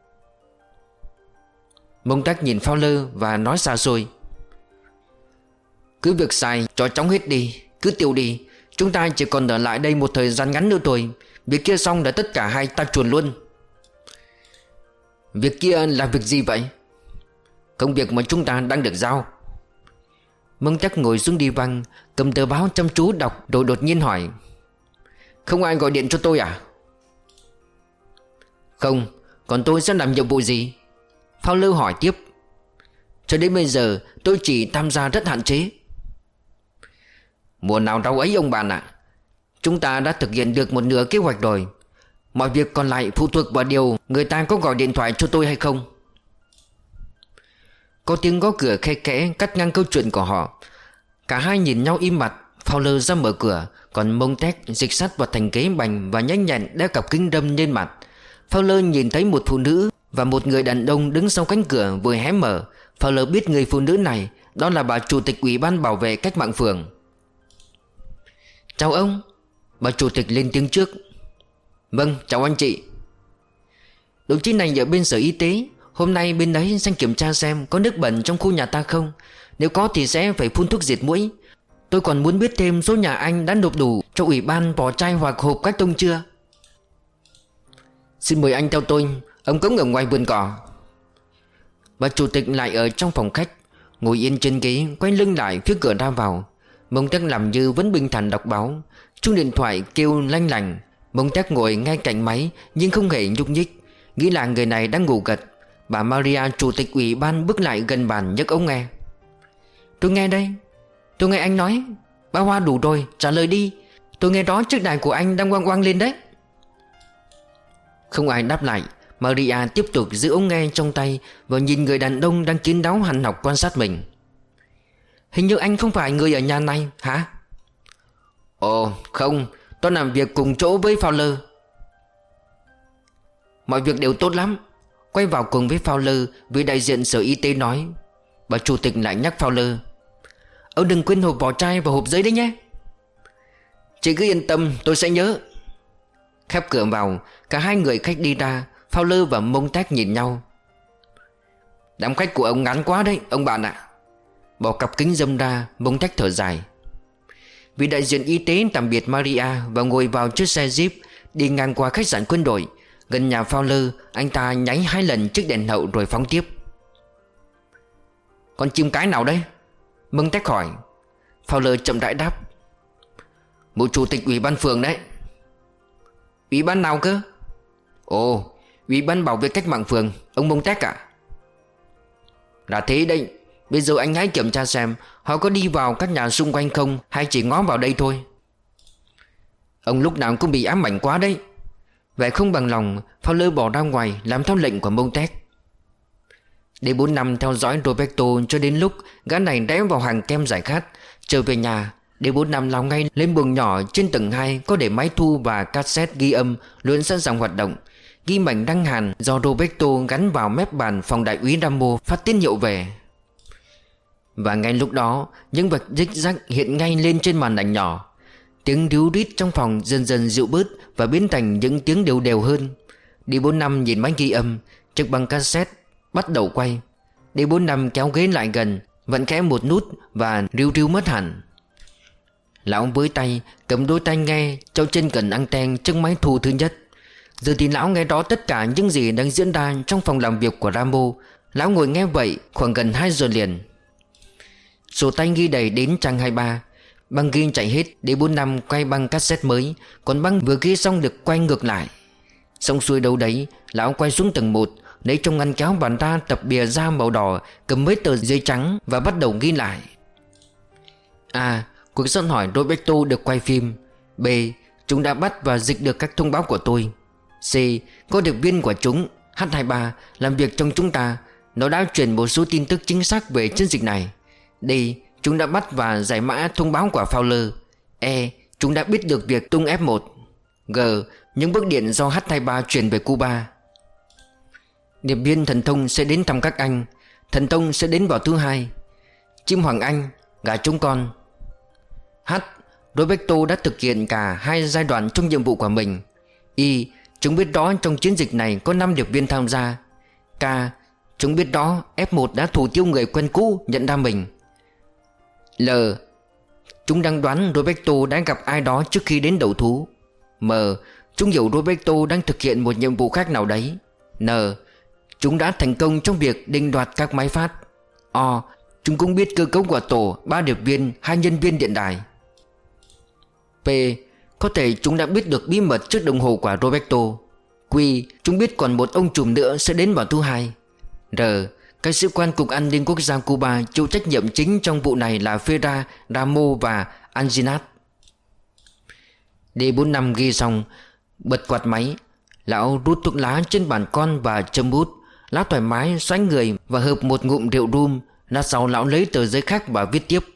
Montec nhìn Fowler và nói xa xôi: "Cứ việc xài cho chóng hết đi. Cứ tiêu đi. Chúng ta chỉ còn ở lại đây một thời gian ngắn nữa thôi. Việc kia xong là tất cả hai ta chuồn luôn." Việc kia là việc gì vậy? Công việc mà chúng ta đang được giao. Montag ngồi xuống đi văng, cầm tờ báo chăm chú đọc rồi đột nhiên hỏi: Không ai gọi điện cho tôi à? Không. Còn tôi sẽ làm nhiệm vụ gì? Fowler hỏi tiếp. Cho đến bây giờ tôi chỉ tham gia rất hạn chế. Mùa nào đâu ấy ông bạn ạ. Chúng ta đã thực hiện được một nửa kế hoạch rồi. Mọi việc còn lại phụ thuộc vào điều người ta có gọi điện thoại cho tôi hay không. Có tiếng gõ cửa khe khẽ cắt ngang câu chuyện của họ. Cả hai nhìn nhau im mặt. Fowler ra mở cửa, còn Montag dịch sắt vào thành ghế bành và nhanh nhẹn đeo cặp kính râm lên mặt. Fowler nhìn thấy một phụ nữ và một người đàn ông đứng sau cánh cửa vừa hé mở. Fowler biết người phụ nữ này, đó là bà chủ tịch Ủy ban bảo vệ cách mạng phường. Chào ông. Bà chủ tịch lên tiếng trước. Vâng, chào anh chị. Đồng chí này ở bên sở y tế. Hôm nay bên đấy sang kiểm tra xem có nước bẩn trong khu nhà ta không. Nếu có thì sẽ phải phun thuốc diệt muỗi. Tôi còn muốn biết thêm số nhà anh đã nộp đủ cho Ủy ban vỏ chai hoặc hộp các tông chưa. Xin mời anh theo tôi. Ông cống ở ngoài vườn cỏ. Bà chủ tịch lại ở trong phòng khách, ngồi yên trên ghế, quay lưng lại phía cửa ra vào. Montag làm như vẫn bình thản đọc báo. Chuông điện thoại kêu lanh lành. Montag ngồi ngay cạnh máy nhưng không hề nhúc nhích, nghĩ là người này đang ngủ gật. Bà Maria chủ tịch Ủy ban bước lại gần bàn nhấc ống nghe. Tôi nghe đây. Tôi nghe anh nói. Bà Hoa đủ rồi, trả lời đi. Tôi nghe đó chiếc đài của anh đang oang oang lên đấy. Không ai đáp lại. Maria tiếp tục giữ ống nghe trong tay và nhìn người đàn ông đang kín đáo hằn học quan sát mình. Hình như anh không phải người ở nhà này hả? Ồ không, tôi làm việc cùng chỗ với Fowler. Mọi việc đều tốt lắm. Quay vào cùng với Fowler, vị đại diện sở y tế nói. Bà chủ tịch lại nhắc Fowler: Ông đừng quên hộp vỏ chai và hộp giấy đấy nhé. Chị cứ yên tâm, tôi sẽ nhớ. Khép cửa vào, cả hai người khách đi ra. Fowler và Montag nhìn nhau. Đám khách của ông ngắn quá đấy, ông bạn ạ. Bỏ cặp kính râm ra, Montag thở dài. Vị đại diện y tế tạm biệt Maria và ngồi vào chiếc xe Jeep đi ngang qua khách sạn quân đội. Gần nhà Fowler, anh ta nháy hai lần chiếc đèn hậu rồi phóng tiếp. Con chim cái nào đấy? Montag hỏi. Fowler chậm rãi đáp. Một chủ tịch ủy ban phường đấy. Ủy ban nào cơ? Ồ, Ủy ban bảo vệ cách mạng phường, ông Montag à? Là thế đấy. Bây giờ anh hãy kiểm tra xem họ có đi vào các nhà xung quanh không, hay chỉ ngó vào đây thôi. Ông lúc nào cũng bị ám ảnh quá đấy. Vậy không bằng lòng, Fowler bỏ ra ngoài làm theo lệnh của Montag. D bốn năm theo dõi Roberto cho đến lúc gã này đẽ vào hàng kem giải khát. Trở về nhà, D bốn năm lao ngay lên buồng nhỏ trên tầng hai có để máy thu và cassette ghi âm luôn sẵn sàng hoạt động. Ghi mảnh đăng hàn do Roberto gắn vào mép bàn phòng đại úy Rambo phát tín hiệu về. Và ngay lúc đó, những vạch rích rắc hiện ngay lên trên màn ảnh nhỏ. Tiếng ríu rít trong phòng dần dần dịu bớt và biến thành những tiếng đều đều hơn. D bốn năm nhìn máy ghi âm, chiếc băng cassette bắt đầu quay. D bốn năm kéo ghế lại gần, vặn khẽ một nút và ríu ríu mất hẳn. Lão với tay cầm đôi tai nghe treo trên cần anten chiếc máy thu thứ nhất. Giờ thì lão nghe rõ tất cả những gì đang diễn ra trong phòng làm việc của Rambo. Lão ngồi nghe vậy khoảng gần hai giờ liền. Sổ tay ghi đầy đến trang hai mươi ba. Băng ghi chạy hết. D bốn năm quay băng cassette mới, còn băng vừa ghi xong được quay ngược lại. Xong xuôi đâu đấy, lão quay xuống tầng một, lấy trong ngăn kéo bàn ra tập bìa da màu đỏ, cầm mấy tờ giấy trắng và bắt đầu ghi lại. A. Cuộc săn hỏi Roberto được quay phim. B. Chúng đã bắt và dịch được các thông báo của tôi. C. Có điệp viên của chúng H hai mươi ba làm việc trong chúng ta. Nó đã truyền một số tin tức chính xác về chiến dịch này. D. Chúng đã bắt và giải mã thông báo của Fowler. E. Chúng đã biết được việc tung F một. G. Những bức điện do H hai mươi ba truyền về Cuba. Điệp viên thần thông sẽ đến thăm các anh. Thần thông sẽ đến vào thứ hai. Chim Hoàng Anh, gà trống con. H. Roberto đã thực hiện cả hai giai đoạn trong nhiệm vụ của mình. Y. Chúng biết rõ trong chiến dịch này có năm điệp viên tham gia. K. Chúng biết rõ F một đã thủ tiêu người quen cũ nhận ra mình. L. Chúng đang đoán Roberto đã gặp ai đó trước khi đến đầu thú. M. Chúng hiểu Roberto đang thực hiện một nhiệm vụ khác nào đấy. N. Chúng đã thành công trong việc định đoạt các máy phát. O. Chúng cũng biết cơ cấu của tổ, ba điệp viên, hai nhân viên điện đài. P. Có thể chúng đã biết được bí mật chiếc đồng hồ của Roberto. Q. Chúng biết còn một ông trùm nữa sẽ đến vào thứ hai. R. Các sĩ quan Cục An ninh Quốc gia Cuba chịu trách nhiệm chính trong vụ này là Ferra, Ramo và Anginat. D bốn mươi lăm ghi xong, bật quạt máy. Lão rút thuốc lá trên bàn con và châm bút. Lão thoải mái xoay người và hợp một ngụm rượu rum. Lát sau lão lấy tờ giấy khác và viết tiếp.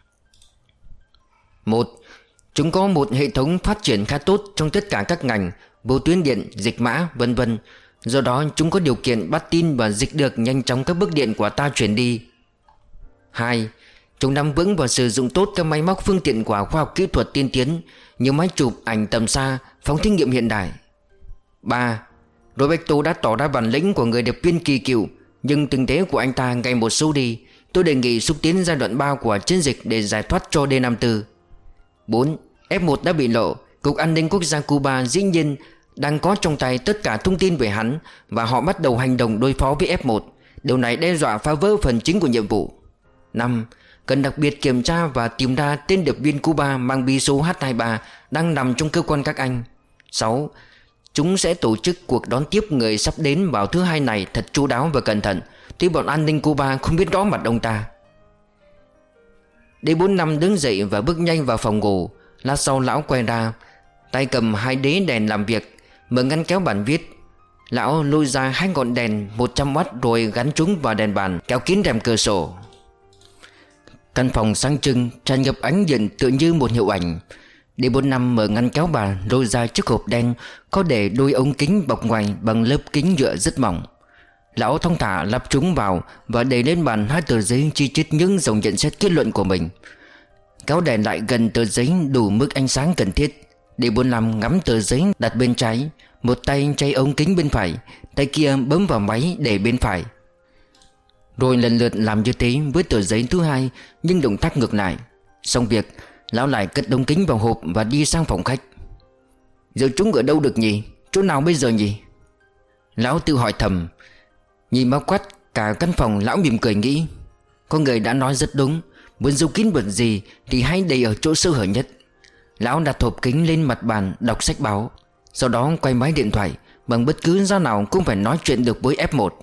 Một. Chúng có một hệ thống phát triển khá tốt trong tất cả các ngành, vô tuyến điện, dịch mã, vân vân. Do đó chúng có điều kiện bắt tin và dịch được nhanh chóng các bức điện của ta chuyển đi. Hai. Chúng nắm vững và sử dụng tốt các máy móc phương tiện của khoa học kỹ thuật tiên tiến, như máy chụp ảnh tầm xa, phóng thí nghiệm hiện đại. Ba. Roberto đã tỏ ra bản lĩnh của người điệp viên kỳ cựu, nhưng tình thế của anh ta ngày một xấu đi. Tôi đề nghị xúc tiến giai đoạn ba của chiến dịch để giải thoát cho D năm mươi tư. Bốn. F một đã bị lộ. Cục An ninh Quốc gia Cuba dĩ nhiên đang có trong tay tất cả thông tin về hắn, và họ bắt đầu hành động đối phó với F một. Điều này đe dọa phá vỡ phần chính của nhiệm vụ. Năm. Cần đặc biệt kiểm tra và tìm ra tên điệp viên Cuba mang bí số H hai mươi ba đang nằm trong cơ quan các anh. Sáu. Chúng sẽ tổ chức cuộc đón tiếp người sắp đến vào thứ hai này thật chu đáo và cẩn thận, tuy bọn an ninh Cuba không biết rõ mặt ông ta. D bốn mươi lăm đứng dậy và bước nhanh vào phòng ngủ. Lát sau lão quay ra, tay cầm hai đế đèn làm việc, mở ngăn kéo bàn viết. Lão lôi ra hai ngọn đèn một trăm oát rồi gắn chúng vào đèn bàn, kéo kín rèm cửa sổ. Căn phòng sáng trưng, tràn ngập ánh điện tựa như một hiệu ảnh. D bốn mươi lăm mở ngăn kéo bàn, lôi ra chiếc hộp đen có để đôi ống kính bọc ngoài bằng lớp kính nhựa rất mỏng. Lão thong thả lắp chúng vào và để lên bàn hai tờ giấy chi chít những dòng nhận xét kết luận của mình. Kéo đèn lại gần tờ giấy đủ mức ánh sáng cần thiết. D bốn mươi lăm ngắm tờ giấy đặt bên trái, một tay chay ống kính bên phải, tay kia bấm vào máy để bên phải, rồi lần lượt làm như thế với tờ giấy thứ hai, nhưng động tác ngược lại. Xong việc, lão lại cất ống kính vào hộp và đi sang phòng khách. Giờ chúng ở đâu được nhỉ? Chỗ nào bây giờ nhỉ? Lão tự hỏi thầm. Nhìn bao quát cả căn phòng, lão mỉm cười nghĩ, có người đã nói rất đúng, muốn giấu kín vật gì thì hãy để ở chỗ sơ hở nhất. Lão đặt hộp kính lên mặt bàn, đọc sách báo, sau đó quay máy điện thoại. Bằng bất cứ giá nào cũng phải nói chuyện được với F một.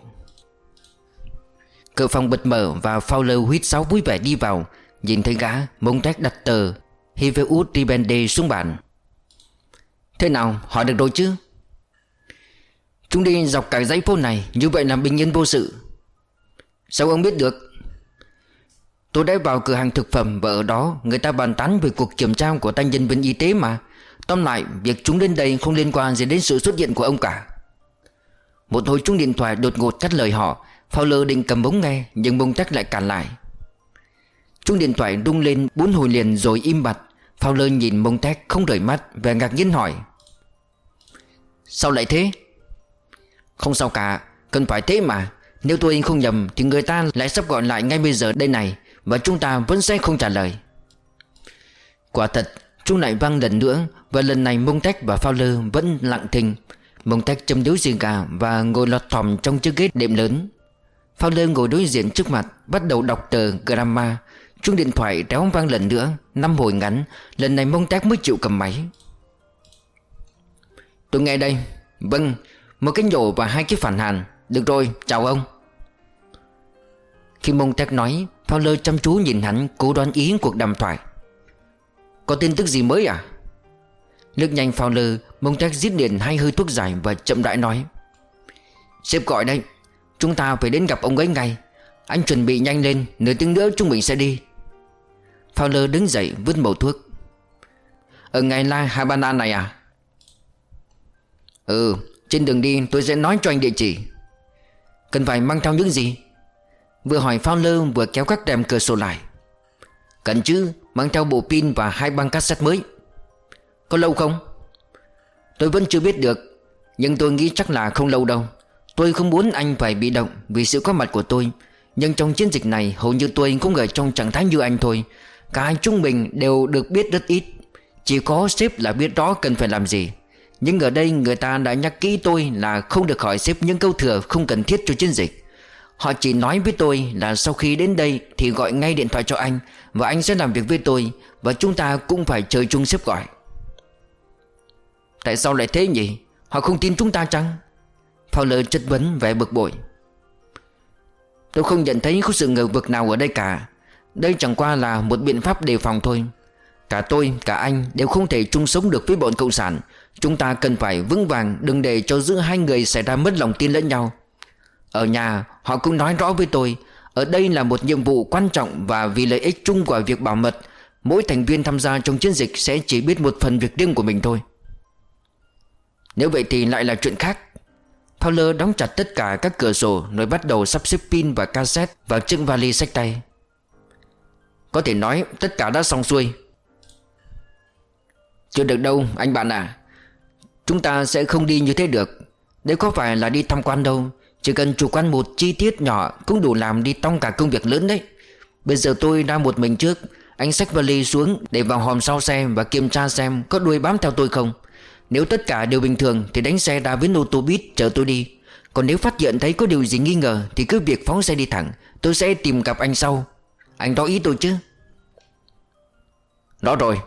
Cửa phòng bật mở và Fowler huýt sáo vui vẻ đi vào. Nhìn thấy gã, Montag đặt tờ Hiveus Ribende xuống bàn. Thế nào, hỏi được rồi chứ? Chúng đi dọc cả dãy phố này, như vậy là bình yên vô sự. Sao ông biết được? Tôi đã vào cửa hàng thực phẩm và ở đó người ta bàn tán về cuộc kiểm tra của tay nhân viên y tế mà. Tóm lại, việc chúng đến đây không liên quan gì đến sự xuất hiện của ông cả. Một hồi chuông điện thoại đột ngột cắt lời họ. Fowler định cầm ống nghe, nhưng Montag lại cản lại. Chuông điện thoại rung lên bốn hồi liền rồi im bặt. Fowler nhìn Montag không rời mắt, vẻ ngạc nhiên hỏi, sao lại thế? Không sao cả, cần phải thế mà. Nếu tôi không nhầm thì người ta lại sắp gọi lại ngay bây giờ đây này, và chúng ta vẫn sẽ không trả lời. Quả thật, chuông lại vang lần nữa, và lần này Montag và Fowler vẫn lặng thinh. Montag châm điếu xì gà và ngồi lọt thỏm trong chiếc ghế đệm lớn. Fowler ngồi đối diện trước mặt, bắt đầu đọc tờ Gramma. Chuông điện thoại réo vang lần nữa, năm hồi ngắn. Lần này Montag mới chịu cầm máy. Tôi nghe đây. Vâng, một cái nhổ và hai cái phản hàn. Được rồi, chào ông. Khi Montag nói, Fowler chăm chú nhìn hắn, cố đoán ý cuộc đàm thoại. Có tin tức gì mới à? Lướt nhanh Fowler, Montag rít liền hai hơi thuốc giải và chậm rãi nói, sếp gọi đây, chúng ta phải đến gặp ông ấy ngay. Anh chuẩn bị nhanh lên, nửa tiếng nữa chúng mình sẽ đi. Fowler đứng dậy vứt mẩu thuốc. Ở ngay La Habana này à? Ừ, trên đường đi tôi sẽ nói cho anh địa chỉ. Cần phải mang theo những gì? Vừa hỏi Fowler vừa kéo các rèm cửa sổ lại. Cần chứ, mang theo bộ pin và hai băng cassette mới. Có lâu không? Tôi vẫn chưa biết được, nhưng tôi nghĩ chắc là không lâu đâu. Tôi không muốn anh phải bị động vì sự có mặt của tôi, nhưng trong chiến dịch này hầu như tôi cũng ở trong trạng thái như anh thôi. Cả hai chúng mình đều được biết rất ít. Chỉ có sếp là biết rõ cần phải làm gì. Nhưng ở đây người ta đã nhắc kỹ tôi là không được hỏi xếp những câu thừa không cần thiết cho chiến dịch. Họ chỉ nói với tôi là sau khi đến đây thì gọi ngay điện thoại cho anh, và anh sẽ làm việc với tôi, và chúng ta cũng phải chờ chung sếp gọi. Tại sao lại thế nhỉ? Họ không tin chúng ta chăng? Fowler chất vấn vẻ bực bội. Tôi không nhận thấy có sự ngờ vực nào ở đây cả. Đây chẳng qua là một biện pháp đề phòng thôi. Cả tôi, cả anh đều không thể chung sống được với bọn cộng sản. Chúng ta cần phải vững vàng, đừng để cho giữa hai người xảy ra mất lòng tin lẫn nhau. Ở nhà họ cũng nói rõ với tôi, ở đây là một nhiệm vụ quan trọng, và vì lợi ích chung của việc bảo mật, mỗi thành viên tham gia trong chiến dịch sẽ chỉ biết một phần việc riêng của mình thôi. Nếu vậy thì lại là chuyện khác. Fowler đóng chặt tất cả các cửa sổ rồi bắt đầu sắp xếp pin và cassette vào chiếc vali xách tay. Có thể nói tất cả đã xong xuôi. Chưa được đâu anh bạn à. Chúng ta sẽ không đi như thế được. Đây có phải là đi tham quan đâu. Chỉ cần chủ quan một chi tiết nhỏ cũng đủ làm đi tong cả công việc lớn đấy. Bây giờ tôi ra một mình trước. Anh xách vali xuống để vào hòm sau xe và kiểm tra xem có đuôi bám theo tôi không. Nếu tất cả đều bình thường thì đánh xe ra với ô tô buýt chở tôi đi. Còn nếu phát hiện thấy có điều gì nghi ngờ thì cứ việc phóng xe đi thẳng. Tôi sẽ tìm gặp anh sau. Anh rõ ý tôi chứ? Rõ rồi.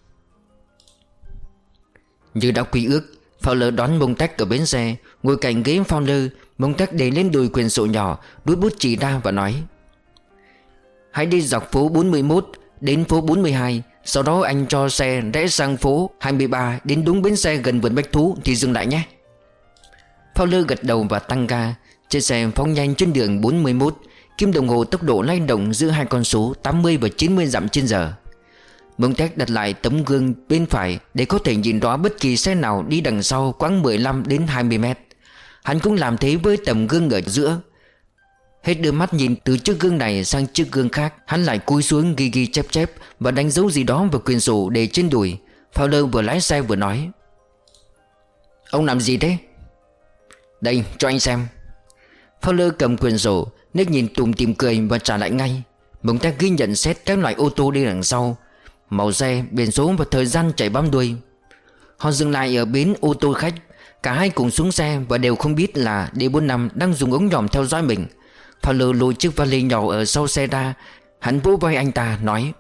Như đã quy ước, Fowler đón Montag ở bến xe. Ngồi cạnh ghế Fowler, Montag để lên đùi quyển sổ nhỏ, đút bút chỉ ra và nói: hãy đi dọc phố bốn mươi mốt đến phố bốn mươi hai. Sau đó anh cho xe rẽ sang phố hai mươi ba, đến đúng bến xe gần vườn bách thú thì dừng lại nhé. Fowler gật đầu và tăng ga. Chiếc xe phóng nhanh trên đường bốn mươi mốt. Kim đồng hồ tốc độ lay động giữa hai con số tám mươi và chín mươi dặm trên giờ. Montag đặt lại tấm gương bên phải để có thể nhìn rõ bất kỳ xe nào đi đằng sau khoảng mười lăm đến hai mươi mét. Hắn cũng làm thế với tấm gương ở giữa. Hết đưa mắt nhìn từ chiếc gương này sang chiếc gương khác, hắn lại cúi xuống ghi ghi chép chép và đánh dấu gì đó vào quyển sổ để trên đùi. Fowler vừa lái xe vừa nói: ông làm gì thế? Đây, cho anh xem. Fowler cầm quyển sổ, Nick nhìn tủm tỉm cười và trả lại ngay. Montag ghi nhận xét các loại ô tô đi đằng sau, màu xe, biển số và thời gian chạy bám đuôi. Họ dừng lại ở bến ô tô khách. Cả hai cùng xuống xe và đều không biết là D bốn năm đang dùng ống nhòm theo dõi mình. Fowler lôi chiếc vali nhỏ ở sau xe ra. Hắn vỗ vai anh ta nói: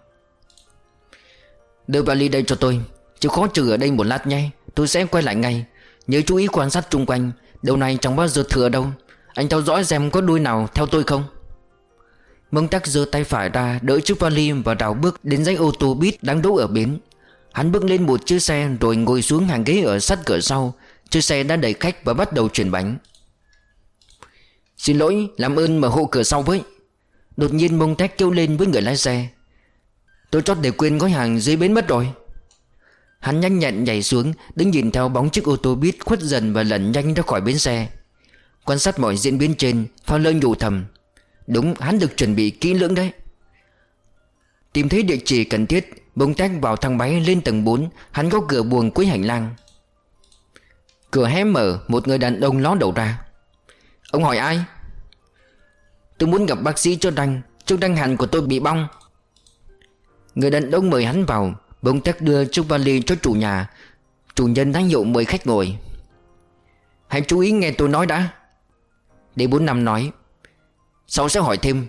đưa vali đây cho tôi. Chịu khó trừ ở đây một lát nhé. Tôi sẽ quay lại ngay. Nhớ chú ý quan sát chung quanh. Đầu này chẳng bao giờ thừa đâu. Anh theo dõi xem có đuôi nào theo tôi không. Montag giơ tay phải ra đỡ chiếc vali và đảo bước đến dãy ô tô buýt đang đỗ ở bến. Hắn bước lên một chiếc xe rồi ngồi xuống hàng ghế ở sát cửa sau. Chiếc xe đã đẩy khách và bắt đầu chuyển bánh. Xin lỗi, làm ơn mở hộ cửa sau với. Đột nhiên Montag kêu lên với người lái xe: tôi chót để quên gói hàng dưới bến mất rồi. Hắn nhanh nhẹn nhảy xuống, đứng nhìn theo bóng chiếc ô tô buýt khuất dần và lẩn nhanh ra khỏi bến xe. Quan sát mọi diễn biến trên, Fowler nhủ thầm: đúng, hắn được chuẩn bị kỹ lưỡng đấy. Tìm thấy địa chỉ cần thiết, Montag vào thang máy lên tầng bốn. Hắn gõ cửa buồng cuối hành lang. Cửa hé mở, một người đàn ông ló đầu ra. Ông hỏi ai? Tôi muốn gặp bác sĩ cho răng. Chỗ răng hàm của tôi bị bong. Người đàn ông mời hắn vào. Montag đưa chiếc vali cho chủ nhà. Chủ nhân đã hiệu mời khách ngồi. Hãy chú ý nghe tôi nói đã. D bốn năm nói. Sau sẽ hỏi thêm.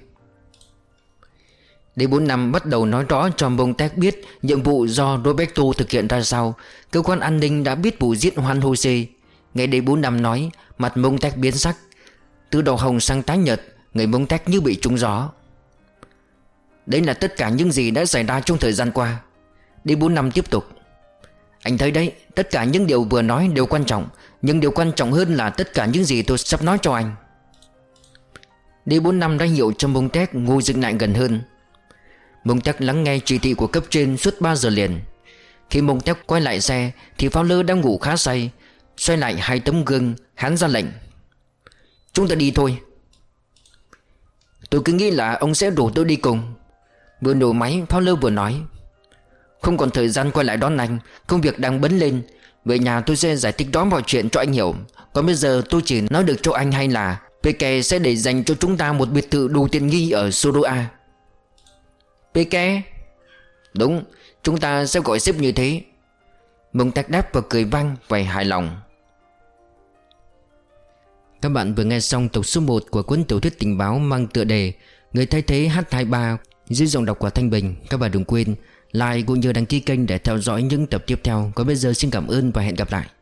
D bốn năm bắt đầu nói rõ cho Montag biết nhiệm vụ do Roberto thực hiện ra sao. Cơ quan an ninh đã biết vụ giết Juan Jose. Nghe D bốn năm nói, mặt Montag biến sắc. Từ đầu hồng sang tái nhợt, người Montag như bị trúng gió. Đấy là tất cả những gì đã xảy ra trong thời gian qua. D bốn năm tiếp tục. Anh thấy đấy, tất cả những điều vừa nói đều quan trọng. Nhưng điều quan trọng hơn là tất cả những gì tôi sắp nói cho anh. D bốn năm đã hiệu cho Montag ngồi dựng lại gần hơn. Montag lắng nghe chỉ thị của cấp trên suốt ba giờ liền. Khi Montag quay lại xe thì Fowler đang ngủ khá say. Xoay lại hai tấm gương, hắn ra lệnh. Chúng ta đi thôi. Tôi cứ nghĩ là ông sẽ rủ tôi đi cùng. Vừa nổ máy, Fowler vừa nói. Không còn thời gian quay lại đón anh. Công việc đang bấn lên. Về nhà tôi sẽ giải thích rõ mọi chuyện cho anh hiểu. Còn bây giờ tôi chỉ nói được cho anh hay là Peke sẽ để dành cho chúng ta một biệt thự đủ tiện nghi ở Soroa. Peke? Đúng, chúng ta sẽ gọi sếp như thế. Mông Tắc đáp và cười vang vẻ hài lòng. Các bạn vừa nghe xong tập số một của cuốn tiểu thuyết tình báo mang tựa đề Người thay thế H hai ba dưới giọng đọc của Thanh Bình. Các bạn đừng quên like cũng như đăng ký kênh để theo dõi những tập tiếp theo. Còn bây giờ xin cảm ơn và hẹn gặp lại.